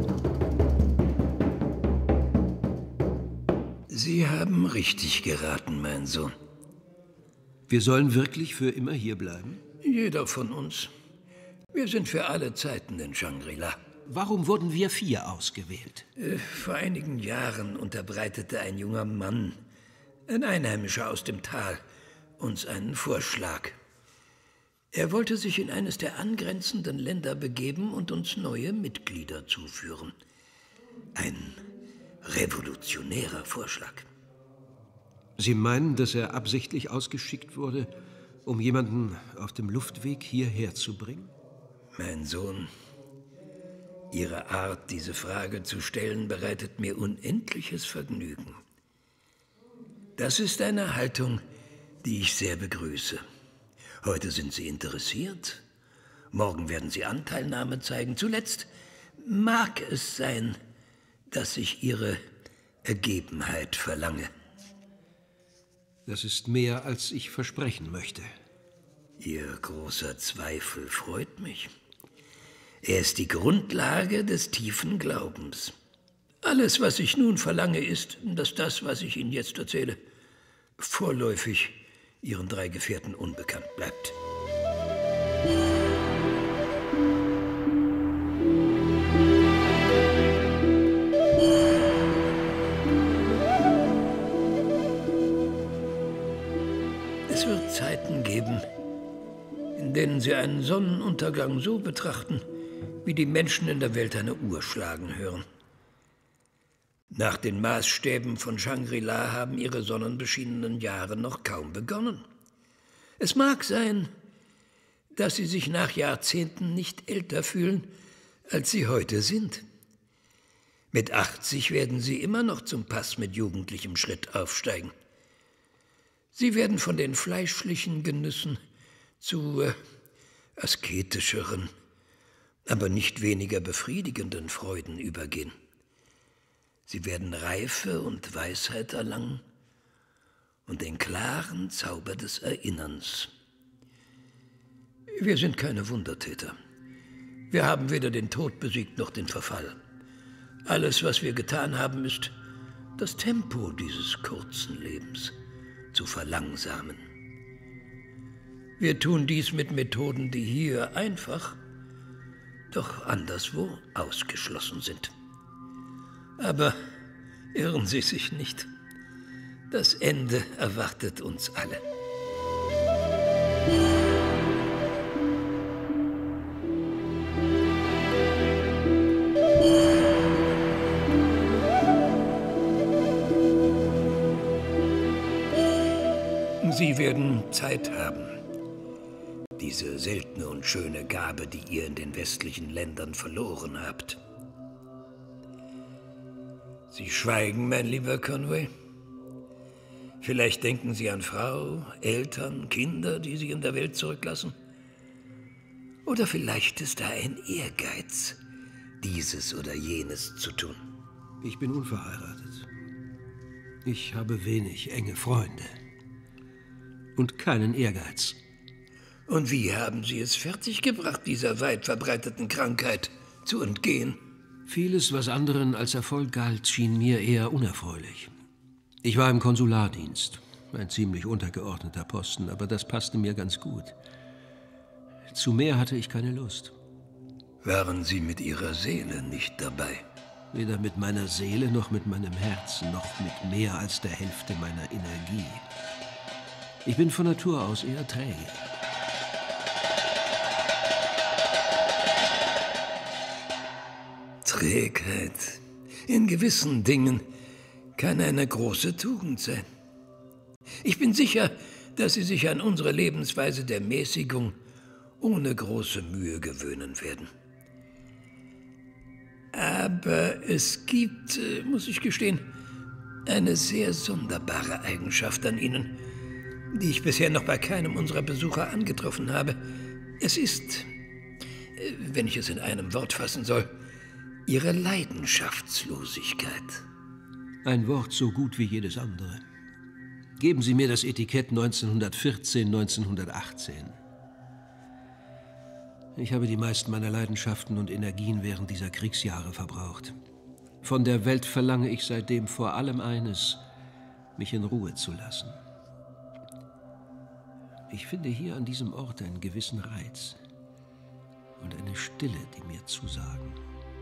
Sie haben richtig geraten, mein Sohn. Wir sollen wirklich für immer hier bleiben? Jeder von uns. Wir sind für alle Zeiten in Shangri-La. Warum wurden wir 4 ausgewählt? Vor einigen Jahren unterbreitete ein junger Mann, ein Einheimischer aus dem Tal, uns einen Vorschlag. Er wollte sich in eines der angrenzenden Länder begeben und uns neue Mitglieder zuführen. Ein revolutionärer Vorschlag. Sie meinen, dass er absichtlich ausgeschickt wurde, um jemanden auf dem Luftweg hierher zu bringen? Mein Sohn, Ihre Art, diese Frage zu stellen, bereitet mir unendliches Vergnügen. Das ist eine Haltung, die ich sehr begrüße. Heute sind Sie interessiert, morgen werden Sie Anteilnahme zeigen. Zuletzt mag es sein, dass ich Ihre Ergebenheit verlange. Das ist mehr, als ich versprechen möchte. Ihr großer Zweifel freut mich. Er ist die Grundlage des tiefen Glaubens. Alles, was ich nun verlange, ist, dass das, was ich Ihnen jetzt erzähle, vorläufig Ihren 3 Gefährten unbekannt bleibt. Es wird Zeiten geben, in denen Sie einen Sonnenuntergang so betrachten, wie die Menschen in der Welt eine Uhr schlagen hören. Nach den Maßstäben von Shangri-La haben Ihre sonnenbeschienenen Jahre noch kaum begonnen. Es mag sein, dass Sie sich nach Jahrzehnten nicht älter fühlen, als Sie heute sind. Mit 80 werden Sie immer noch zum Pass mit jugendlichem Schritt aufsteigen. Sie werden von den fleischlichen Genüssen zu asketischeren, aber nicht weniger befriedigenden Freuden übergehen. Sie werden Reife und Weisheit erlangen und den klaren Zauber des Erinnerns. Wir sind keine Wundertäter. Wir haben weder den Tod besiegt noch den Verfall. Alles, was wir getan haben, ist, das Tempo dieses kurzen Lebens zu verlangsamen. Wir tun dies mit Methoden, die hier einfach, doch anderswo ausgeschlossen sind. Aber irren Sie sich nicht. Das Ende erwartet uns alle. Sie werden Zeit haben, diese seltene und schöne Gabe, die ihr in den westlichen Ländern verloren habt. Sie schweigen, mein lieber Conway. Vielleicht denken Sie an Frau, Eltern, Kinder, die Sie in der Welt zurücklassen. Oder vielleicht ist da ein Ehrgeiz, dieses oder jenes zu tun. Ich bin unverheiratet. Ich habe wenig enge Freunde. Und keinen Ehrgeiz. Und wie haben Sie es fertiggebracht, dieser weit verbreiteten Krankheit zu entgehen? Vieles, was anderen als Erfolg galt, schien mir eher unerfreulich. Ich war im Konsulardienst, ein ziemlich untergeordneter Posten, aber das passte mir ganz gut. Zu mehr hatte ich keine Lust. Waren Sie mit Ihrer Seele nicht dabei? Weder mit meiner Seele noch mit meinem Herzen, noch mit mehr als der Hälfte meiner Energie. Ich bin von Natur aus eher träge. Trägheit in gewissen Dingen kann eine große Tugend sein. Ich bin sicher, dass Sie sich an unsere Lebensweise der Mäßigung ohne große Mühe gewöhnen werden. Aber es gibt, muss ich gestehen, eine sehr sonderbare Eigenschaft an Ihnen, die ich bisher noch bei keinem unserer Besucher angetroffen habe. Es ist, wenn ich es in einem Wort fassen soll, Ihre Leidenschaftslosigkeit. Ein Wort so gut wie jedes andere. Geben Sie mir das Etikett 1914, 1918. Ich habe die meisten meiner Leidenschaften und Energien während dieser Kriegsjahre verbraucht. Von der Welt verlange ich seitdem vor allem eines, mich in Ruhe zu lassen. Ich finde hier an diesem Ort einen gewissen Reiz und eine Stille, die mir zusagen.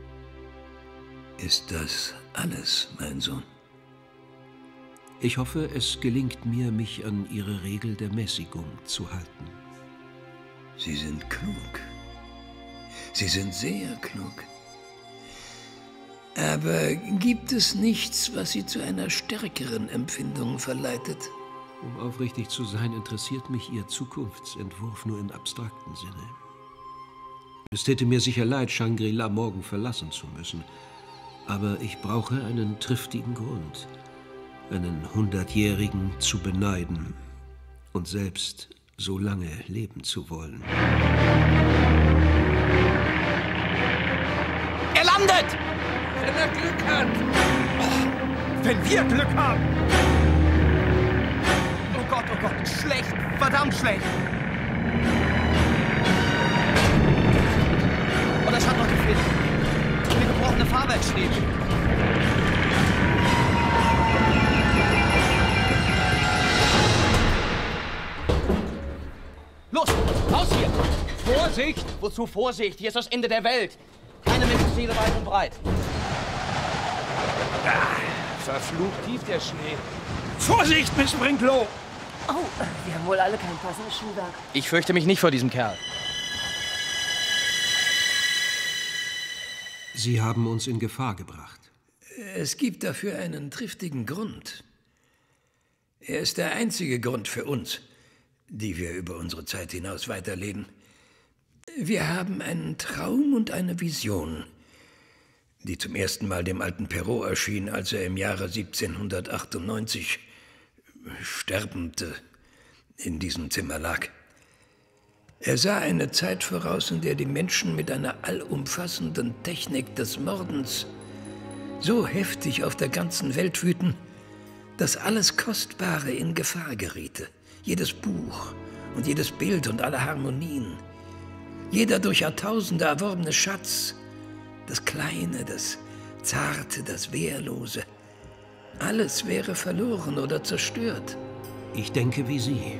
Ist das alles, mein Sohn? Ich hoffe, es gelingt mir, mich an Ihre Regel der Mäßigung zu halten. Sie sind klug. Sie sind sehr klug. Aber gibt es nichts, was Sie zu einer stärkeren Empfindung verleitet? Um aufrichtig zu sein, interessiert mich Ihr Zukunftsentwurf nur im abstrakten Sinne. Es täte mir sicher leid, Shangri-La morgen verlassen zu müssen. Aber ich brauche einen triftigen Grund, einen 100-Jährigen zu beneiden und selbst so lange leben zu wollen. Er landet! Wenn er Glück hat! Oh, wenn wir Glück haben! Oh Gott, schlecht, verdammt schlecht! Oh, das hat noch gefehlt. Eine gebrochene Fahrwerksschnee. Los, raus hier! Vorsicht! Wozu Vorsicht? Hier ist das Ende der Welt. Keine Menschenseele weit und breit. Verflucht tief der Schnee. Vorsicht, Miss Brinklow! Oh, wir haben wohl alle kein passendes Schuhwerk. Ich fürchte mich nicht vor diesem Kerl. Sie haben uns in Gefahr gebracht. Es gibt dafür einen triftigen Grund. Er ist der einzige Grund für uns, die wir über unsere Zeit hinaus weiterleben. Wir haben einen Traum und eine Vision, die zum ersten Mal dem alten Perrault erschien, als er im Jahre 1798 sterbend in diesem Zimmer lag. Er sah eine Zeit voraus, in der die Menschen mit einer allumfassenden Technik des Mordens so heftig auf der ganzen Welt wüten, dass alles Kostbare in Gefahr geriete. Jedes Buch und jedes Bild und alle Harmonien. Jeder durch Jahrtausende erworbene Schatz. Das Kleine, das Zarte, das Wehrlose. Alles wäre verloren oder zerstört. Ich denke wie Sie.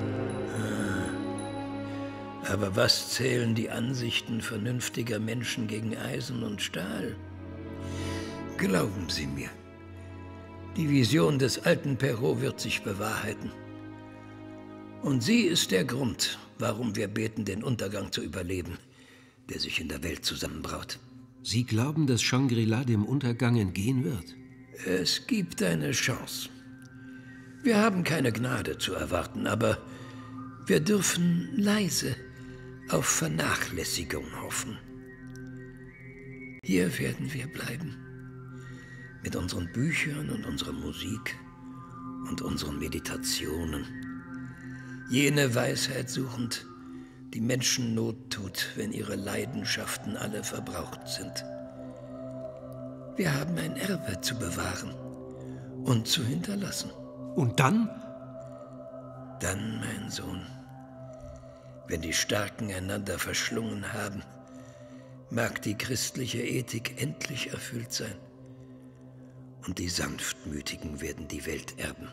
Aber was zählen die Ansichten vernünftiger Menschen gegen Eisen und Stahl? Glauben Sie mir, die Vision des alten Perrault wird sich bewahrheiten. Und sie ist der Grund, warum wir beten, den Untergang zu überleben, der sich in der Welt zusammenbraut. Sie glauben, dass Shangri-La dem Untergang entgehen wird? Es gibt eine Chance. Wir haben keine Gnade zu erwarten, aber wir dürfen leise auf Vernachlässigung hoffen. Hier werden wir bleiben. Mit unseren Büchern und unserer Musik und unseren Meditationen. Jene Weisheit suchend, die Menschen Not tut, wenn ihre Leidenschaften alle verbraucht sind. Wir haben ein Erbe zu bewahren und zu hinterlassen. Und dann? Dann, mein Sohn, wenn die Starken einander verschlungen haben, mag die christliche Ethik endlich erfüllt sein. Und die Sanftmütigen werden die Welt erben.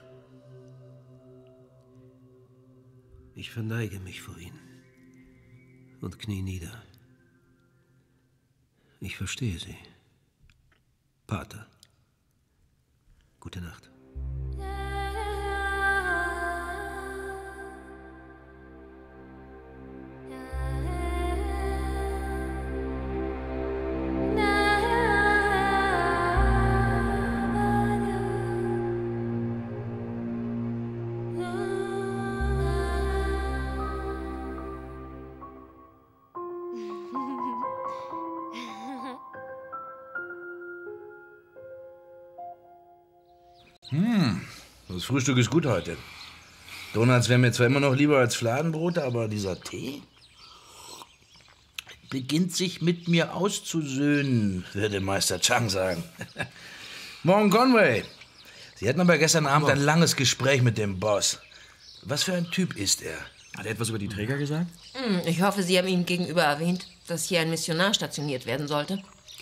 Ich verneige mich vor Ihnen und knie nieder. Ich verstehe Sie. Pater, gute Nacht. Das Frühstück ist gut heute. Donuts wären mir zwar immer noch lieber als Fladenbrote, aber dieser Tee beginnt sich mit mir auszusöhnen, würde Meister Chang sagen. Morgen, Conway. Sie hatten aber gestern Abend ein langes Gespräch mit dem Boss. Was für ein Typ ist er? Hat er etwas über die Träger gesagt? Ich hoffe, Sie haben ihm gegenüber erwähnt, dass hier ein Missionar stationiert werden sollte.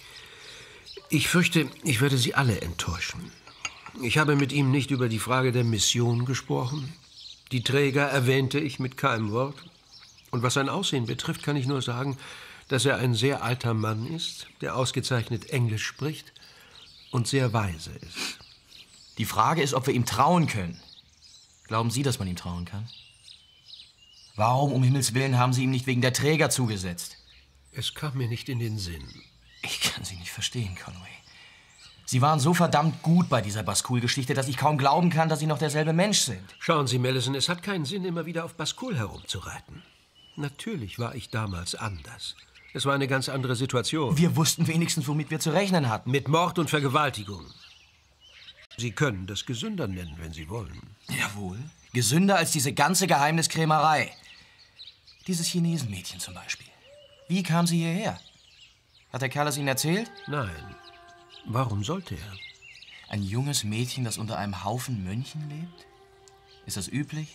Ich fürchte, ich werde Sie alle enttäuschen. Ich habe mit ihm nicht über die Frage der Mission gesprochen. Die Träger erwähnte ich mit keinem Wort. Und was sein Aussehen betrifft, kann ich nur sagen, dass er ein sehr alter Mann ist, der ausgezeichnet Englisch spricht und sehr weise ist. Die Frage ist, ob wir ihm trauen können. Glauben Sie, dass man ihm trauen kann? Warum, um Himmels Willen, haben Sie ihm nicht wegen der Träger zugesetzt? Es kam mir nicht in den Sinn. Ich kann Sie nicht verstehen, Conway. Sie waren so verdammt gut bei dieser Baskul-Geschichte, dass ich kaum glauben kann, dass Sie noch derselbe Mensch sind. Schauen Sie, Mellison, es hat keinen Sinn, immer wieder auf Baskul herumzureiten. Natürlich war ich damals anders. Es war eine ganz andere Situation. Wir wussten wenigstens, womit wir zu rechnen hatten. Mit Mord und Vergewaltigung. Sie können das gesünder nennen, wenn Sie wollen. Jawohl. Gesünder als diese ganze Geheimniskrämerei. Dieses Chinesenmädchen zum Beispiel. Wie kam sie hierher? Hat der Kerl es Ihnen erzählt? Nein. Warum sollte er? Ein junges Mädchen, das unter einem Haufen Mönchen lebt? Ist das üblich?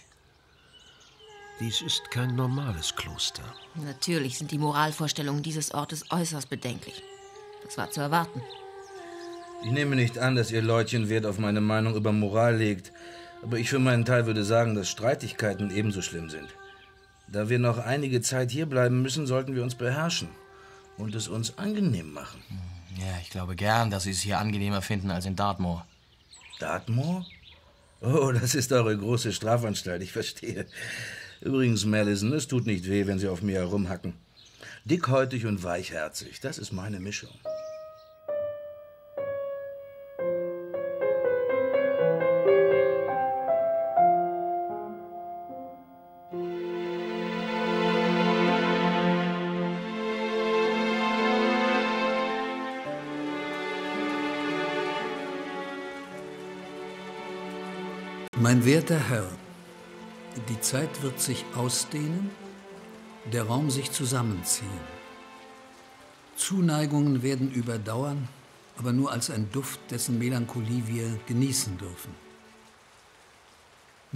Dies ist kein normales Kloster. Natürlich sind die Moralvorstellungen dieses Ortes äußerst bedenklich. Das war zu erwarten. Ich nehme nicht an, dass ihr Leutchen Wert auf meine Meinung über Moral legt. Aber ich für meinen Teil würde sagen, dass Streitigkeiten ebenso schlimm sind. Da wir noch einige Zeit hierbleiben müssen, sollten wir uns beherrschen und es uns angenehm machen. Ja, ich glaube gern, dass Sie es hier angenehmer finden als in Dartmoor. Dartmoor? Oh, das ist eure große Strafanstalt, ich verstehe. Übrigens, Mellison, es tut nicht weh, wenn Sie auf mir herumhacken. Dickhäutig und weichherzig, das ist meine Mischung. Mein werter Herr, die Zeit wird sich ausdehnen, der Raum sich zusammenziehen. Zuneigungen werden überdauern, aber nur als ein Duft, dessen Melancholie wir genießen dürfen.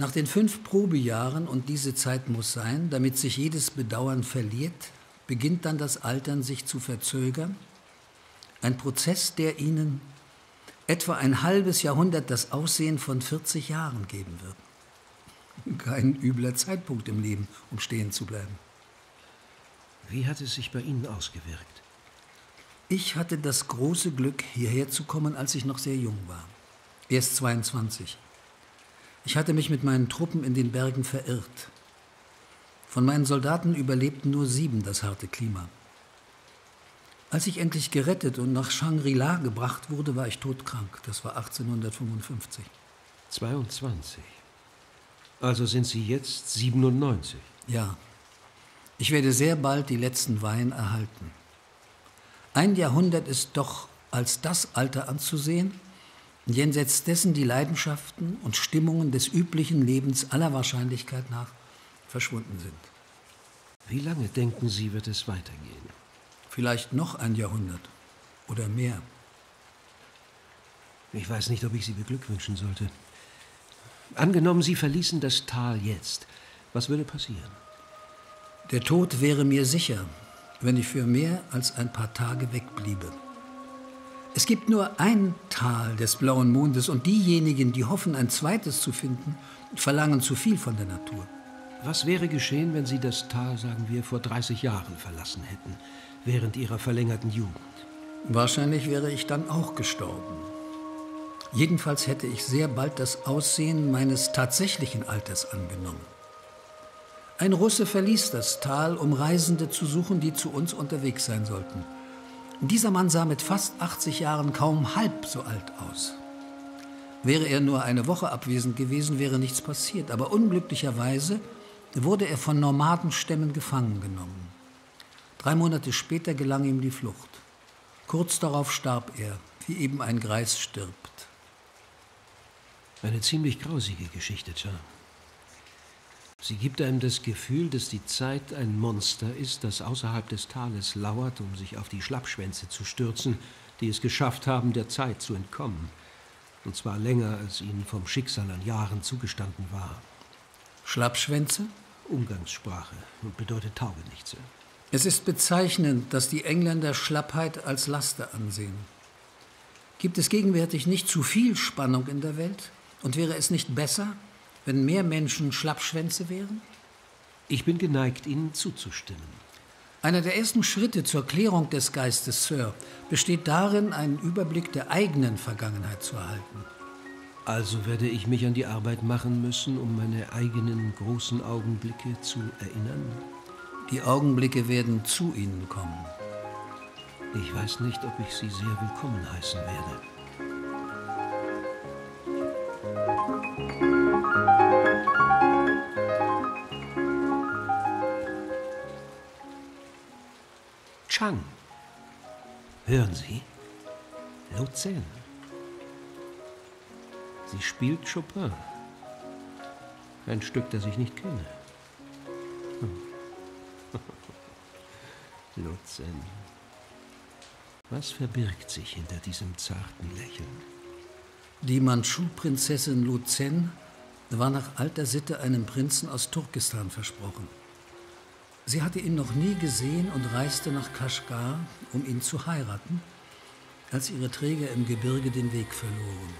Nach den 5 Probejahren, und diese Zeit muss sein, damit sich jedes Bedauern verliert, beginnt dann das Altern sich zu verzögern. Ein Prozess, der Ihnen etwa ein halbes Jahrhundert das Aussehen von 40 Jahren geben wird. Kein übler Zeitpunkt im Leben, um stehen zu bleiben. Wie hat es sich bei Ihnen ausgewirkt? Ich hatte das große Glück, hierher zu kommen, als ich noch sehr jung war. Erst 22. Ich hatte mich mit meinen Truppen in den Bergen verirrt. Von meinen Soldaten überlebten nur 7 das harte Klima. Als ich endlich gerettet und nach Shangri-La gebracht wurde, war ich todkrank. Das war 1855. 22. Also sind Sie jetzt 97? Ja. Ich werde sehr bald die letzten Weihen erhalten. Ein Jahrhundert ist doch als das Alter anzusehen, jenseits dessen die Leidenschaften und Stimmungen des üblichen Lebens aller Wahrscheinlichkeit nach verschwunden sind. Wie lange, denken Sie, wird es weitergehen? Vielleicht noch ein Jahrhundert oder mehr. Ich weiß nicht, ob ich Sie beglückwünschen sollte. Angenommen, Sie verließen das Tal jetzt. Was würde passieren? Der Tod wäre mir sicher, wenn ich für mehr als ein paar Tage wegbliebe. Es gibt nur ein Tal des blauen Mondes, und diejenigen, die hoffen, ein zweites zu finden, verlangen zu viel von der Natur. Was wäre geschehen, wenn Sie das Tal, sagen wir, vor 30 Jahren verlassen hätten, während Ihrer verlängerten Jugend? Wahrscheinlich wäre ich dann auch gestorben. Jedenfalls hätte ich sehr bald das Aussehen meines tatsächlichen Alters angenommen. Ein Russe verließ das Tal, um Reisende zu suchen, die zu uns unterwegs sein sollten. Dieser Mann sah mit fast 80 Jahren kaum halb so alt aus. Wäre er nur eine Woche abwesend gewesen, wäre nichts passiert. Aber unglücklicherweise wurde er von Nomadenstämmen gefangen genommen. 3 Monate später gelang ihm die Flucht. Kurz darauf starb er, wie eben ein Greis stirbt. Eine ziemlich grausige Geschichte, John. Sie gibt einem das Gefühl, dass die Zeit ein Monster ist, das außerhalb des Tales lauert, um sich auf die Schlappschwänze zu stürzen, die es geschafft haben, der Zeit zu entkommen. Und zwar länger, als ihnen vom Schicksal an Jahren zugestanden war. Schlappschwänze? Umgangssprache und bedeutet Taugenichtse. Es ist bezeichnend, dass die Engländer Schlappheit als Laster ansehen. Gibt es gegenwärtig nicht zu viel Spannung in der Welt? Und wäre es nicht besser, wenn mehr Menschen Schlappschwänze wären? Ich bin geneigt, Ihnen zuzustimmen. Einer der ersten Schritte zur Klärung des Geistes, Sir, besteht darin, einen Überblick der eigenen Vergangenheit zu erhalten. Also werde ich mich an die Arbeit machen müssen, um meine eigenen großen Augenblicke zu erinnern? Die Augenblicke werden zu Ihnen kommen. Ich weiß nicht, ob ich Sie sehr willkommen heißen werde. Chang. Hören Sie? Luzern. Sie spielt Chopin. Ein Stück, das ich nicht kenne. Luzern. Was verbirgt sich hinter diesem zarten Lächeln? Die Mandschu-Prinzessin Luzern war nach alter Sitte einem Prinzen aus Turkestan versprochen. Sie hatte ihn noch nie gesehen und reiste nach Kaschgar, um ihn zu heiraten, als ihre Träger im Gebirge den Weg verloren.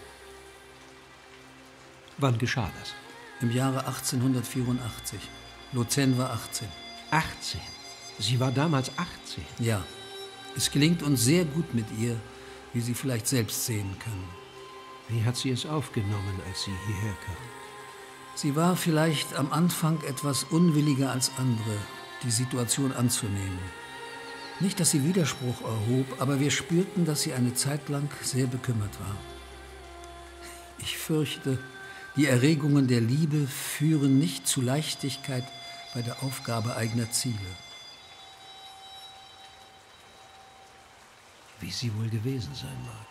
Wann geschah das? Im Jahre 1884. Luzern war 18. 18? Sie war damals 18? Ja. Es gelingt uns sehr gut mit ihr, wie Sie vielleicht selbst sehen können. Wie hat sie es aufgenommen, als sie hierher kam? Sie war vielleicht am Anfang etwas unwilliger als andere, die Situation anzunehmen. Nicht, dass sie Widerspruch erhob, aber wir spürten, dass sie eine Zeit lang sehr bekümmert war. Ich fürchte, die Erregungen der Liebe führen nicht zu Leichtigkeit bei der Aufgabe eigener Ziele. Wie sie wohl gewesen sein mag.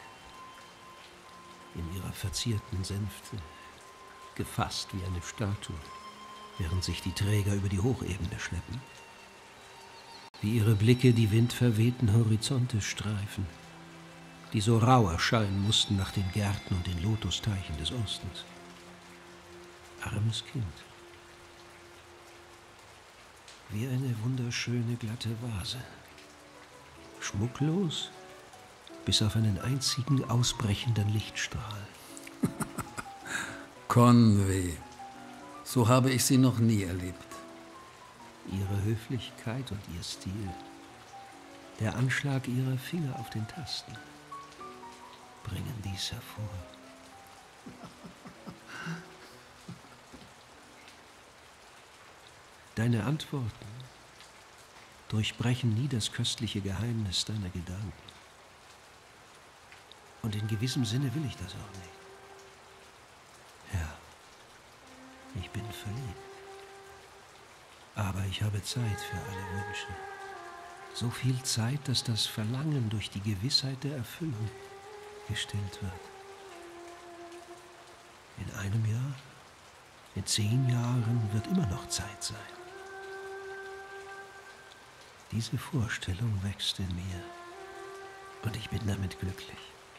In ihrer verzierten Sänfte, gefasst wie eine Statue, während sich die Träger über die Hochebene schleppen. Wie ihre Blicke die windverwehten Horizonte streifen, die so rau erscheinen mussten nach den Gärten und den Lotusteichen des Ostens. Armes Kind. Wie eine wunderschöne, glatte Vase. Schmucklos, bis auf einen einzigen ausbrechenden Lichtstrahl. Conway, so habe ich sie noch nie erlebt. Ihre Höflichkeit und ihr Stil, der Anschlag ihrer Finger auf den Tasten, bringen dies hervor. Deine Antworten durchbrechen nie das köstliche Geheimnis deiner Gedanken. Und in gewissem Sinne will ich das auch nicht. Ja, ich bin verliebt. Aber ich habe Zeit für alle Wünsche. So viel Zeit, dass das Verlangen durch die Gewissheit der Erfüllung gestillt wird. In einem Jahr, in 10 Jahren wird immer noch Zeit sein. Diese Vorstellung wächst in mir und ich bin damit glücklich.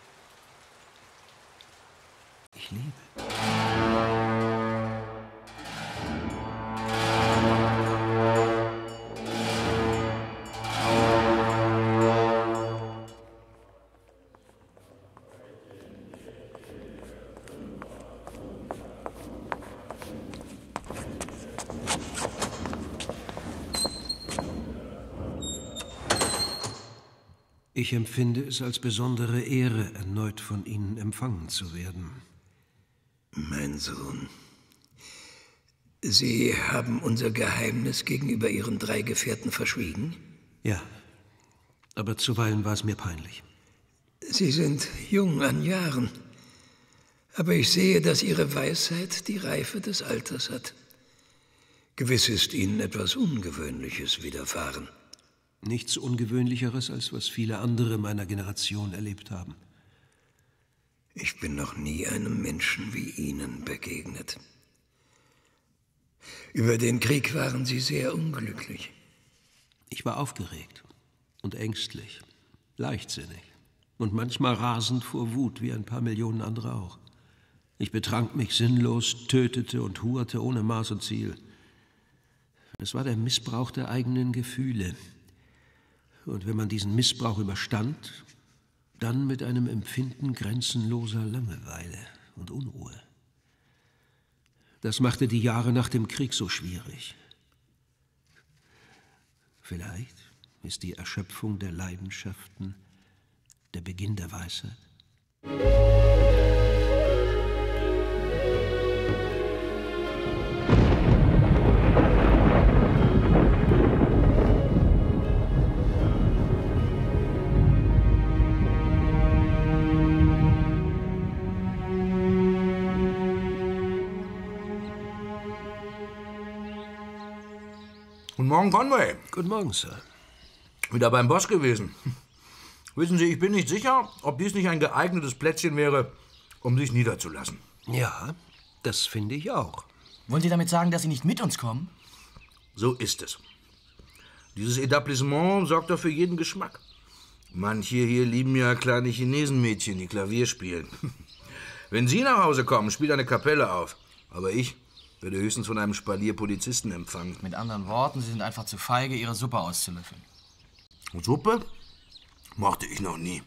Ich liebe. Ich empfinde es als besondere Ehre, erneut von Ihnen empfangen zu werden. Mein Sohn, Sie haben unser Geheimnis gegenüber Ihren 3 Gefährten verschwiegen? Ja, aber zuweilen war es mir peinlich. Sie sind jung an Jahren, aber ich sehe, dass Ihre Weisheit die Reife des Alters hat. Gewiss ist Ihnen etwas Ungewöhnliches widerfahren. Nichts Ungewöhnlicheres, als was viele andere meiner Generation erlebt haben. Ich bin noch nie einem Menschen wie Ihnen begegnet. Über den Krieg waren Sie sehr unglücklich. Ich war aufgeregt und ängstlich, leichtsinnig und manchmal rasend vor Wut, wie ein paar Millionen andere auch. Ich betrank mich sinnlos, tötete und hurte ohne Maß und Ziel. Es war der Missbrauch der eigenen Gefühle. Und wenn man diesen Missbrauch überstand, dann mit einem Empfinden grenzenloser Langeweile und Unruhe. Das machte die Jahre nach dem Krieg so schwierig. Vielleicht ist die Erschöpfung der Leidenschaften der Beginn der Weisheit. Guten Morgen, Conway. Guten Morgen, Sir. Wieder beim Boss gewesen. Wissen Sie, ich bin nicht sicher, ob dies nicht ein geeignetes Plätzchen wäre, um sich niederzulassen. Ja, das finde ich auch. Wollen Sie damit sagen, dass Sie nicht mit uns kommen? So ist es. Dieses Etablissement sorgt doch für jeden Geschmack. Manche hier lieben ja kleine Chinesenmädchen, die Klavier spielen. Wenn Sie nach Hause kommen, spielt eine Kapelle auf. Aber ich werde höchstens von einem Spalier Polizisten empfangen. Mit anderen Worten, Sie sind einfach zu feige, Ihre Suppe auszulöffeln. Suppe? Mochte ich noch nie.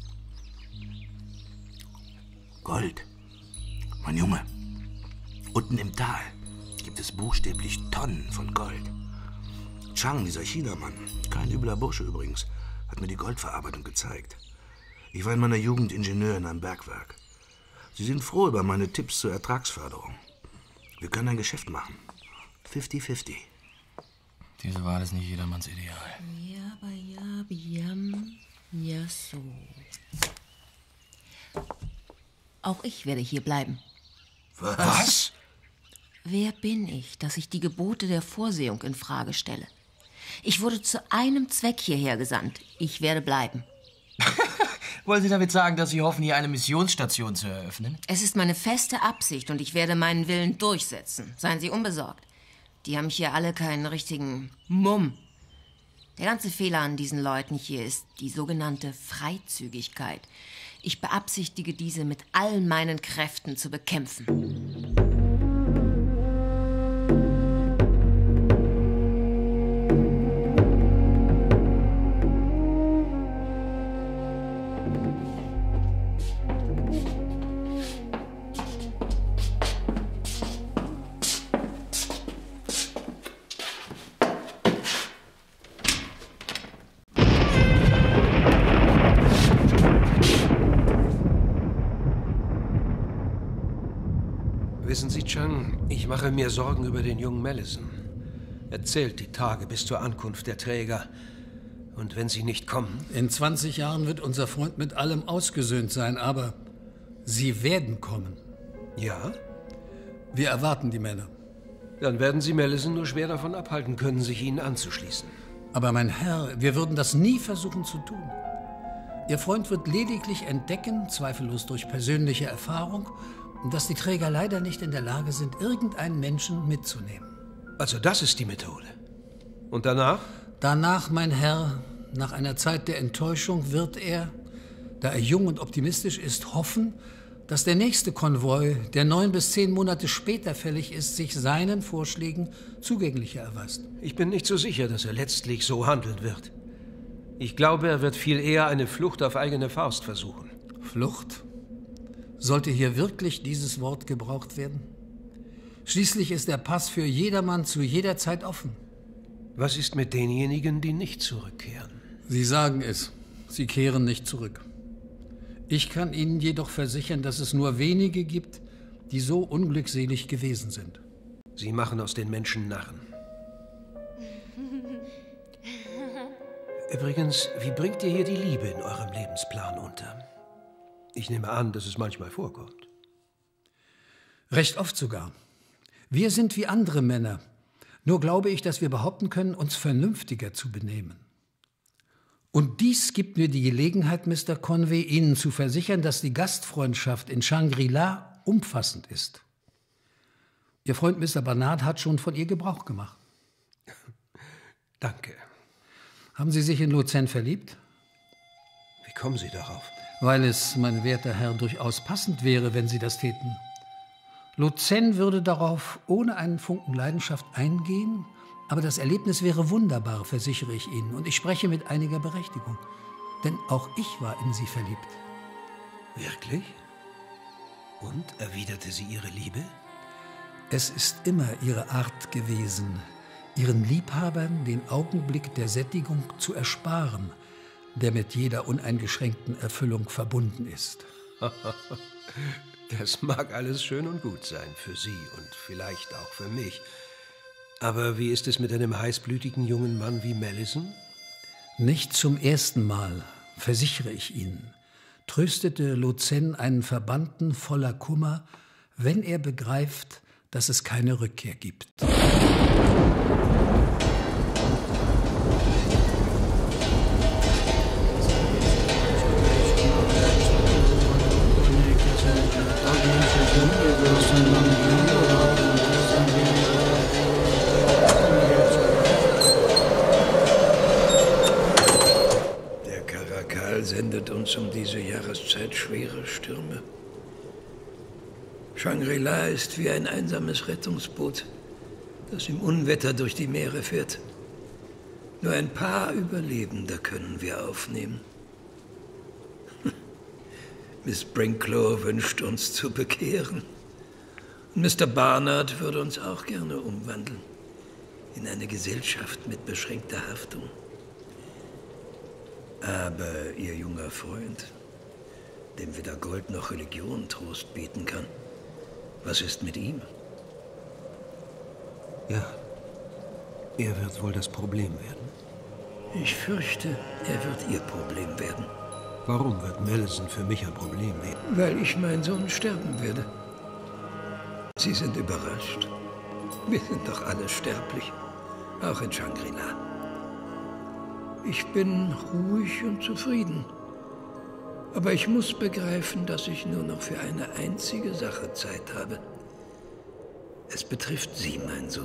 Gold. Mein Junge, unten im Tal gibt es buchstäblich Tonnen von Gold. Chang, dieser Chinamann, kein übler Bursche übrigens, hat mir die Goldverarbeitung gezeigt. Ich war in meiner Jugend Ingenieur in einem Bergwerk. Sie sind froh über meine Tipps zur Ertragsförderung. Wir können ein Geschäft machen. 50-50. Diese Wahl ist nicht jedermanns Ideal. Ja, so. Auch ich werde hier bleiben. Was? Wer bin ich, dass ich die Gebote der Vorsehung in Frage stelle? Ich wurde zu einem Zweck hierher gesandt. Ich werde bleiben. Wollen Sie damit sagen, dass Sie hoffen, hier eine Missionsstation zu eröffnen? Es ist meine feste Absicht und ich werde meinen Willen durchsetzen. Seien Sie unbesorgt. Die haben hier alle keinen richtigen Mumm. Der ganze Fehler an diesen Leuten hier ist die sogenannte Freizügigkeit. Ich beabsichtige, diese mit all meinen Kräften zu bekämpfen. Wissen Sie, Chang, ich mache mir Sorgen über den jungen Mellison. Er zählt die Tage bis zur Ankunft der Träger. Und wenn sie nicht kommen? In 20 Jahren wird unser Freund mit allem ausgesöhnt sein, aber sie werden kommen. Ja? Wir erwarten die Männer. Dann werden Sie Mellison nur schwer davon abhalten können, sich ihnen anzuschließen. Aber mein Herr, wir würden das nie versuchen zu tun. Ihr Freund wird lediglich entdecken, zweifellos durch persönliche Erfahrung, dass die Träger leider nicht in der Lage sind, irgendeinen Menschen mitzunehmen. Also das ist die Methode. Und danach? Danach, mein Herr, nach einer Zeit der Enttäuschung wird er, da er jung und optimistisch ist, hoffen, dass der nächste Konvoi, der 9 bis 10 Monate später fällig ist, sich seinen Vorschlägen zugänglicher erweist. Ich bin nicht so sicher, dass er letztlich so handeln wird. Ich glaube, er wird viel eher eine Flucht auf eigene Faust versuchen. Flucht? Sollte hier wirklich dieses Wort gebraucht werden? Schließlich ist der Pass für jedermann zu jeder Zeit offen. Was ist mit denjenigen, die nicht zurückkehren? Sie sagen es. Sie kehren nicht zurück. Ich kann Ihnen jedoch versichern, dass es nur wenige gibt, die so unglückselig gewesen sind. Sie machen aus den Menschen Narren. Übrigens, wie bringt ihr hier die Liebe in eurem Lebensplan unter? Ich nehme an, dass es manchmal vorkommt. Recht oft sogar. Wir sind wie andere Männer. Nur glaube ich, dass wir behaupten können, uns vernünftiger zu benehmen. Und dies gibt mir die Gelegenheit, Mr. Conway, Ihnen zu versichern, dass die Gastfreundschaft in Shangri-La umfassend ist. Ihr Freund Mr. Barnard hat schon von ihr Gebrauch gemacht. Danke. Haben Sie sich in Luzern verliebt? Wie kommen Sie darauf? Weil es, mein werter Herr, durchaus passend wäre, wenn Sie das täten. Luzern würde darauf ohne einen Funken Leidenschaft eingehen, aber das Erlebnis wäre wunderbar, versichere ich Ihnen. Und ich spreche mit einiger Berechtigung. Denn auch ich war in Sie verliebt. Wirklich? Und erwiderte sie ihre Liebe? Es ist immer ihre Art gewesen, ihren Liebhabern den Augenblick der Sättigung zu ersparen, der mit jeder uneingeschränkten Erfüllung verbunden ist. Das mag alles schön und gut sein für Sie und vielleicht auch für mich. Aber wie ist es mit einem heißblütigen jungen Mann wie Mellison? Nicht zum ersten Mal, versichere ich Ihnen, tröstete Luzern einen Verbannten voller Kummer, wenn er begreift, dass es keine Rückkehr gibt. Der Karakal sendet uns um diese Jahreszeit schwere Stürme. Shangri-La ist wie ein einsames Rettungsboot, das im Unwetter durch die Meere fährt. Nur ein paar Überlebende können wir aufnehmen. Miss Brinklow wünscht uns zu bekehren. Und Mr. Barnard würde uns auch gerne umwandeln in eine Gesellschaft mit beschränkter Haftung. Aber Ihr junger Freund, dem weder Gold noch Religion Trost bieten kann, was ist mit ihm? Ja, er wird wohl das Problem werden. Ich fürchte, er wird Ihr Problem werden. Warum wird Mellison für mich ein Problem werden? Weil ich meinen Sohn sterben werde. Sie sind überrascht. Wir sind doch alle sterblich, auch in Shangri-La. Ich bin ruhig und zufrieden. Aber ich muss begreifen, dass ich nur noch für eine einzige Sache Zeit habe. Es betrifft Sie, mein Sohn.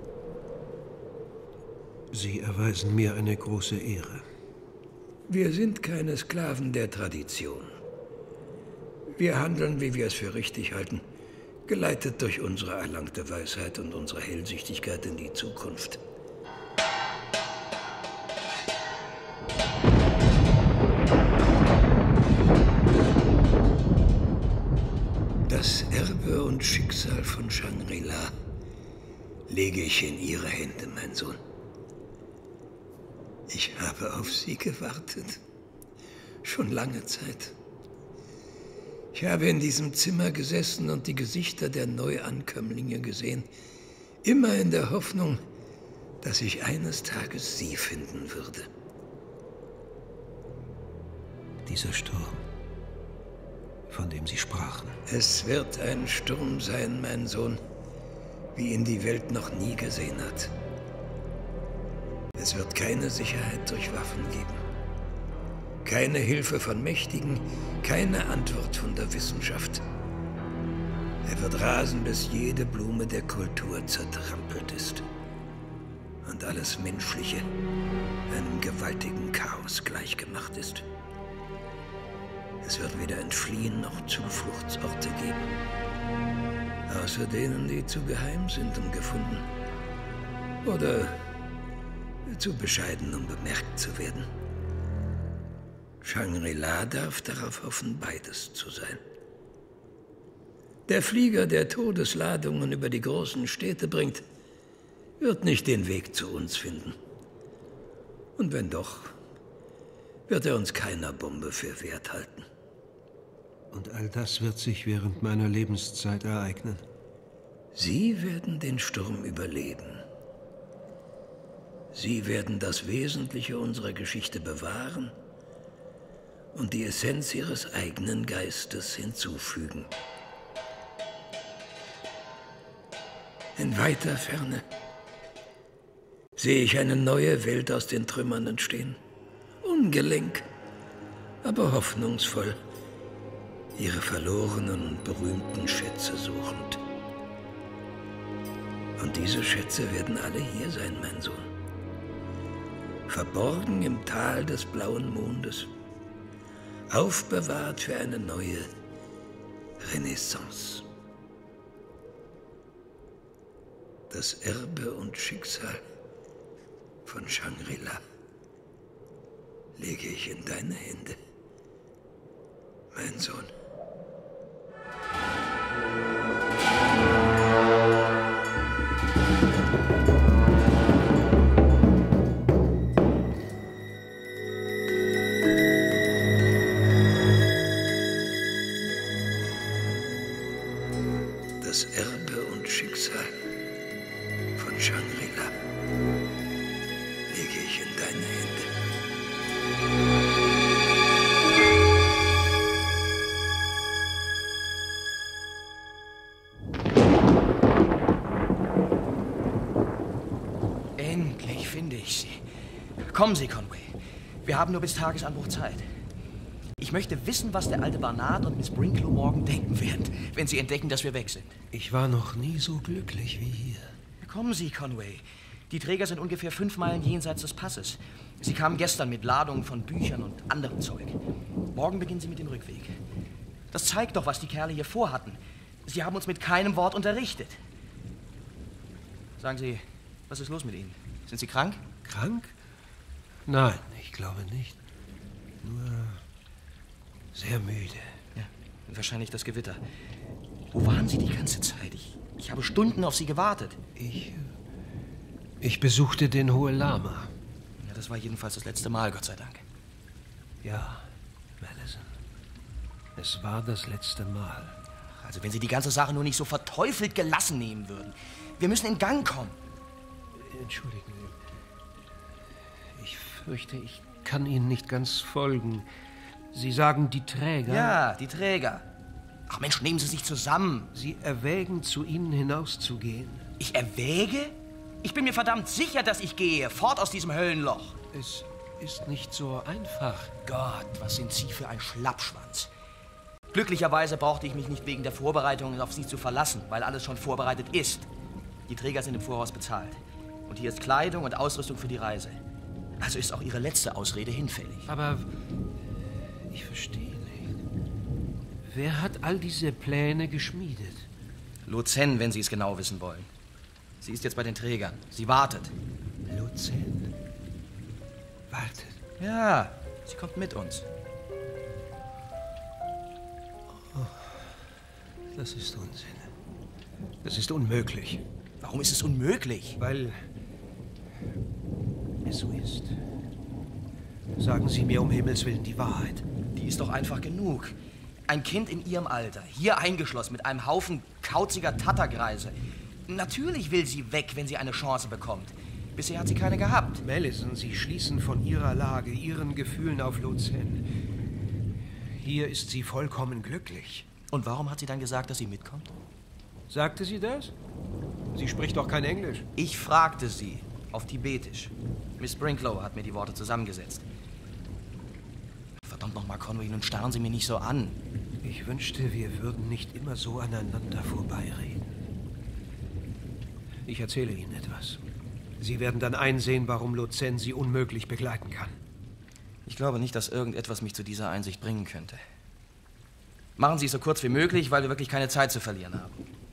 Sie erweisen mir eine große Ehre. Wir sind keine Sklaven der Tradition. Wir handeln, wie wir es für richtig halten, geleitet durch unsere erlangte Weisheit und unsere Hellsichtigkeit in die Zukunft. Das Erbe und Schicksal von Shangri-La lege ich in Ihre Hände, mein Sohn. Ich habe auf Sie gewartet. Schon lange Zeit. Ich habe in diesem Zimmer gesessen und die Gesichter der Neuankömmlinge gesehen. Immer in der Hoffnung, dass ich eines Tages sie finden würde. Dieser Sturm, von dem Sie sprachen. Es wird ein Sturm sein, mein Sohn, wie ihn die Welt noch nie gesehen hat. Es wird keine Sicherheit durch Waffen geben. Keine Hilfe von Mächtigen, keine Antwort von der Wissenschaft. Er wird rasen, bis jede Blume der Kultur zertrampelt ist. Und alles Menschliche einem gewaltigen Chaos gleichgemacht ist. Es wird weder Entfliehen noch Zufluchtsorte geben. Außer denen, die zu geheim sind, um gefunden. Oder zu bescheiden, um bemerkt zu werden. Shangri-La darf darauf hoffen, beides zu sein. Der Flieger, der Todesladungen über die großen Städte bringt, wird nicht den Weg zu uns finden. Und wenn doch, wird er uns keiner Bombe für wert halten. Und all das wird sich während meiner Lebenszeit ereignen. Sie werden den Sturm überleben. Sie werden das Wesentliche unserer Geschichte bewahren und die Essenz ihres eigenen Geistes hinzufügen. In weiter Ferne sehe ich eine neue Welt aus den Trümmern entstehen. Ungelenk, aber hoffnungsvoll, ihre verlorenen und berühmten Schätze suchend. Und diese Schätze werden alle hier sein, mein Sohn. Verborgen im Tal des blauen Mondes. Aufbewahrt für eine neue Renaissance. Das Erbe und Schicksal von Shangri-La lege ich in deine Hände, mein Sohn. Das Erbe und Schicksal von Shangri-La lege ich in deine Hände. Endlich finde ich Sie. Kommen Sie, Conway. Wir haben nur bis Tagesanbruch Zeit. Ich möchte wissen, was der alte Barnard und Miss Brinklow morgen denken werden, wenn sie entdecken, dass wir weg sind. Ich war noch nie so glücklich wie hier. Kommen Sie, Conway. Die Träger sind ungefähr 5 Meilen jenseits des Passes. Sie kamen gestern mit Ladungen von Büchern und anderem Zeug. Morgen beginnen Sie mit dem Rückweg. Das zeigt doch, was die Kerle hier vorhatten. Sie haben uns mit keinem Wort unterrichtet. Sagen Sie, was ist los mit Ihnen? Sind Sie krank? Krank? Nein, ich glaube nicht. Nur sehr müde. Ja, wahrscheinlich das Gewitter. Wo waren Sie die ganze Zeit? Ich habe Stunden auf Sie gewartet. Ich besuchte den Hohe Lama. Ja, das war jedenfalls das letzte Mal, Gott sei Dank. Ja, Madison. Es war das letzte Mal. Also wenn Sie die ganze Sache nur nicht so verteufelt gelassen nehmen würden. Wir müssen in Gang kommen. Entschuldigen Sie. Ich fürchte, ich kann Ihnen nicht ganz folgen. Sie sagen, die Träger... Ja, die Träger. Ach Mensch, nehmen Sie sich zusammen. Sie erwägen, zu Ihnen hinauszugehen. Ich erwäge? Ich bin mir verdammt sicher, dass ich gehe. Fort aus diesem Höllenloch. Es ist nicht so einfach. Gott, was sind Sie für ein Schlappschwanz. Glücklicherweise brauchte ich mich nicht wegen der Vorbereitungen auf Sie zu verlassen, weil alles schon vorbereitet ist. Die Träger sind im Voraus bezahlt. Und hier ist Kleidung und Ausrüstung für die Reise. Also ist auch Ihre letzte Ausrede hinfällig. Aber ich verstehe nicht. Wer hat all diese Pläne geschmiedet? Luzhen, wenn Sie es genau wissen wollen. Sie ist jetzt bei den Trägern. Sie wartet. Luzhen? Wartet? Ja, sie kommt mit uns. Oh, das ist Unsinn. Das ist unmöglich. Warum ist es unmöglich? Weil es so ist. Sagen Sie mir um Himmels Willen die Wahrheit. Die ist doch einfach genug. Ein Kind in ihrem Alter, hier eingeschlossen mit einem Haufen kauziger Tattergreise. Natürlich will sie weg, wenn sie eine Chance bekommt. Bisher hat sie keine gehabt. Melisande, Sie schließen von Ihrer Lage, Ihren Gefühlen auf Luzenne. Hier ist sie vollkommen glücklich. Und warum hat sie dann gesagt, dass sie mitkommt? Sagte sie das? Sie spricht doch kein Englisch. Ich fragte sie auf Tibetisch. Miss Brinklow hat mir die Worte zusammengesetzt. Verdammt nochmal, Conway, nun starren Sie mir nicht so an. Ich wünschte, wir würden nicht immer so aneinander vorbeireden. Ich erzähle Ihnen etwas. Sie werden dann einsehen, warum Luzenne Sie unmöglich begleiten kann. Ich glaube nicht, dass irgendetwas mich zu dieser Einsicht bringen könnte. Machen Sie es so kurz wie möglich, weil wir wirklich keine Zeit zu verlieren haben.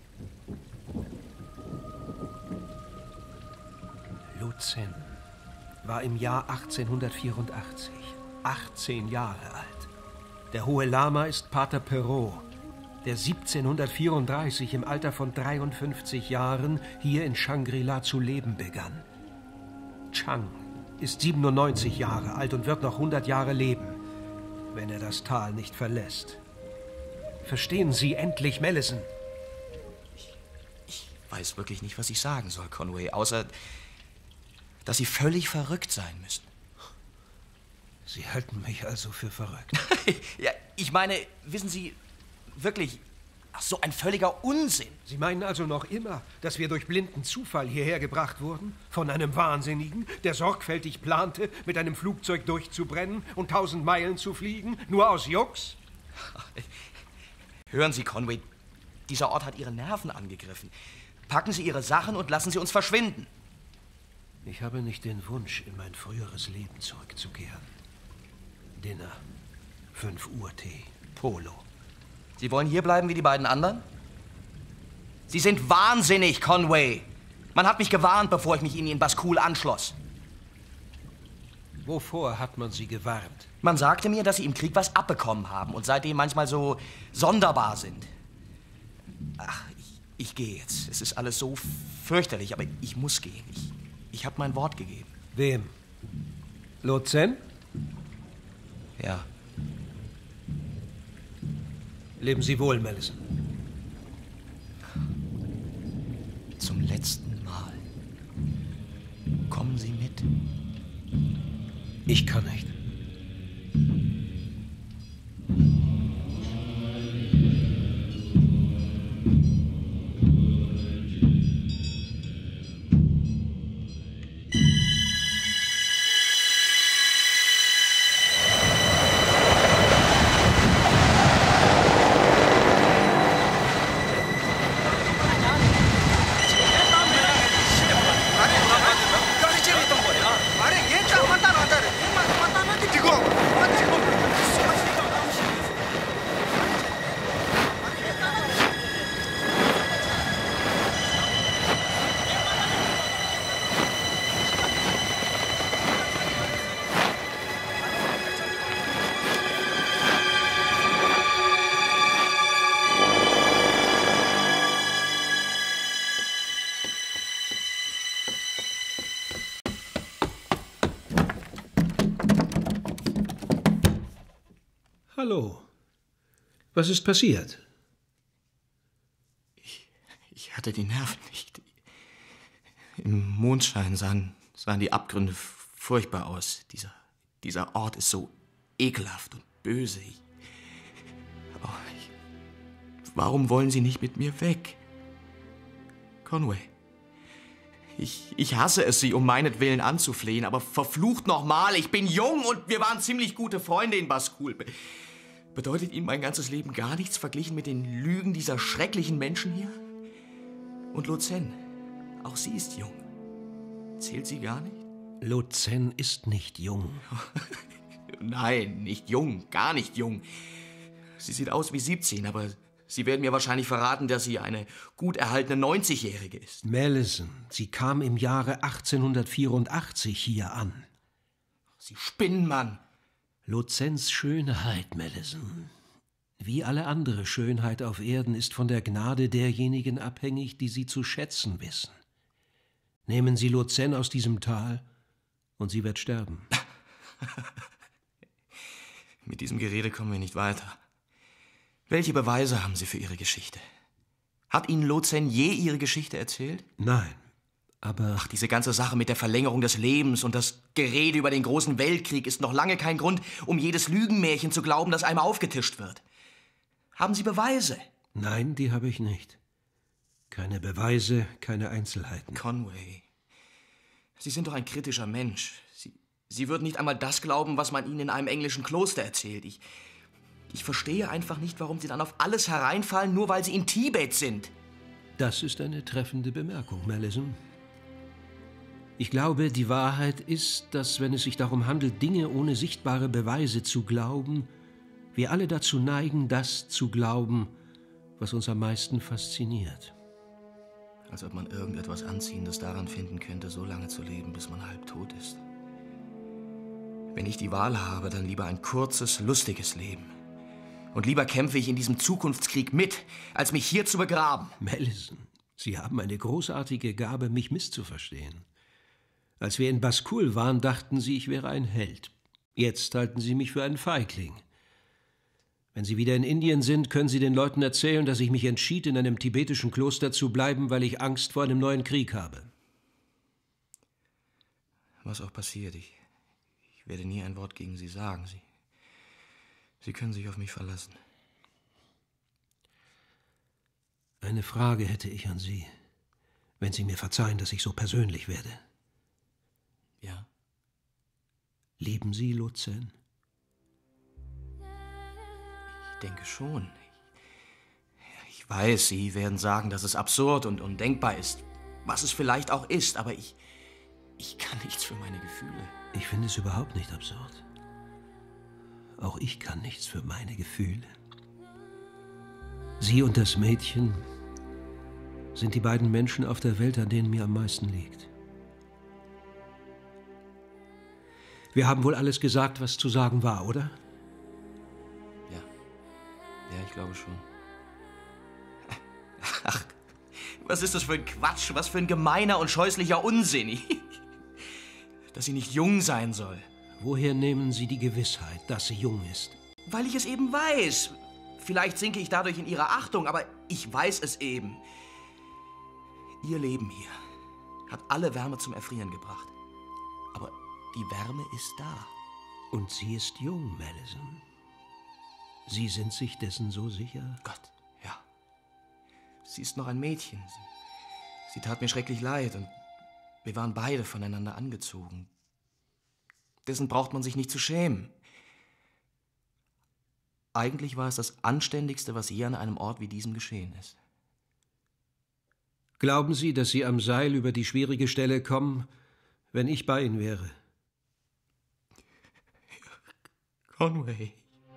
Luzenne war im Jahr 1884 18 Jahre alt. Der Hohe Lama ist Pater Perrault, der 1734 im Alter von 53 Jahren hier in Shangri-La zu leben begann. Chang ist 97 Jahre alt und wird noch 100 Jahre leben, wenn er das Tal nicht verlässt. Verstehen Sie endlich, Melisande? Ich weiß wirklich nicht, was ich sagen soll, Conway, außer, dass Sie völlig verrückt sein müssen. Sie halten mich also für verrückt? Ja, ich meine, wissen Sie, wirklich, so ein völliger Unsinn. Sie meinen also noch immer, dass wir durch blinden Zufall hierher gebracht wurden? Von einem Wahnsinnigen, der sorgfältig plante, mit einem Flugzeug durchzubrennen und 1000 Meilen zu fliegen, nur aus Jux? Hören Sie, Conway, dieser Ort hat Ihre Nerven angegriffen. Packen Sie Ihre Sachen und lassen Sie uns verschwinden. Ich habe nicht den Wunsch, in mein früheres Leben zurückzukehren. Dinner, 5 Uhr Tee, Polo. Sie wollen hier bleiben wie die beiden anderen? Sie sind wahnsinnig, Conway. Man hat mich gewarnt, bevor ich mich Ihnen in Baskul anschloss. Wovor hat man Sie gewarnt? Man sagte mir, dass Sie im Krieg was abbekommen haben und seitdem manchmal so sonderbar sind. Ach, ich gehe jetzt. Es ist alles so fürchterlich, aber ich muss gehen. Ich habe mein Wort gegeben. Wem? Luzenne? Ja. Leben Sie wohl, Melisande. Zum letzten Mal. Kommen Sie mit. Ich kann nicht. Hallo. Was ist passiert? Ich hatte die Nerven nicht. Im Mondschein sahen die Abgründe furchtbar aus. Dieser Ort ist so ekelhaft und böse. Warum wollen Sie nicht mit mir weg? Conway, ich hasse es, Sie um meinetwillen anzuflehen, aber verflucht nochmal, ich bin jung und wir waren ziemlich gute Freunde in Baskul. Bedeutet Ihnen mein ganzes Leben gar nichts verglichen mit den Lügen dieser schrecklichen Menschen hier? Und Luzenne, auch sie ist jung. Zählt sie gar nicht? Luzenne ist nicht jung. Nein, nicht jung, gar nicht jung. Sie sieht aus wie 17, aber Sie werden mir wahrscheinlich verraten, dass sie eine gut erhaltene 90-Jährige ist. Melisande, sie kam im Jahre 1884 hier an. Sie spinnen, Mann. Luzennes Schönheit, Melisande, wie alle andere Schönheit auf Erden, ist von der Gnade derjenigen abhängig, die sie zu schätzen wissen. Nehmen Sie Luzenne aus diesem Tal und sie wird sterben. Mit diesem Gerede kommen wir nicht weiter. Welche Beweise haben Sie für Ihre Geschichte? Hat Ihnen Lotsen je Ihre Geschichte erzählt? Nein, aber... Ach, diese ganze Sache mit der Verlängerung des Lebens und das Gerede über den großen Weltkrieg ist noch lange kein Grund, um jedes Lügenmärchen zu glauben, das einmal aufgetischt wird. Haben Sie Beweise? Nein, die habe ich nicht. Keine Beweise, keine Einzelheiten. Conway, Sie sind doch ein kritischer Mensch. Sie würden nicht einmal das glauben, was man Ihnen in einem englischen Kloster erzählt. Ich verstehe einfach nicht, warum Sie dann auf alles hereinfallen, nur weil Sie in Tibet sind. Das ist eine treffende Bemerkung, Mallison. Ich glaube, die Wahrheit ist, dass, wenn es sich darum handelt, Dinge ohne sichtbare Beweise zu glauben, wir alle dazu neigen, das zu glauben, was uns am meisten fasziniert. Als ob man irgendetwas Anziehendes daran finden könnte, so lange zu leben, bis man halbtot ist. Wenn ich die Wahl habe, dann lieber ein kurzes, lustiges Leben. Und lieber kämpfe ich in diesem Zukunftskrieg mit, als mich hier zu begraben. Mallison, Sie haben eine großartige Gabe, mich misszuverstehen. Als wir in Baskul waren, dachten Sie, ich wäre ein Held. Jetzt halten Sie mich für einen Feigling. Wenn Sie wieder in Indien sind, können Sie den Leuten erzählen, dass ich mich entschied, in einem tibetischen Kloster zu bleiben, weil ich Angst vor einem neuen Krieg habe. Was auch passiert, ich werde nie ein Wort gegen Sie sagen. Sie können sich auf mich verlassen. Eine Frage hätte ich an Sie, wenn Sie mir verzeihen, dass ich so persönlich werde. Ja? Lieben Sie Lotsen? Ich denke schon. Ich weiß, Sie werden sagen, dass es absurd und undenkbar ist. Was es vielleicht auch ist, aber ich kann nichts für meine Gefühle. Ich finde es überhaupt nicht absurd. Auch ich kann nichts für meine Gefühle. Sie und das Mädchen sind die beiden Menschen auf der Welt, an denen mir am meisten liegt. Wir haben wohl alles gesagt, was zu sagen war, oder? Ja, ich glaube schon. Ach, was ist das für ein Quatsch? Was für ein gemeiner und scheußlicher Unsinn. Dass sie nicht jung sein soll. Woher nehmen Sie die Gewissheit, dass sie jung ist? Weil ich es eben weiß. Vielleicht sinke ich dadurch in ihrer Achtung, aber ich weiß es eben. Ihr Leben hier hat alle Wärme zum Erfrieren gebracht. Aber die Wärme ist da. Und sie ist jung, Mallison. Sie sind sich dessen so sicher? Gott, ja. Sie ist noch ein Mädchen. Sie tat mir schrecklich leid und wir waren beide voneinander angezogen. Dessen braucht man sich nicht zu schämen. Eigentlich war es das Anständigste, was je an einem Ort wie diesem geschehen ist. Glauben Sie, dass Sie am Seil über die schwierige Stelle kommen, wenn ich bei Ihnen wäre? Conway.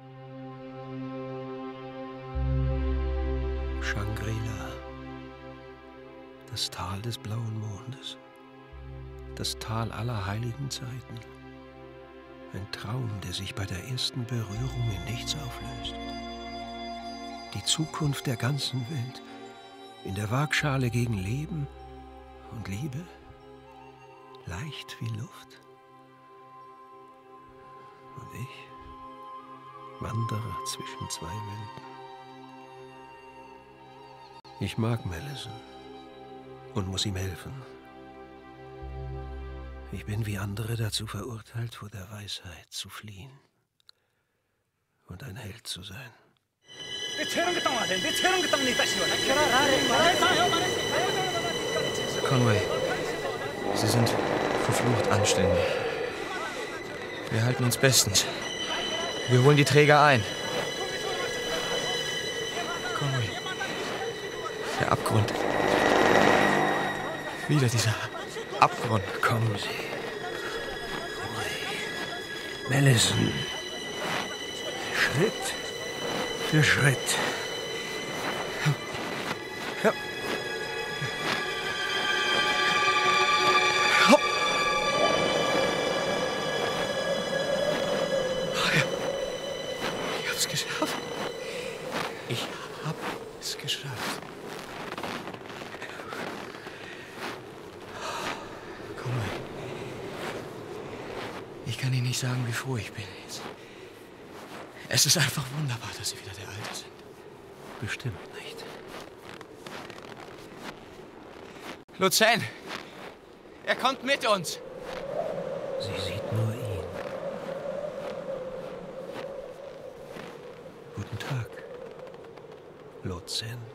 Shangri-La. Das Tal des blauen Mondes. Das Tal aller heiligen Zeiten. Ein Traum, der sich bei der ersten Berührung in nichts auflöst. Die Zukunft der ganzen Welt in der Waagschale gegen Leben und Liebe, leicht wie Luft. Und ich wandere zwischen zwei Welten. Ich mag Mallison und muss ihm helfen. Ich bin wie andere dazu verurteilt, vor der Weisheit zu fliehen und ein Held zu sein. Conway, Sie sind verflucht anständig. Wir halten uns bestens. Wir holen die Träger ein. Conway, der Abgrund. Wieder dieser Abgrund. Kommen Sie. Mallison. Schritt für Schritt. Ja. Ich hab's geschafft. Ich hab es geschafft. Ich kann Ihnen nicht sagen, wie froh ich bin jetzt. Es ist einfach wunderbar, dass Sie wieder der Alte sind. Bestimmt nicht. Luzerne! Er kommt mit uns! Sie sieht nur ihn. Guten Tag, Luzerne.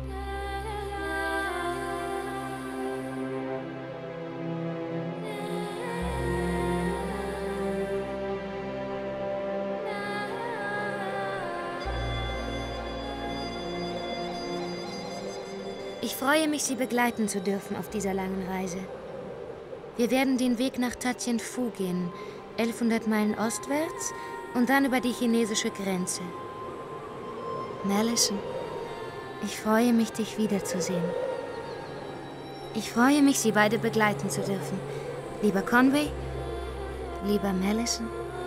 Ich freue mich, Sie begleiten zu dürfen auf dieser langen Reise. Wir werden den Weg nach Ta Tien Phu gehen, 1100 Meilen ostwärts und dann über die chinesische Grenze. Mallison, ich freue mich, dich wiederzusehen. Ich freue mich, Sie beide begleiten zu dürfen. Lieber Conway, lieber Mallison.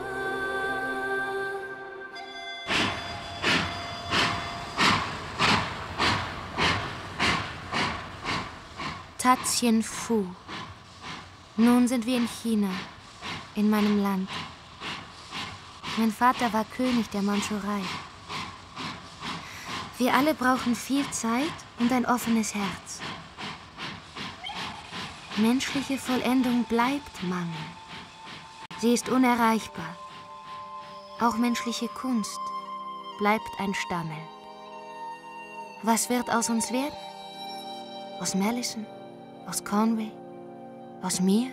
Ta Tien Phu. Nun sind wir in China, in meinem Land. Mein Vater war König der Mandschurei. Wir alle brauchen viel Zeit und ein offenes Herz. Menschliche Vollendung bleibt Mangel. Sie ist unerreichbar. Auch menschliche Kunst bleibt ein Stammeln. Was wird aus uns werden? Aus Mallison? Aus Conway? Aus mir?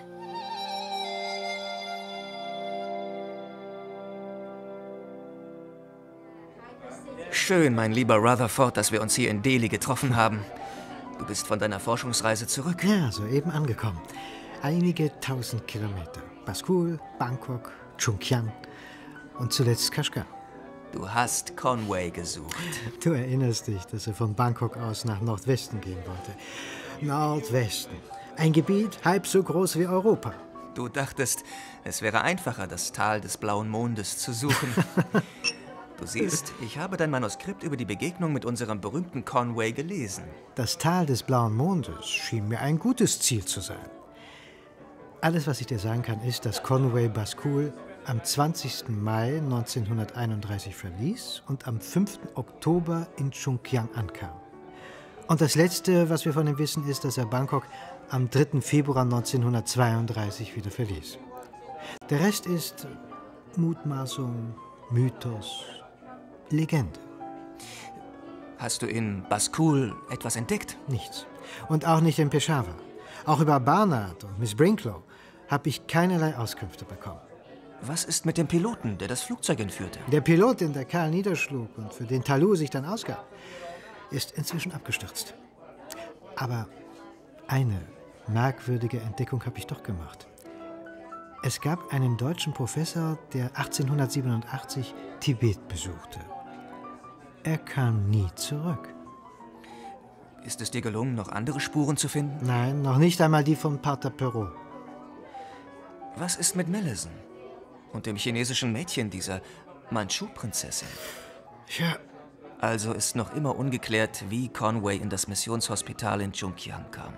Schön, mein lieber Rutherford, dass wir uns hier in Delhi getroffen haben. Du bist von deiner Forschungsreise zurück. Ja, soeben angekommen. Einige 1000 Kilometer. Baskul, Bangkok, Chungkyang und zuletzt Kashgar. Du hast Conway gesucht. Du erinnerst dich, dass er von Bangkok aus nach Nordwesten gehen wollte. Nordwesten. Ein Gebiet halb so groß wie Europa. Du dachtest, es wäre einfacher, das Tal des Blauen Mondes zu suchen. Du siehst, ich habe dein Manuskript über die Begegnung mit unserem berühmten Conway gelesen. Das Tal des Blauen Mondes schien mir ein gutes Ziel zu sein. Alles, was ich dir sagen kann, ist, dass Conway Baskul am 20. Mai 1931 verließ und am 5. Oktober in Chungkyang ankam. Und das Letzte, was wir von ihm wissen, ist, dass er Bangkok am 3. Februar 1932 wieder verließ. Der Rest ist Mutmaßung, Mythos, Legende. Hast du in Baskul etwas entdeckt? Nichts. Und auch nicht in Peshawar. Auch über Barnard und Miss Brinklow habe ich keinerlei Auskünfte bekommen. Was ist mit dem Piloten, der das Flugzeug entführte? Der Pilot, den der Kerl niederschlug und für den Talou sich dann ausgab, ist inzwischen abgestürzt. Aber eine merkwürdige Entdeckung habe ich doch gemacht. Es gab einen deutschen Professor, der 1887 Tibet besuchte. Er kam nie zurück. Ist es dir gelungen, noch andere Spuren zu finden? Nein, noch nicht einmal die von Pater Perrault. Was ist mit Mallison und dem chinesischen Mädchen, dieser Mandschu-Prinzessin? Ja. Also ist noch immer ungeklärt, wie Conway in das Missionshospital in Chungkyang kam.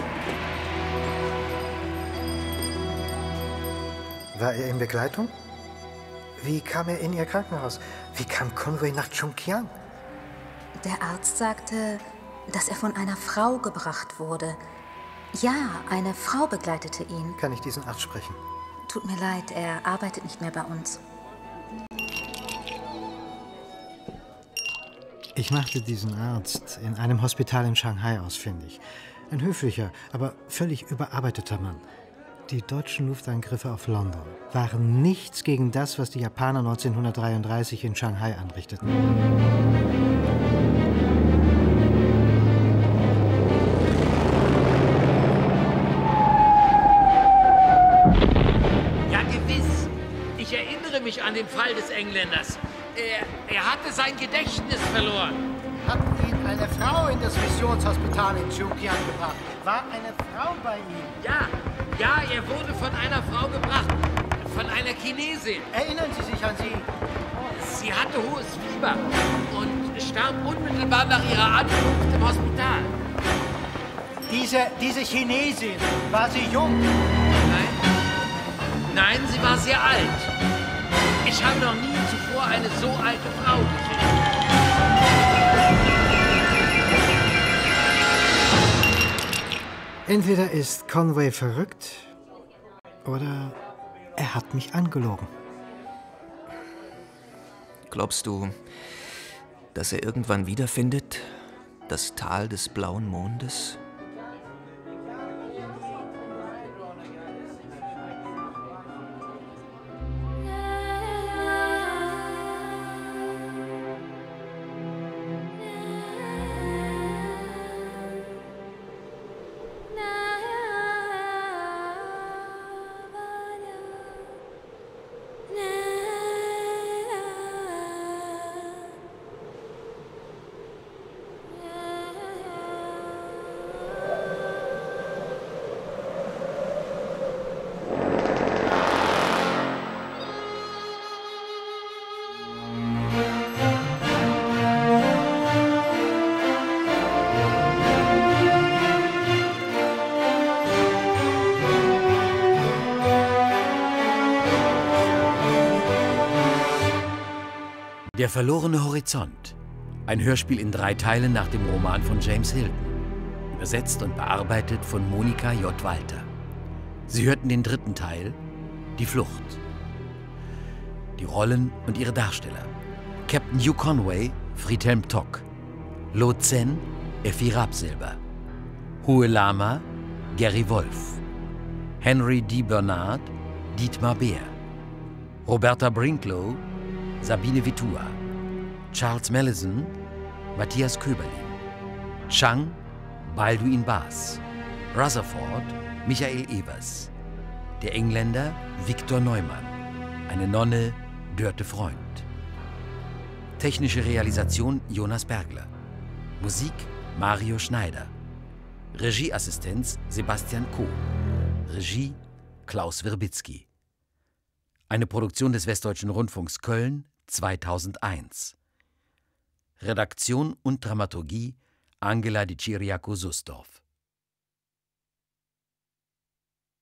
War er in Begleitung? Wie kam er in Ihr Krankenhaus? Wie kam Conway nach Chungkyang? Der Arzt sagte, dass er von einer Frau gebracht wurde. Ja, eine Frau begleitete ihn. Kann ich diesen Arzt sprechen? Tut mir leid, er arbeitet nicht mehr bei uns. Ich machte diesen Arzt in einem Hospital in Shanghai ausfindig. Ein höflicher, aber völlig überarbeiteter Mann. Die deutschen Luftangriffe auf London waren nichts gegen das, was die Japaner 1933 in Shanghai anrichteten. Ja, gewiss. Ich erinnere mich an den Fall des Engländers. Er hatte sein Gedächtnis verloren. Hat ihn eine Frau in das Missionshospital in Chungkyang gebracht? War eine Frau bei ihm? Ja, er wurde von einer Frau gebracht. Von einer Chinesin. Erinnern Sie sich an sie? Sie hatte hohes Fieber und starb unmittelbar nach ihrer Ankunft im Hospital. Diese Chinesin, war sie jung? Nein, sie war sehr alt. Ich habe noch nie zuvor eine so alte Frau gesehen. Entweder ist Conway verrückt oder er hat mich angelogen. Glaubst du, dass er irgendwann wiederfindet, das Tal des blauen Mondes? Der verlorene Horizont. Ein Hörspiel in 3 Teilen nach dem Roman von James Hilton. Übersetzt und bearbeitet von Monika J. Walter. Sie hörten den 3. Teil, Die Flucht. Die Rollen und ihre Darsteller. Captain Hugh Conway, Friedhelm Tock. Lo Zen, Effi Rabsilber. Hohe Lama, Gary Wolf. Henry D. Bernard, Dietmar Beer. Roberta Brinklow, Sabine Vitua. Charles Mellison, Matthias Köberlin. Chang, Balduin Baas. Rutherford, Michael Evers. Der Engländer, Viktor Neumann. Eine Nonne, Dörte Freund. Technische Realisation, Jonas Bergler. Musik, Mario Schneider. Regieassistenz, Sebastian Koh. Regie, Klaus Wirbitzky. Eine Produktion des Westdeutschen Rundfunks Köln 2001. Redaktion und Dramaturgie Angela Di Ciriaco-Susdorf.